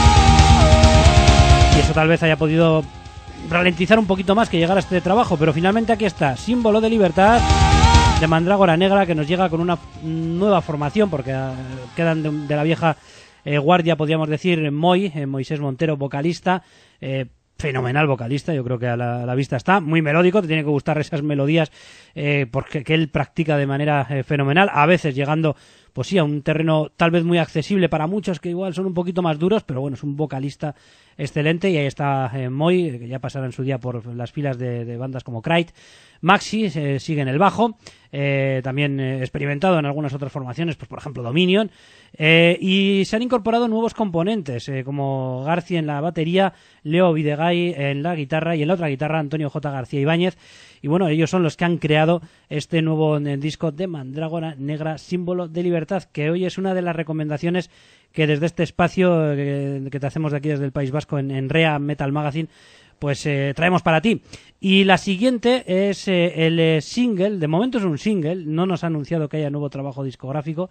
y eso tal vez haya podido ralentizar un poquito más que llegar a este trabajo, pero finalmente aquí está, Símbolo de Libertad, de Mandrágora Negra, que nos llega con una nueva formación, porque uh, quedan de, de la vieja eh, guardia, podríamos decir, Moy, eh, Moisés Montero, vocalista, eh, fenomenal vocalista, yo creo que a la, a la vista está, muy melódico, te tiene que gustar esas melodías eh, porque que él practica de manera eh, fenomenal, a veces llegando pues sí a un terreno tal vez muy accesible para muchos que igual son un poquito más duros, pero bueno, es un vocalista excelente. Y ahí está eh, Moy, que ya pasará en su día por las filas de, de bandas como Krayt. Maxi eh, sigue en el bajo, eh, también eh, experimentado en algunas otras formaciones, pues por ejemplo Dominion, eh, y se han incorporado nuevos componentes, eh, como García en la batería, Leo Videgaray en la guitarra, y en la otra guitarra Antonio J. García Ibáñez. Y bueno, ellos son los que han creado este nuevo eh, disco de Mandrágora Negra, Símbolo de Libertad, que hoy es una de las recomendaciones que desde este espacio eh, que te hacemos de aquí desde el País Vasco en, en Rea Metal Magazine, pues eh, traemos para ti. Y la siguiente es eh, el eh, single, de momento es un single, no nos ha anunciado que haya nuevo trabajo discográfico,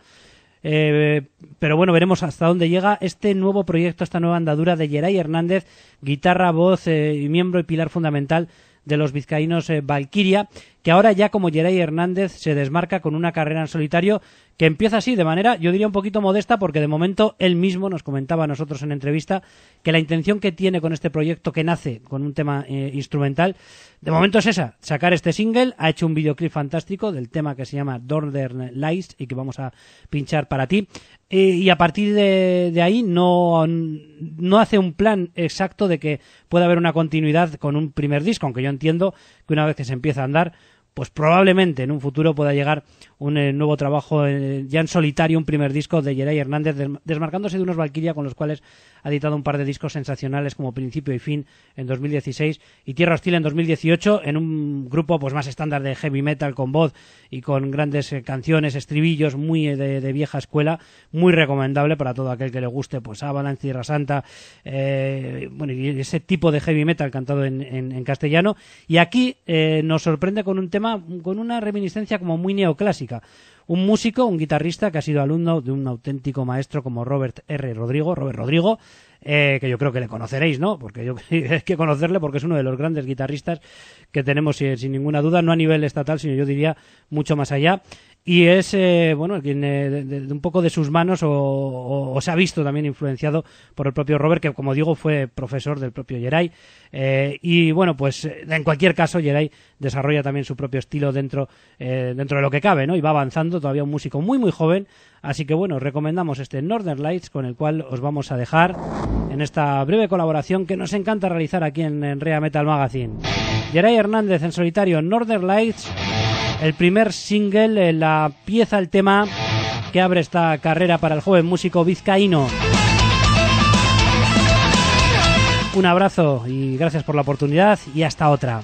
eh, pero bueno, veremos hasta dónde llega este nuevo proyecto, esta nueva andadura de Yeray Hernández, guitarra, voz eh, y miembro y pilar fundamental de los vizcaínos eh, Valkyria, que ahora ya como Yeray Hernández se desmarca con una carrera en solitario que empieza así, de manera, yo diría un poquito modesta, porque de momento él mismo nos comentaba a nosotros en entrevista que la intención que tiene con este proyecto, que nace con un tema eh, instrumental, de momento es esa, sacar este single. Ha hecho un videoclip fantástico del tema que se llama Northern Lights y que vamos a pinchar para ti, eh, y a partir de, de ahí no, no hace un plan exacto de que pueda haber una continuidad con un primer disco, aunque yo entiendo que una vez que se empieza a andar, pues probablemente en un futuro pueda llegar un eh, nuevo trabajo eh, ya en solitario, un primer disco de Yeray Hernández, des desmarcándose de unos Valkyria con los cuales ha editado un par de discos sensacionales como Principio y Fin en dos mil dieciséis y Tierra Hostil en dos mil dieciocho, en un grupo pues más estándar de heavy metal, con voz y con grandes eh, canciones, estribillos muy eh, de, de vieja escuela, muy recomendable para todo aquel que le guste, pues Avalanche, Tierra Santa, eh, bueno, y ese tipo de heavy metal cantado en, en, en castellano. Y aquí eh, nos sorprende con un tema, con una reminiscencia como muy neoclásica. Un músico, un guitarrista que ha sido alumno de un auténtico maestro como Robert R. Rodrigo, Robert Rodrigo, eh, que yo creo que le conoceréis, ¿no? Porque yo hay que conocerle porque es uno de los grandes guitarristas que tenemos sin, sin ninguna duda, no a nivel estatal, sino yo diría mucho más allá. Y es, eh, bueno, quien eh, de, de un poco de sus manos o, o, o se ha visto también influenciado por el propio Robert, que como digo fue profesor del propio Yeray. Eh, y bueno, pues en cualquier caso Yeray desarrolla también su propio estilo dentro, eh, dentro de lo que cabe, ¿no? Y va avanzando, todavía un músico muy muy joven. Así que bueno, recomendamos este Northern Lights, con el cual os vamos a dejar en esta breve colaboración que nos encanta realizar aquí en, en Rea Metal Magazine. Yeray Hernández en solitario, Northern Lights, el primer single, la pieza, el tema que abre esta carrera para el joven músico vizcaíno. Un abrazo y gracias por la oportunidad, y hasta otra.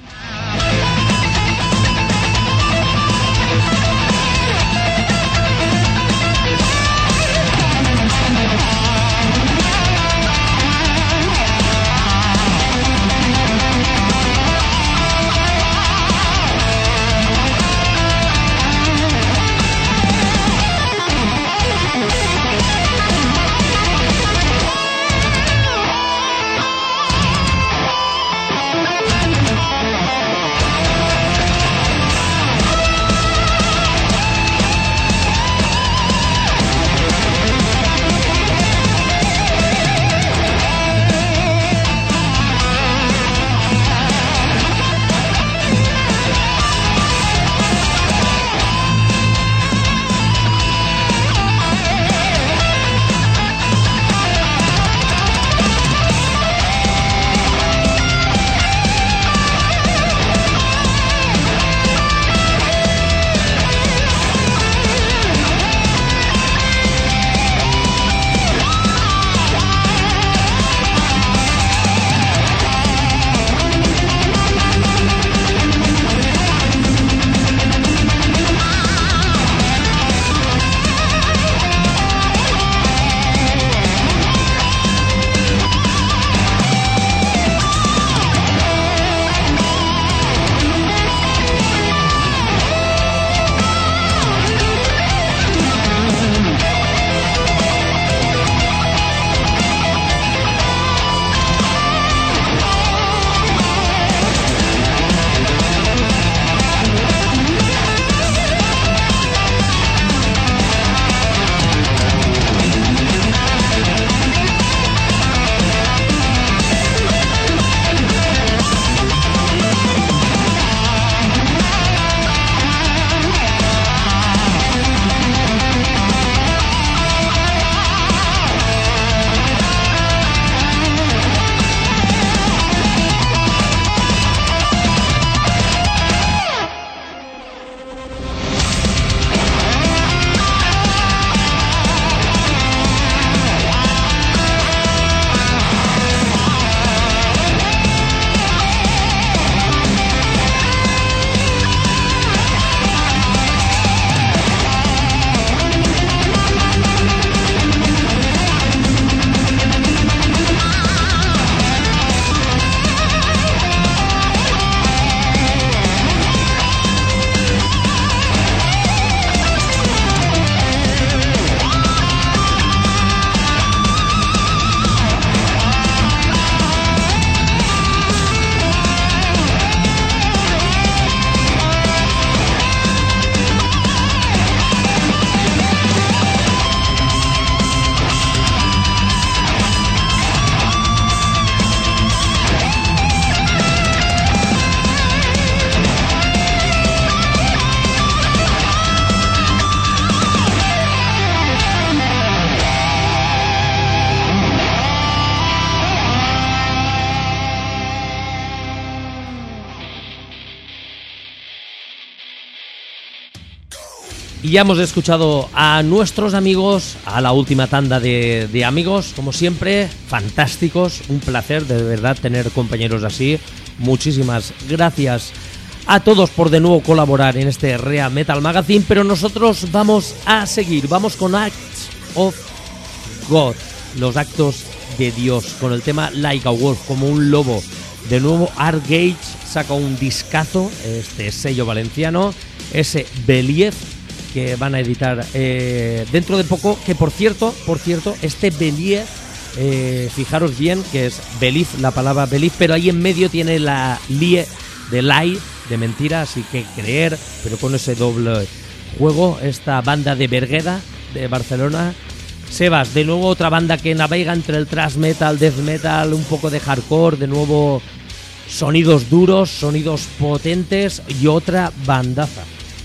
Y ya hemos escuchado a nuestros amigos, a la última tanda de, de amigos, como siempre, fantásticos, un placer de verdad tener compañeros así. Muchísimas gracias a todos por de nuevo colaborar en este Rea Metal Magazine, pero nosotros vamos a seguir, vamos con Acts of God, los actos de Dios, con el tema Like a Wolf, como un lobo. De nuevo Art Gage saca un discazo, este sello valenciano, ese Belief, que van a editar eh, dentro de poco, que por cierto, por cierto, este Belief, eh, fijaros bien que es Belief, la palabra Belief, pero ahí en medio tiene la lie de lie, de mentira, así que creer, pero con ese doble juego, esta banda de Bergueda, de Barcelona. Sebas, de nuevo otra banda que navega entre el thrash metal, death metal, un poco de hardcore, de nuevo sonidos duros, sonidos potentes y otra bandaza.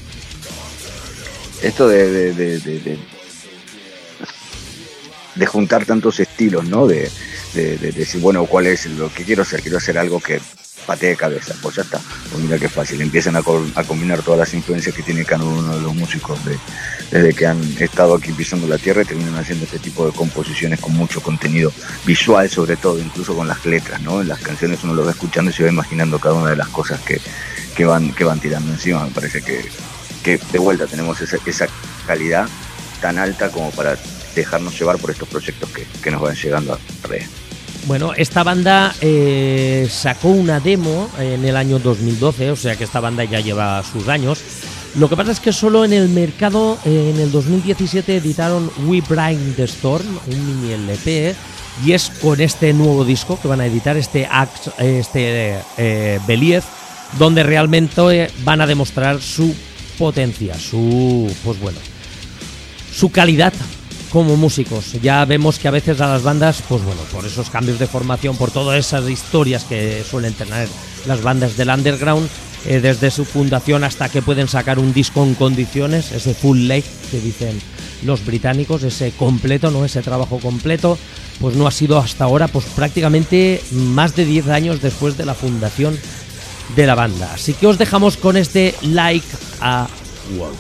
Esto de de, de, de, de, de juntar tantos estilos, ¿no? De, de, de, de decir, bueno, ¿cuál es lo que quiero hacer? Quiero hacer algo que patee cabeza, pues ya está. Pues mira qué fácil, empiezan a, co- a combinar todas las influencias que tiene cada uno de los músicos de, desde que han estado aquí pisando la tierra, y terminan haciendo este tipo de composiciones con mucho contenido visual, sobre todo, incluso con las letras, ¿no? En las canciones uno lo va escuchando y se va imaginando cada una de las cosas que, que van que van tirando encima. Me parece que que de vuelta tenemos esa, esa calidad tan alta como para dejarnos llevar por estos proyectos que, que nos van llegando a Rea. Bueno, esta banda eh, sacó una demo en el año dos mil doce, o sea que esta banda ya lleva sus años. Lo que pasa es que solo en el mercado, eh, en el dos mil diecisiete, editaron We Bring the Storm, un mini L P, y es con este nuevo disco que van a editar, este, Act, este eh, Belief, donde realmente van a demostrar su potencia, su, pues bueno, su calidad como músicos. Ya vemos que a veces a las bandas, pues bueno, por esos cambios de formación, por todas esas historias que suelen tener las bandas del underground, eh, desde su fundación hasta que pueden sacar un disco en condiciones, ese full length que dicen los británicos, ese completo, no, ese trabajo completo, pues no ha sido hasta ahora, pues prácticamente más de diez años después de la fundación de la banda. Así que os dejamos con este Like a Wolf.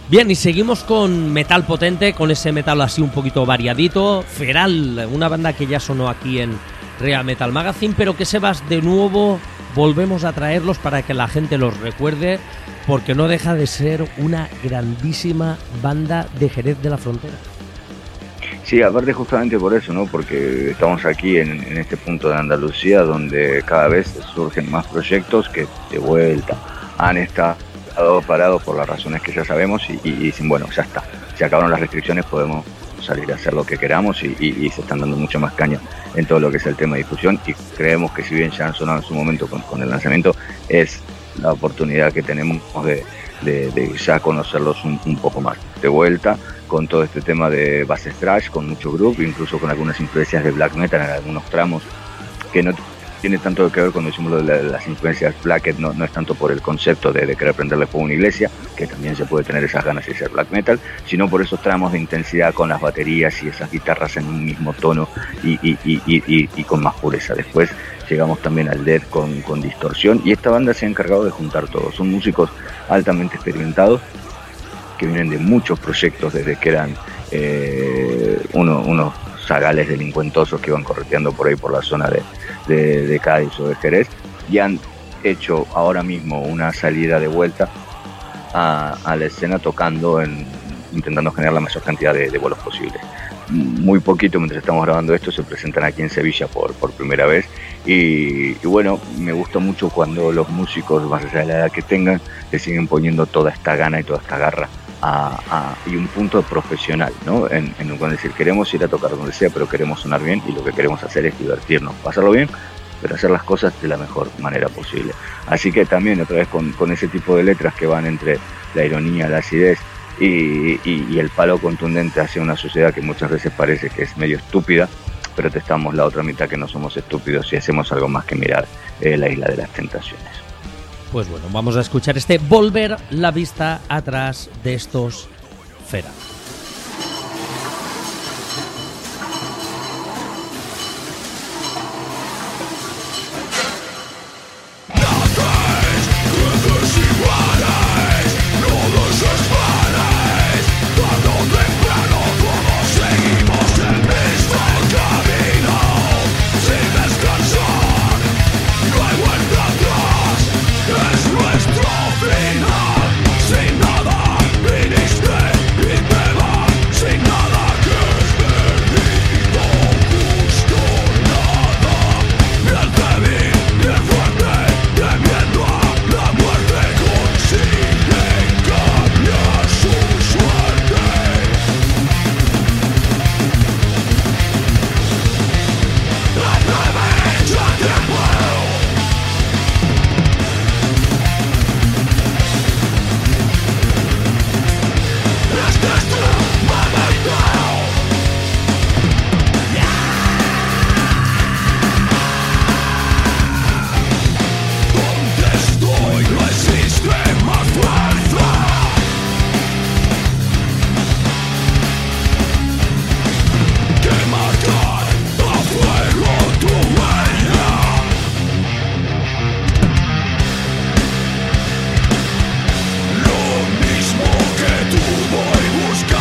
Bien, y seguimos con metal potente, con ese metal así un poquito variadito. Feral, una banda que ya sonó aquí en Real Metal Magazine, pero que Sebas, de nuevo volvemos a traerlos para que la gente los recuerde, porque no deja de ser una grandísima banda de Jerez de la Frontera. Sí, aparte justamente por eso, ¿no? Porque estamos aquí en, en este punto de Andalucía donde cada vez surgen más proyectos que de vuelta han estado parados por las razones que ya sabemos y, y, y dicen, bueno, ya está, se acabaron las restricciones, podemos salir a hacer lo que queramos y, y, y se están dando mucho más caña en todo lo que es el tema de difusión, y creemos que si bien ya han sonado en su momento con, con el lanzamiento, es la oportunidad que tenemos de, de, de ya conocerlos un, un poco más de vuelta, con todo este tema de bases thrash, con mucho groove, incluso con algunas influencias de black metal en algunos tramos, que no tiene tanto que ver cuando decimos lo de las influencias black, no, no es tanto por el concepto de, de querer prenderle fuego a una iglesia, que también se puede tener esas ganas y ser black metal, sino por esos tramos de intensidad con las baterías y esas guitarras en un mismo tono y, y, y, y, y con más pureza. Después llegamos también al death con, con distorsión, y esta banda se ha encargado de juntar todo. Son músicos altamente experimentados que vienen de muchos proyectos desde que eran eh, uno, unos zagales delincuentosos que iban correteando por ahí por la zona de, de, de Cádiz o de Jerez, y han hecho ahora mismo una salida de vuelta a, a la escena tocando, en, intentando generar la mayor cantidad de, de vuelos posibles. Muy poquito mientras estamos grabando esto se presentan aquí en Sevilla por, por primera vez, y, y bueno, me gusta mucho cuando los músicos, más allá de la edad que tengan, le siguen poniendo toda esta gana y toda esta garra A, a, y un punto profesional, ¿no? En, en cuando decir, queremos ir a tocar donde sea, pero queremos sonar bien, y lo que queremos hacer es divertirnos, pasarlo bien, pero hacer las cosas de la mejor manera posible. Así que también otra vez con, con ese tipo de letras que van entre la ironía, la acidez y, y, y el palo contundente hacia una sociedad que muchas veces parece que es medio estúpida, pero testamos la otra mitad, que no somos estúpidos y hacemos algo más que mirar eh, la isla de las tentaciones. Pues bueno, vamos a escuchar este Volver la vista atrás de estos Feral. Sin nada viniste y te vas. Busca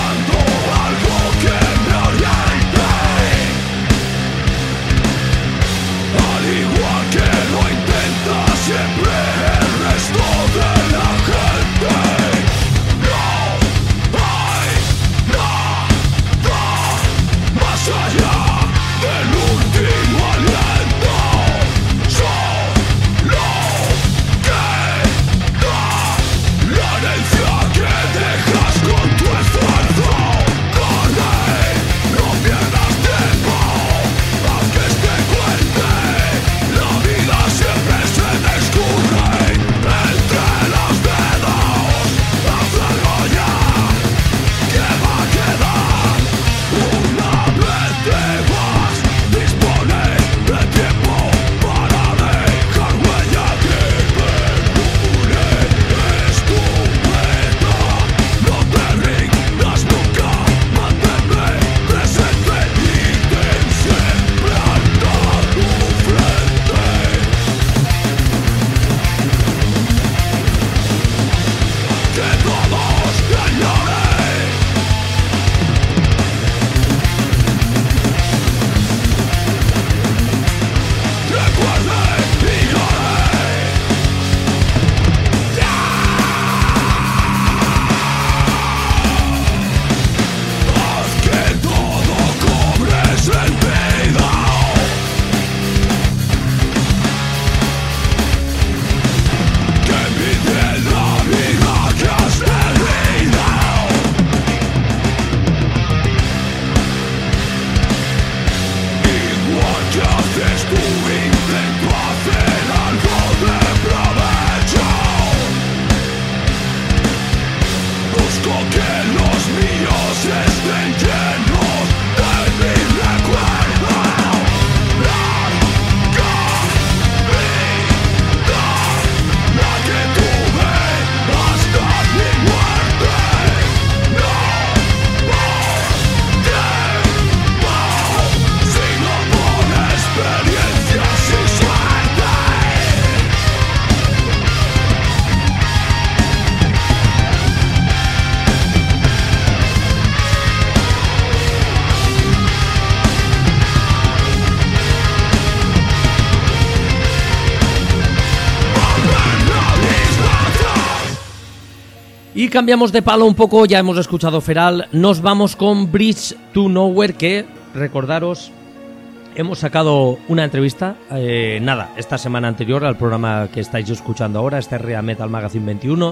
Y cambiamos de palo un poco, ya hemos escuchado Feral, nos vamos con Bridge to Nowhere, que, recordaros, hemos sacado una entrevista, eh, nada, esta semana anterior al programa que estáis escuchando ahora, este Real Metal Magazine veintiuno.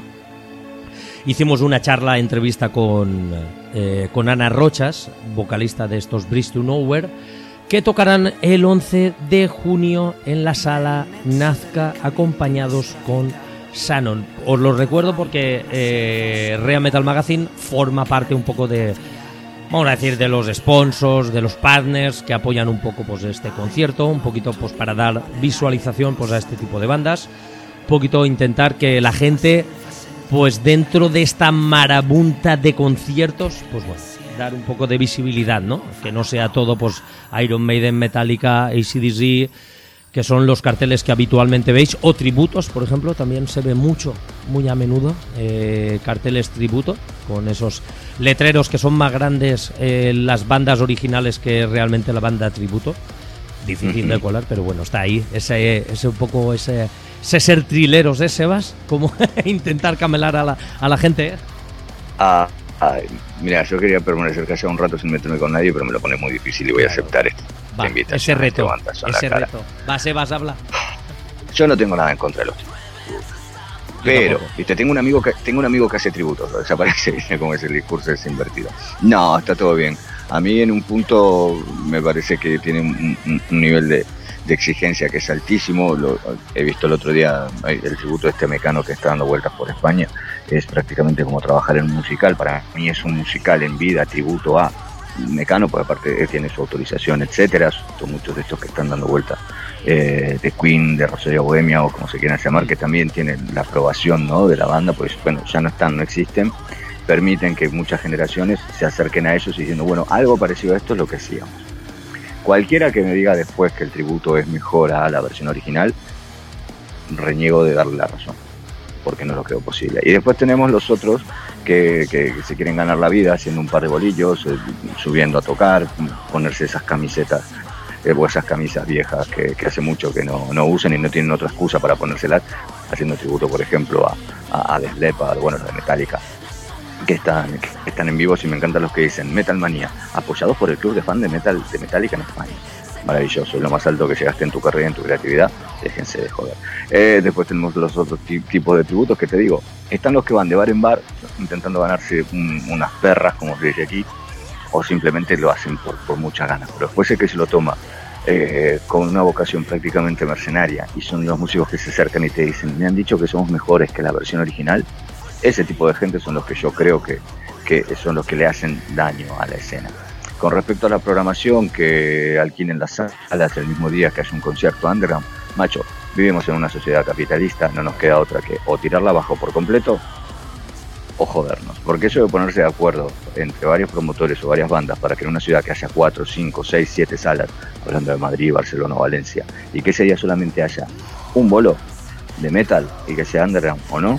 Hicimos una charla, entrevista con, eh, con Ana Rochas, vocalista de estos Bridge to Nowhere, que tocarán el once de junio en la sala Nazca, acompañados con Shannon. Os lo recuerdo porque eh, Real Metal Magazine forma parte un poco de, vamos a decir, de los sponsors, de los partners que apoyan un poco pues este concierto, un poquito pues para dar visualización pues a este tipo de bandas, un poquito intentar que la gente pues dentro de esta marabunta de conciertos, pues bueno, dar un poco de visibilidad, ¿no? Que no sea todo pues Iron Maiden, Metallica, A C D C, que son los carteles que habitualmente veis, o tributos, por ejemplo, también se ve mucho, muy a menudo, eh, carteles tributo, con esos letreros que son más grandes eh, las bandas originales que realmente la banda tributo. Difícil de colar, pero bueno, está ahí, ese, ese un poco, ese, ese ser trileros, ¿eh, Sebas? Como intentar camelar a la, a la gente, ¿eh? Ah, ay, mira, yo quería permanecer callado un rato sin meterme con nadie, pero me lo pone muy difícil y voy a aceptar esto. Va, ese reto, ese reto. Va, Sebas, habla. Yo no tengo nada en contra de los tributos. Pero, viste, tengo un amigo que tengo un amigo que hace tributos, o sea, parece que como es el discurso es invertido. No, está todo bien. A mí en un punto me parece que tiene un, un, un nivel de, de exigencia que es altísimo. Lo, he visto el otro día el tributo de este Mecano que está dando vueltas por España. Es prácticamente como trabajar en un musical. Para mí es un musical en vida, tributo a Mecano, porque aparte él tiene su autorización, etcétera. Son muchos de estos que están dando vueltas eh, de Queen, de Rosalía Bohemia o como se quieran llamar, que también tienen la aprobación, ¿no?, de la banda, pues bueno, ya no están, no existen. Permiten que muchas generaciones se acerquen a ellos diciendo, bueno, algo parecido a esto es lo que hacíamos. Cualquiera que me diga después que el tributo es mejor a la versión original, reniego de darle la razón, porque no lo creo posible. Y después tenemos los otros que, que, que se quieren ganar la vida haciendo un par de bolillos, eh, subiendo a tocar, ponerse esas camisetas, eh, o esas camisas viejas que, que hace mucho que no, no usan y no tienen otra excusa para ponérselas, haciendo tributo, por ejemplo, a, a, a The Leppard, bueno, los de Metallica, que están, que están en vivo, y me encantan los que dicen Metal Manía, apoyados por el club de fan de metal de Metallica en España. Maravilloso, es lo más alto que llegaste en tu carrera y en tu creatividad, déjense de joder. Eh, después tenemos los otros tipos de tributos que te digo, están los que van de bar en bar intentando ganarse un, unas perras, como se dice aquí, o simplemente lo hacen por, por muchas ganas, pero después el que se lo toma eh, con una vocación prácticamente mercenaria, y son los músicos que se acercan y te dicen, me han dicho que somos mejores que la versión original. Ese tipo de gente son los que yo creo que, que son los que le hacen daño a la escena. Con respecto a la programación, que alquilen las salas el mismo día que haya un concierto underground, macho, vivimos en una sociedad capitalista, no nos queda otra que o tirarla abajo por completo o jodernos. Porque eso de ponerse de acuerdo entre varios promotores o varias bandas para que en una ciudad que haya cuatro, cinco, seis, siete salas, hablando de Madrid, Barcelona o Valencia, y que ese día solamente haya un bolo de metal y que sea underground o no,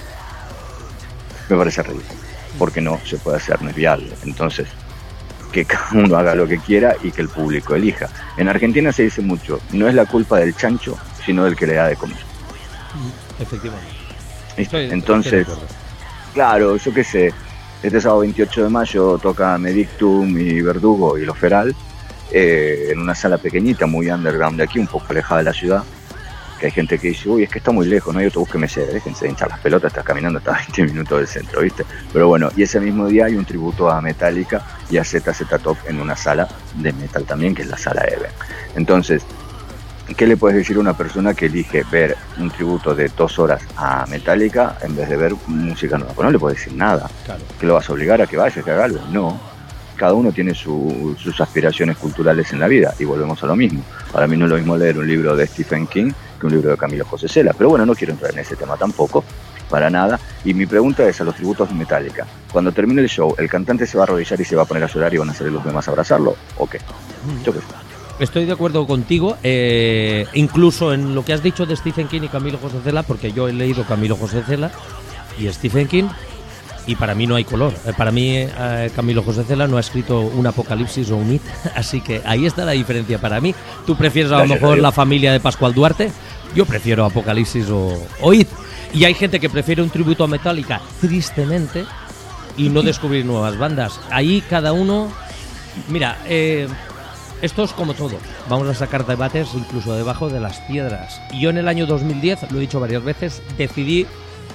me parece ridículo, porque no se puede hacer, no es viable. Entonces, que cada uno haga lo que quiera y que el público elija. En Argentina se dice mucho, no es la culpa del chancho, sino del que le da de comer. Efectivamente. Estoy, Entonces, estoy claro, yo qué sé, este sábado veintiocho de mayo toca Medictum y Verdugo y Los Feral, eh, en una sala pequeñita, muy underground de aquí, un poco alejada de la ciudad, que hay gente que dice, uy, es que está muy lejos, no hay autobús que me lleve, déjense de hinchar las pelotas, estás caminando hasta veinte minutos del centro, ¿viste? Pero bueno, y ese mismo día hay un tributo a Metallica y a Z Z Top en una sala de metal también, que es la sala Even. Entonces, ¿qué le puedes decir a una persona que elige ver un tributo de dos horas a Metallica en vez de ver música nueva? Pues no le puedes decir nada. Claro. ¿Que lo vas a obligar a que vaya, que haga algo? No. Cada uno tiene su, sus aspiraciones culturales en la vida, y volvemos a lo mismo. Para mí no es lo mismo leer un libro de Stephen King que un libro de Camilo José Cela, pero bueno, no quiero entrar en ese tema tampoco, para nada. Y mi pregunta es a los tributos de Metallica: cuando termine el show, ¿el cantante se va a arrodillar y se va a poner a llorar y van a salir los demás a abrazarlo? ¿O qué? Yo qué sé. Estoy de acuerdo contigo, eh, incluso en lo que has dicho de Stephen King y Camilo José Cela, porque yo he leído Camilo José Cela y Stephen King, y para mí no hay color. Para mí eh, Camilo José Cela no ha escrito un Apocalipsis o un It, así que ahí está la diferencia para mí. Tú prefieres a lo mejor La familia de Pascual Duarte, yo prefiero Apocalipsis o, o It. Y hay gente que prefiere un tributo a Metallica, tristemente, y no descubrir nuevas bandas. Ahí cada uno... Mira, eh, esto es como todo. Vamos a sacar debates incluso debajo de las piedras. Y yo en el año dos mil diez, lo he dicho varias veces, decidí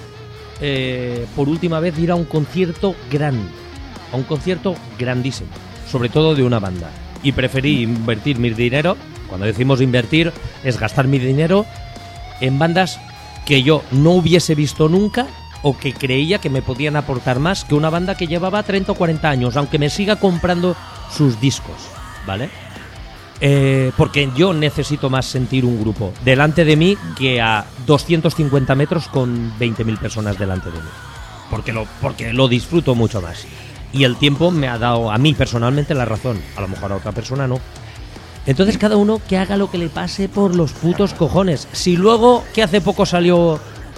eh, por última vez ir a un concierto gran. A un concierto grandísimo. Sobre todo de una banda. Y preferí invertir mi dinero. Cuando decimos invertir, es gastar mi dinero en bandas que yo no hubiese visto nunca o que creía que me podían aportar más que una banda que llevaba treinta o cuarenta años, aunque me siga comprando sus discos, ¿vale? Eh, porque yo necesito más sentir un grupo delante de mí que a doscientos cincuenta metros con veinte mil personas delante de mí. Porque lo, porque lo disfruto mucho más. Y el tiempo me ha dado a mí personalmente la razón. A lo mejor a otra persona no. Entonces cada uno que haga lo que le pase por los putos cojones. Si luego, que hace poco salió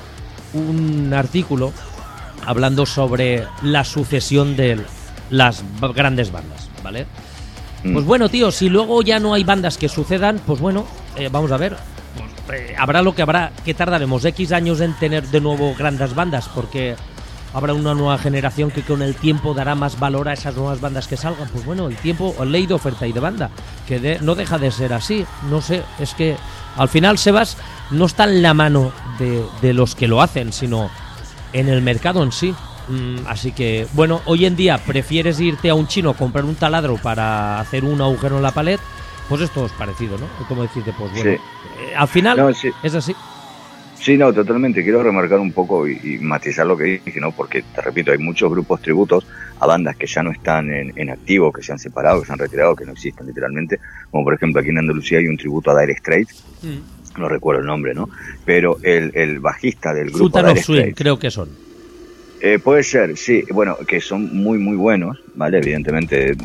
un artículo hablando sobre la sucesión de las grandes bandas, ¿vale? Mm. Pues bueno, tío, si luego ya no hay bandas que sucedan, pues bueno, eh, vamos a ver. Pues, eh, habrá lo que habrá, que tardaremos X años en tener de nuevo grandes bandas, porque habrá una nueva generación que con el tiempo dará más valor a esas nuevas bandas que salgan. Pues bueno, el tiempo, ley de oferta y demanda, que de, no deja de ser así. No sé, es que al final, Sebas, no está en la mano de, de los que lo hacen, sino en el mercado en sí. Mm, así que, bueno, hoy en día prefieres irte a un chino a comprar un taladro para hacer un agujero en la pared, pues esto es parecido, ¿no? Como decirte, pues bueno, sí. eh, al final no, sí. es así. Sí, no, totalmente. Quiero remarcar un poco y, y matizar lo que dije, ¿no? Porque, te repito, hay muchos grupos tributos a bandas que ya no están en, en activo, que se han separado, que se han retirado, que no existen literalmente. Como por ejemplo aquí en Andalucía hay un tributo a Dire Straits, mm. no recuerdo el nombre, ¿no? Pero el, el bajista del grupo Sultan Dire of Swing, Straits, creo que son. Eh, puede ser, sí. Bueno, que son muy, muy buenos, ¿vale? Evidentemente,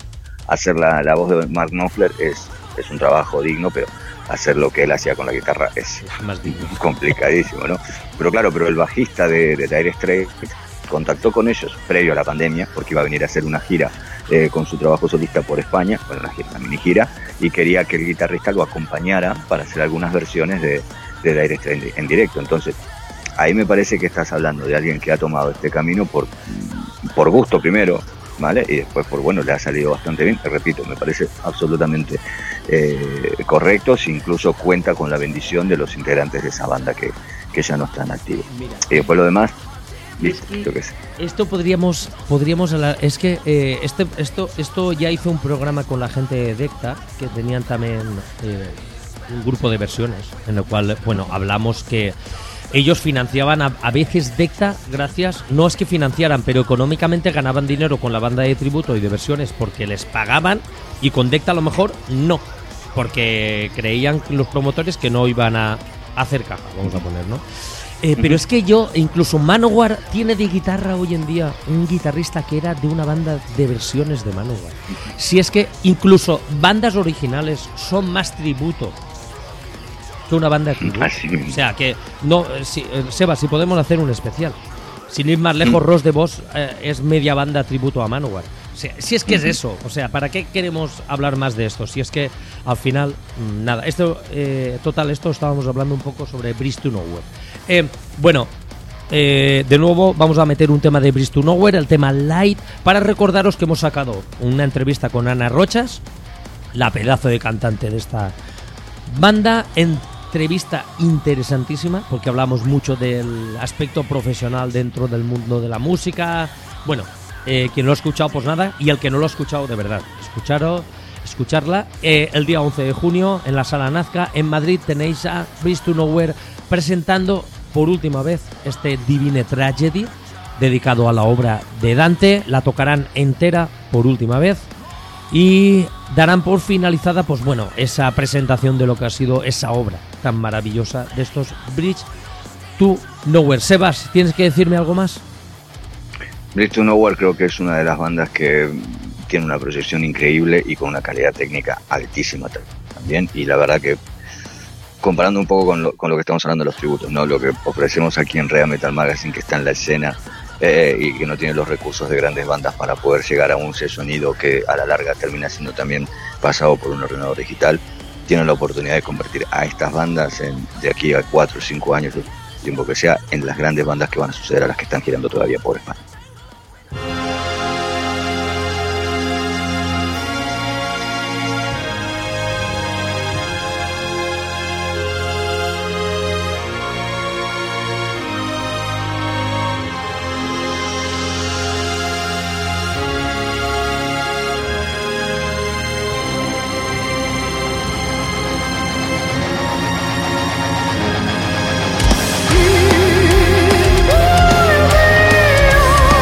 hacer la, la voz de Mark Knopfler es, es un trabajo digno, pero hacer lo que él hacía con la guitarra es más complicadísimo, ¿no? Pero claro, pero el bajista de, de Dire Straits contactó con ellos previo a la pandemia, porque iba a venir a hacer una gira eh, con su trabajo solista por España, bueno, una gira, una mini gira, y quería que el guitarrista lo acompañara para hacer algunas versiones de, de Dire Straits en directo. Entonces, ahí me parece que estás hablando de alguien que ha tomado este camino por, por gusto primero, ¿vale? Y después, por bueno, le ha salido bastante bien. Te repito, me parece absolutamente eh, correcto, si incluso cuenta con la bendición de los integrantes de esa banda que, que ya no están activos. Mira, y después lo demás, listo, es yo qué sé. Esto podríamos, podríamos hablar, es que eh, este, esto, esto ya hizo un programa con la gente de Decta, que tenían también eh, un grupo de versiones, en el cual, bueno, hablamos que ellos financiaban a, a veces Decta gracias, no es que financiaran, pero económicamente ganaban dinero con la banda de tributo y de versiones porque les pagaban, y con Decta a lo mejor no, porque creían los promotores que no iban a hacer caja, vamos a poner, ¿no? Eh, pero es que yo, incluso Manowar tiene de guitarra hoy en día un guitarrista que era de una banda de versiones de Manowar. Si es que incluso bandas originales son más tributo que una banda de tributo. O sea que, no, si, Seba, si podemos hacer un especial. Sin ir más lejos, mm. Ross de Boss eh, es media banda tributo a Manowar. O sea, si es que es eso, o sea, ¿para qué queremos hablar más de esto? Si es que al final, nada. Esto, eh, total, esto estábamos hablando un poco sobre Bridge to Nowhere. Eh, bueno, eh, de nuevo vamos a meter un tema de Bridge to Nowhere, el tema Light, para recordaros que hemos sacado una entrevista con Ana Rochas, la pedazo de cantante de esta banda, en entrevista interesantísima porque hablamos mucho del aspecto profesional dentro del mundo de la música. Bueno, eh, quien lo ha escuchado, pues nada, y el que no lo ha escuchado, de verdad, escucharos, escucharla. Eh, el día once de junio en la Sala Nazca en Madrid tenéis a Bridge to Nowhere presentando por última vez este Divine Tragedy dedicado a la obra de Dante. La tocarán entera por última vez y darán por finalizada, pues bueno, esa presentación de lo que ha sido esa obra tan maravillosa de estos Bridge to Nowhere. Sebas, ¿tienes que decirme algo más? Bridge to Nowhere creo que es una de las bandas que tiene una proyección increíble y con una calidad técnica altísima también, y la verdad que comparando un poco con lo, con lo que estamos hablando de los tributos, ¿no? Lo que ofrecemos aquí en Real Metal Magazine, que está en la escena eh, y que no tiene los recursos de grandes bandas para poder llegar a un sonido que a la larga termina siendo también pasado por un ordenador digital, tienen la oportunidad de convertir a estas bandas en, de aquí a cuatro o cinco años tiempo que sea, en las grandes bandas que van a suceder a las que están girando todavía por España. Oh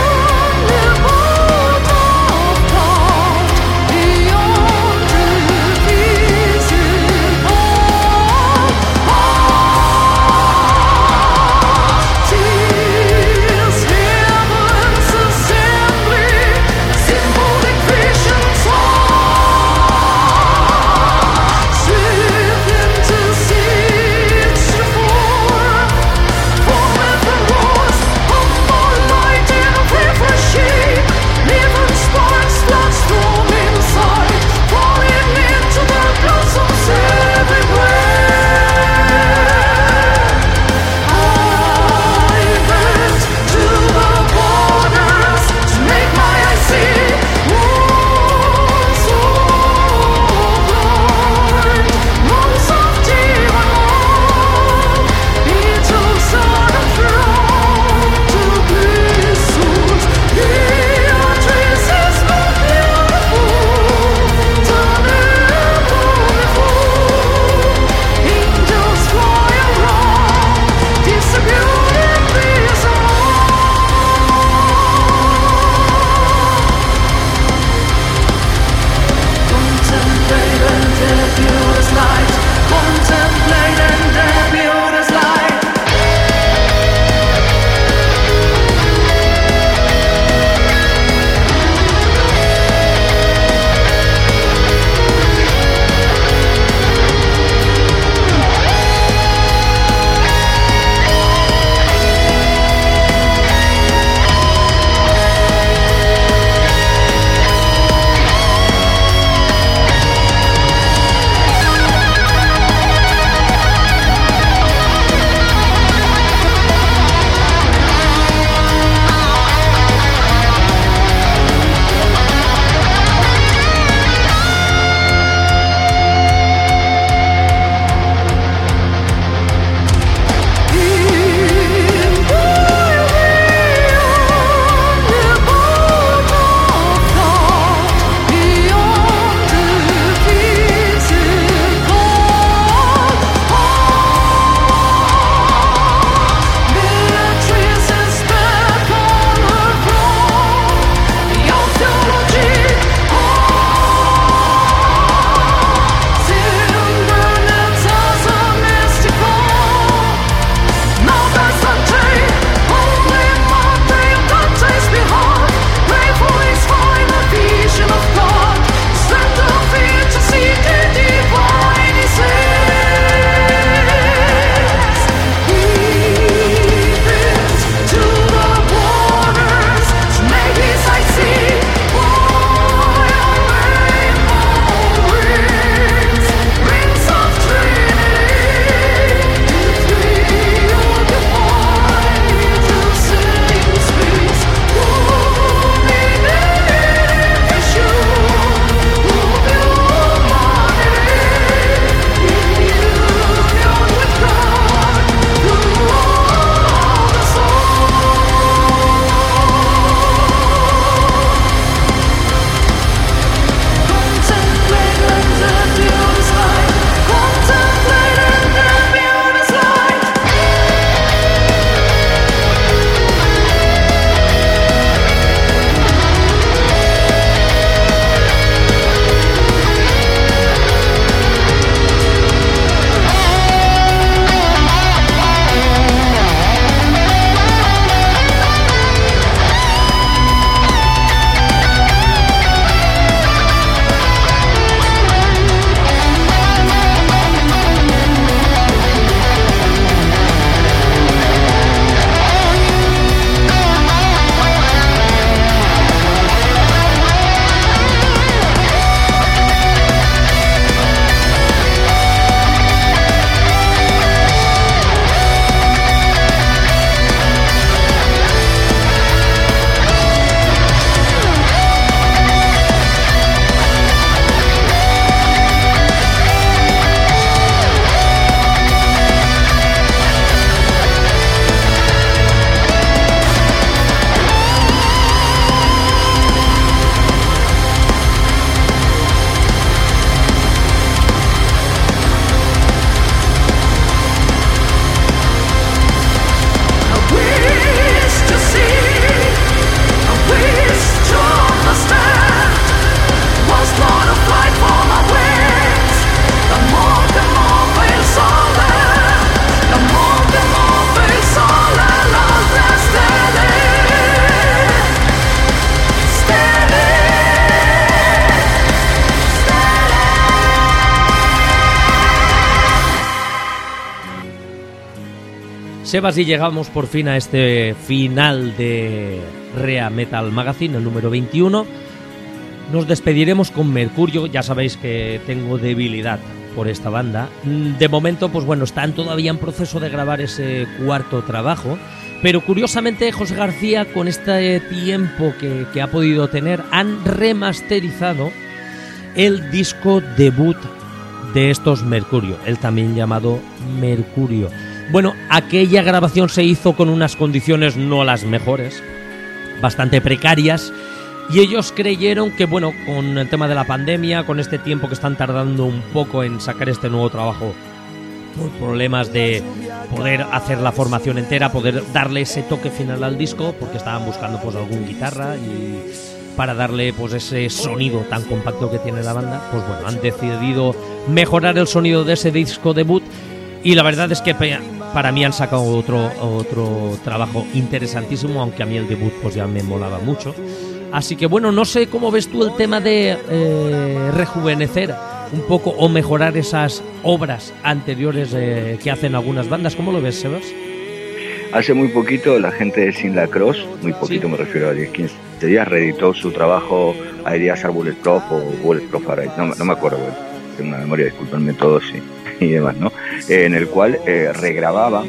Sebas, y llegamos por fin a este final de Rea Metal Magazine, el número veintiuno. Nos despediremos con Mercurio. Ya sabéis que tengo debilidad por esta banda. De momento, pues bueno, están todavía en proceso de grabar ese cuarto trabajo, pero curiosamente José García, con este tiempo que, que ha podido tener, han remasterizado el disco debut de estos Mercurio, el también llamado Mercurio. Bueno, aquella grabación se hizo con unas condiciones no las mejores, bastante precarias, y ellos creyeron que, bueno, con el tema de la pandemia, con este tiempo que están tardando un poco en sacar este nuevo trabajo, por problemas de poder hacer la formación entera, poder darle ese toque final al disco, porque estaban buscando pues algún guitarra y para darle pues ese sonido tan compacto que tiene la banda, pues bueno, han decidido mejorar el sonido de ese disco debut. Y la verdad es que para mí han sacado otro, otro trabajo interesantísimo, aunque a mí el debut pues ya me molaba mucho. Así que bueno, no sé cómo ves tú el tema de eh, rejuvenecer un poco o mejorar esas obras anteriores eh, que hacen algunas bandas. ¿Cómo lo ves, Sebas? Hace muy poquito la gente de Sin La Cross, muy poquito, ¿sí? Me refiero a diez, quince días, reeditó su trabajo Ideas Are Bulletproof o Bulletproof Array, no, no me acuerdo, bueno, tengo una memoria, discúlpenme todos y, y demás, ¿no? Eh, en el cual eh, regrababan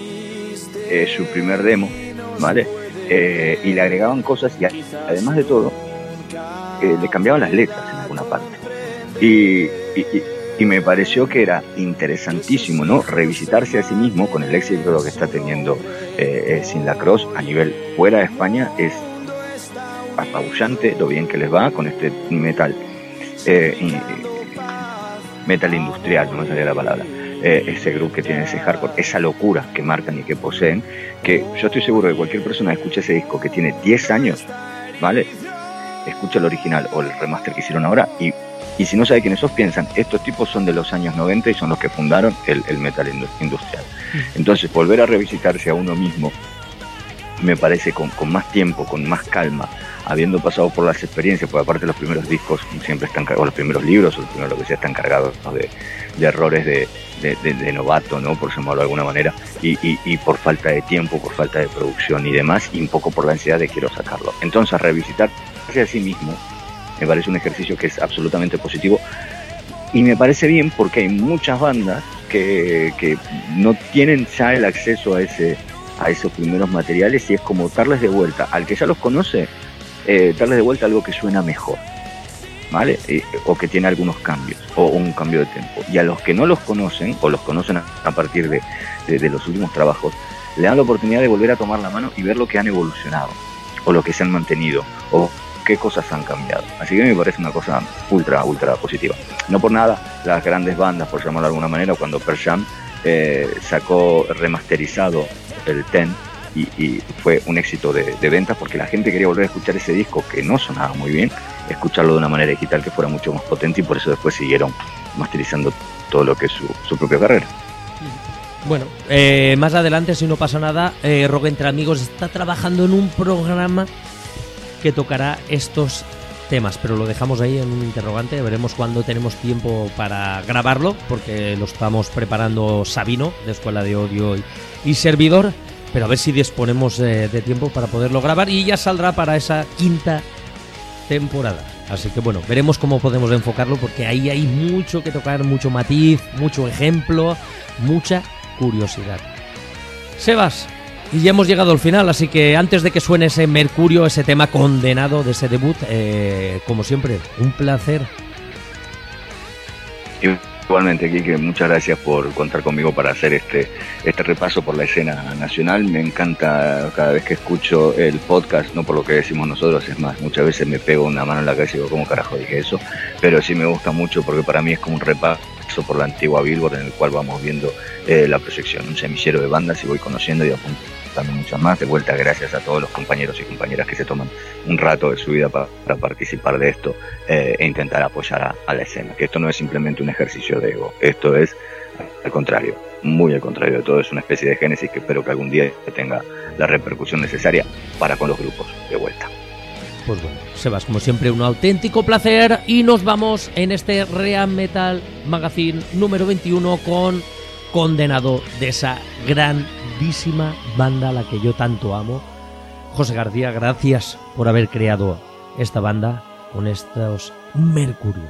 eh, su primer demo, ¿vale? Eh, y le agregaban cosas y además de todo, eh, le cambiaban las letras en alguna parte. Y, y, y, y me pareció que era interesantísimo, ¿no? Revisitarse a sí mismo con el éxito que está teniendo eh, Sin La Cross a nivel fuera de España. Es apabullante lo bien que les va con este metal eh, y, metal industrial, no me salía la palabra, eh, ese grupo que tiene ese hardcore, esa locura que marcan y que poseen, que yo estoy seguro que cualquier persona que escuche ese disco que tiene diez años, ¿vale? Escucha el original o el remaster que hicieron ahora y Y si no sabe quiénes sos, piensan, estos tipos son de los años noventa y son los que fundaron el, el metal industrial. Entonces, volver a revisitarse a uno mismo, me parece con, con más tiempo, con más calma, habiendo pasado por las experiencias, porque aparte los primeros discos siempre están cargados, los primeros libros o los primeros lo que sea, están cargados de, de errores de, de, de, de novato, ¿no? Por llamarlo de alguna manera, y, y, y por falta de tiempo, por falta de producción y demás, y un poco por la ansiedad de quiero sacarlo. Entonces, revisitarse a sí mismo, me parece un ejercicio que es absolutamente positivo y me parece bien porque hay muchas bandas que, que no tienen ya el acceso a ese a esos primeros materiales y es como darles de vuelta al que ya los conoce, eh, darles de vuelta algo que suena mejor, ¿vale? Eh, o que tiene algunos cambios o un cambio de tempo, y a los que no los conocen o los conocen a, a partir de, de, de los últimos trabajos, le dan la oportunidad de volver a tomar la mano y ver lo que han evolucionado o lo que se han mantenido o qué cosas han cambiado. Así que me parece una cosa ultra, ultra positiva. No por nada, las grandes bandas, por llamarlo de alguna manera, cuando Pearl Jam eh, sacó remasterizado el Ten y, y fue un éxito de, de ventas porque la gente quería volver a escuchar ese disco que no sonaba muy bien, escucharlo de una manera digital que fuera mucho más potente, y por eso después siguieron masterizando todo lo que es su, su propia carrera. Bueno, eh, más adelante, si no pasa nada, eh, Rock Entre Amigos está trabajando en un programa que tocará estos temas, pero lo dejamos ahí en un interrogante. Veremos cuándo tenemos tiempo para grabarlo, porque lo estamos preparando Sabino, de Escuela de Odio y, y servidor, pero a ver si disponemos eh, de tiempo para poderlo grabar y ya saldrá para esa quinta temporada. Así que bueno, veremos cómo podemos enfocarlo, porque ahí hay mucho que tocar, mucho matiz, mucho ejemplo, mucha curiosidad. Sebas, y ya hemos llegado al final, así que antes de que suene ese Mercurio, ese tema condenado de ese debut, eh, como siempre, un placer. Igualmente, Quique, muchas gracias por contar conmigo para hacer este este repaso por la escena nacional. Me encanta cada vez que escucho el podcast, no por lo que decimos nosotros, es más, muchas veces me pego una mano en la cabeza y digo, ¿cómo carajo dije eso? Pero sí me gusta mucho porque para mí es como un repaso por la antigua Billboard en el cual vamos viendo eh, la proyección, un semillero de bandas, y voy conociendo y apuntando muchas más. De vuelta, gracias a todos los compañeros y compañeras que se toman un rato de su vida para, para participar de esto eh, e intentar apoyar a, a la escena, que esto no es simplemente un ejercicio de ego, esto es al contrario, muy al contrario de todo, es una especie de génesis que espero que algún día tenga la repercusión necesaria para con los grupos de vuelta. Pues bueno, Sebas, como siempre, un auténtico placer, y nos vamos en este Rea Metal Magazine número veintiuno con condenado de esa grandísima banda a la que yo tanto amo. José García, gracias por haber creado esta banda con estos Mercurio.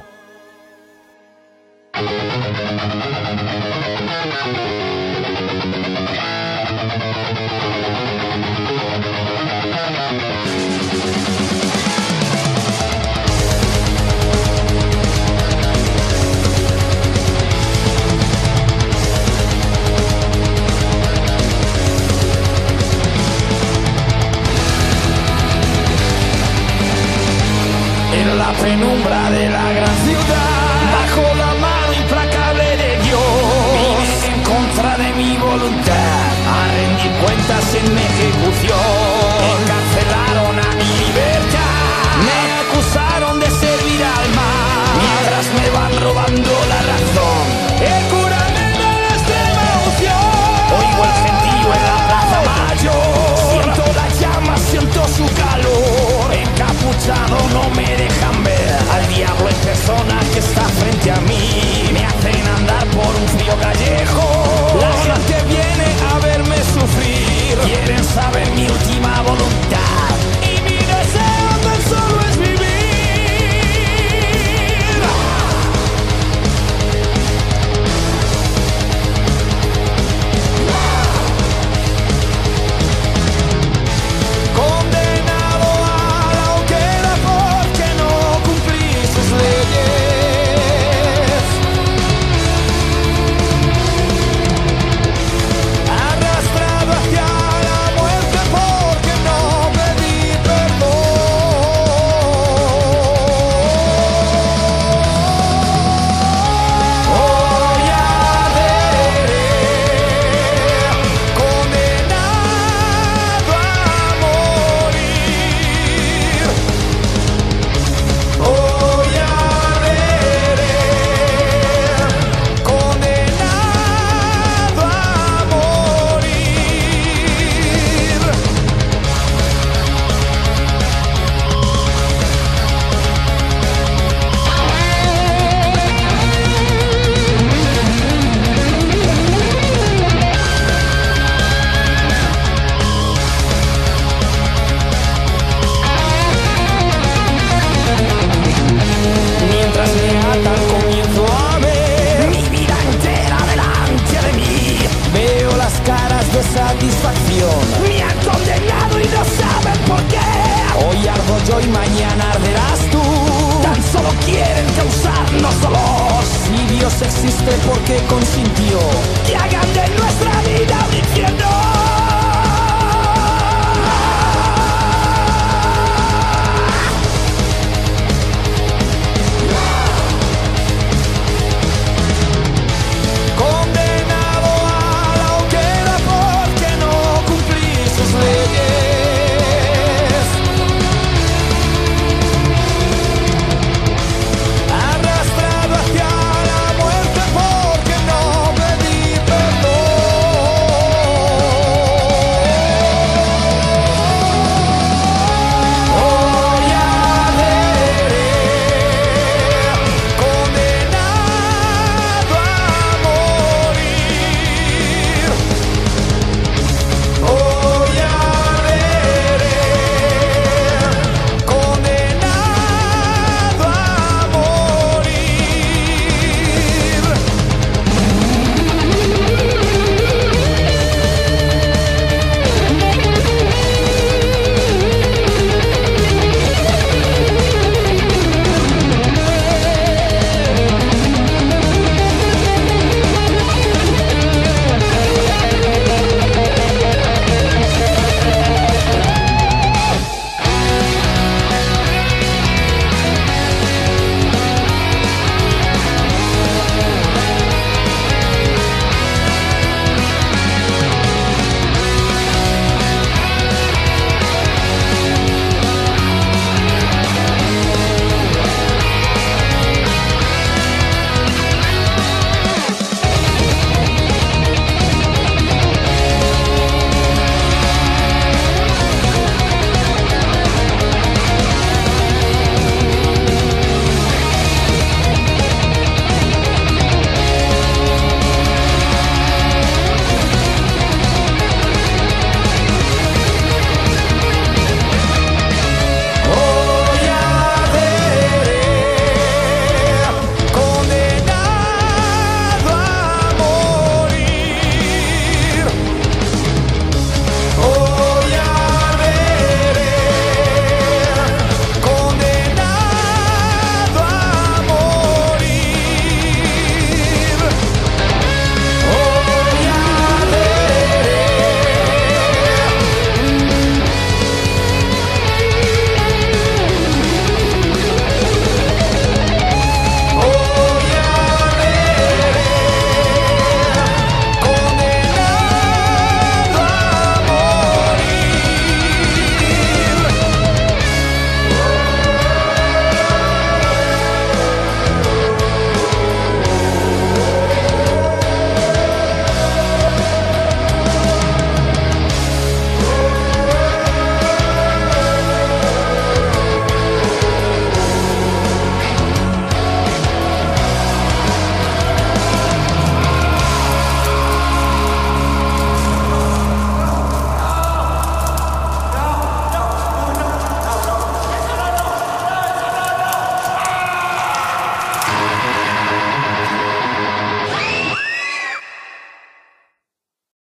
En la penumbra de la gran ciudad, bajo la mano implacable de Dios, vine en contra de mi voluntad a rendir cuentas en mi ejecución. Encarcelaron a mi libertad, me acusaron de servir al mal, mientras me van robando la razón. El cura me da esta emoción, oigo el gentío en la plaza mayor, siento la llama, siento su calor. Encapuchado no me dejan ver al diablo en persona que está frente a mí. Me hacen andar por un frío callejo, la gente viene a verme sufrir, quieren saber mi última voluntad y mi deseo tan solo es vivir. Condenado a la hoguera porque no cumplí sus leyes, arrastrado hacia la muerte porque no pedí perdón. Hoy arderé, condenado a morir. Hoy arderé, condenado a morir. Mientras me atan comienzo a ver mi vida entera delante de mí. Veo las caras de satisfacción, me han condenado y no saben por qué. Hoy ardo yo y mañana arderás tú. Tan solo quieren causarnos dolor. Si Dios existe, ¿por qué consintió que hagan de nuevo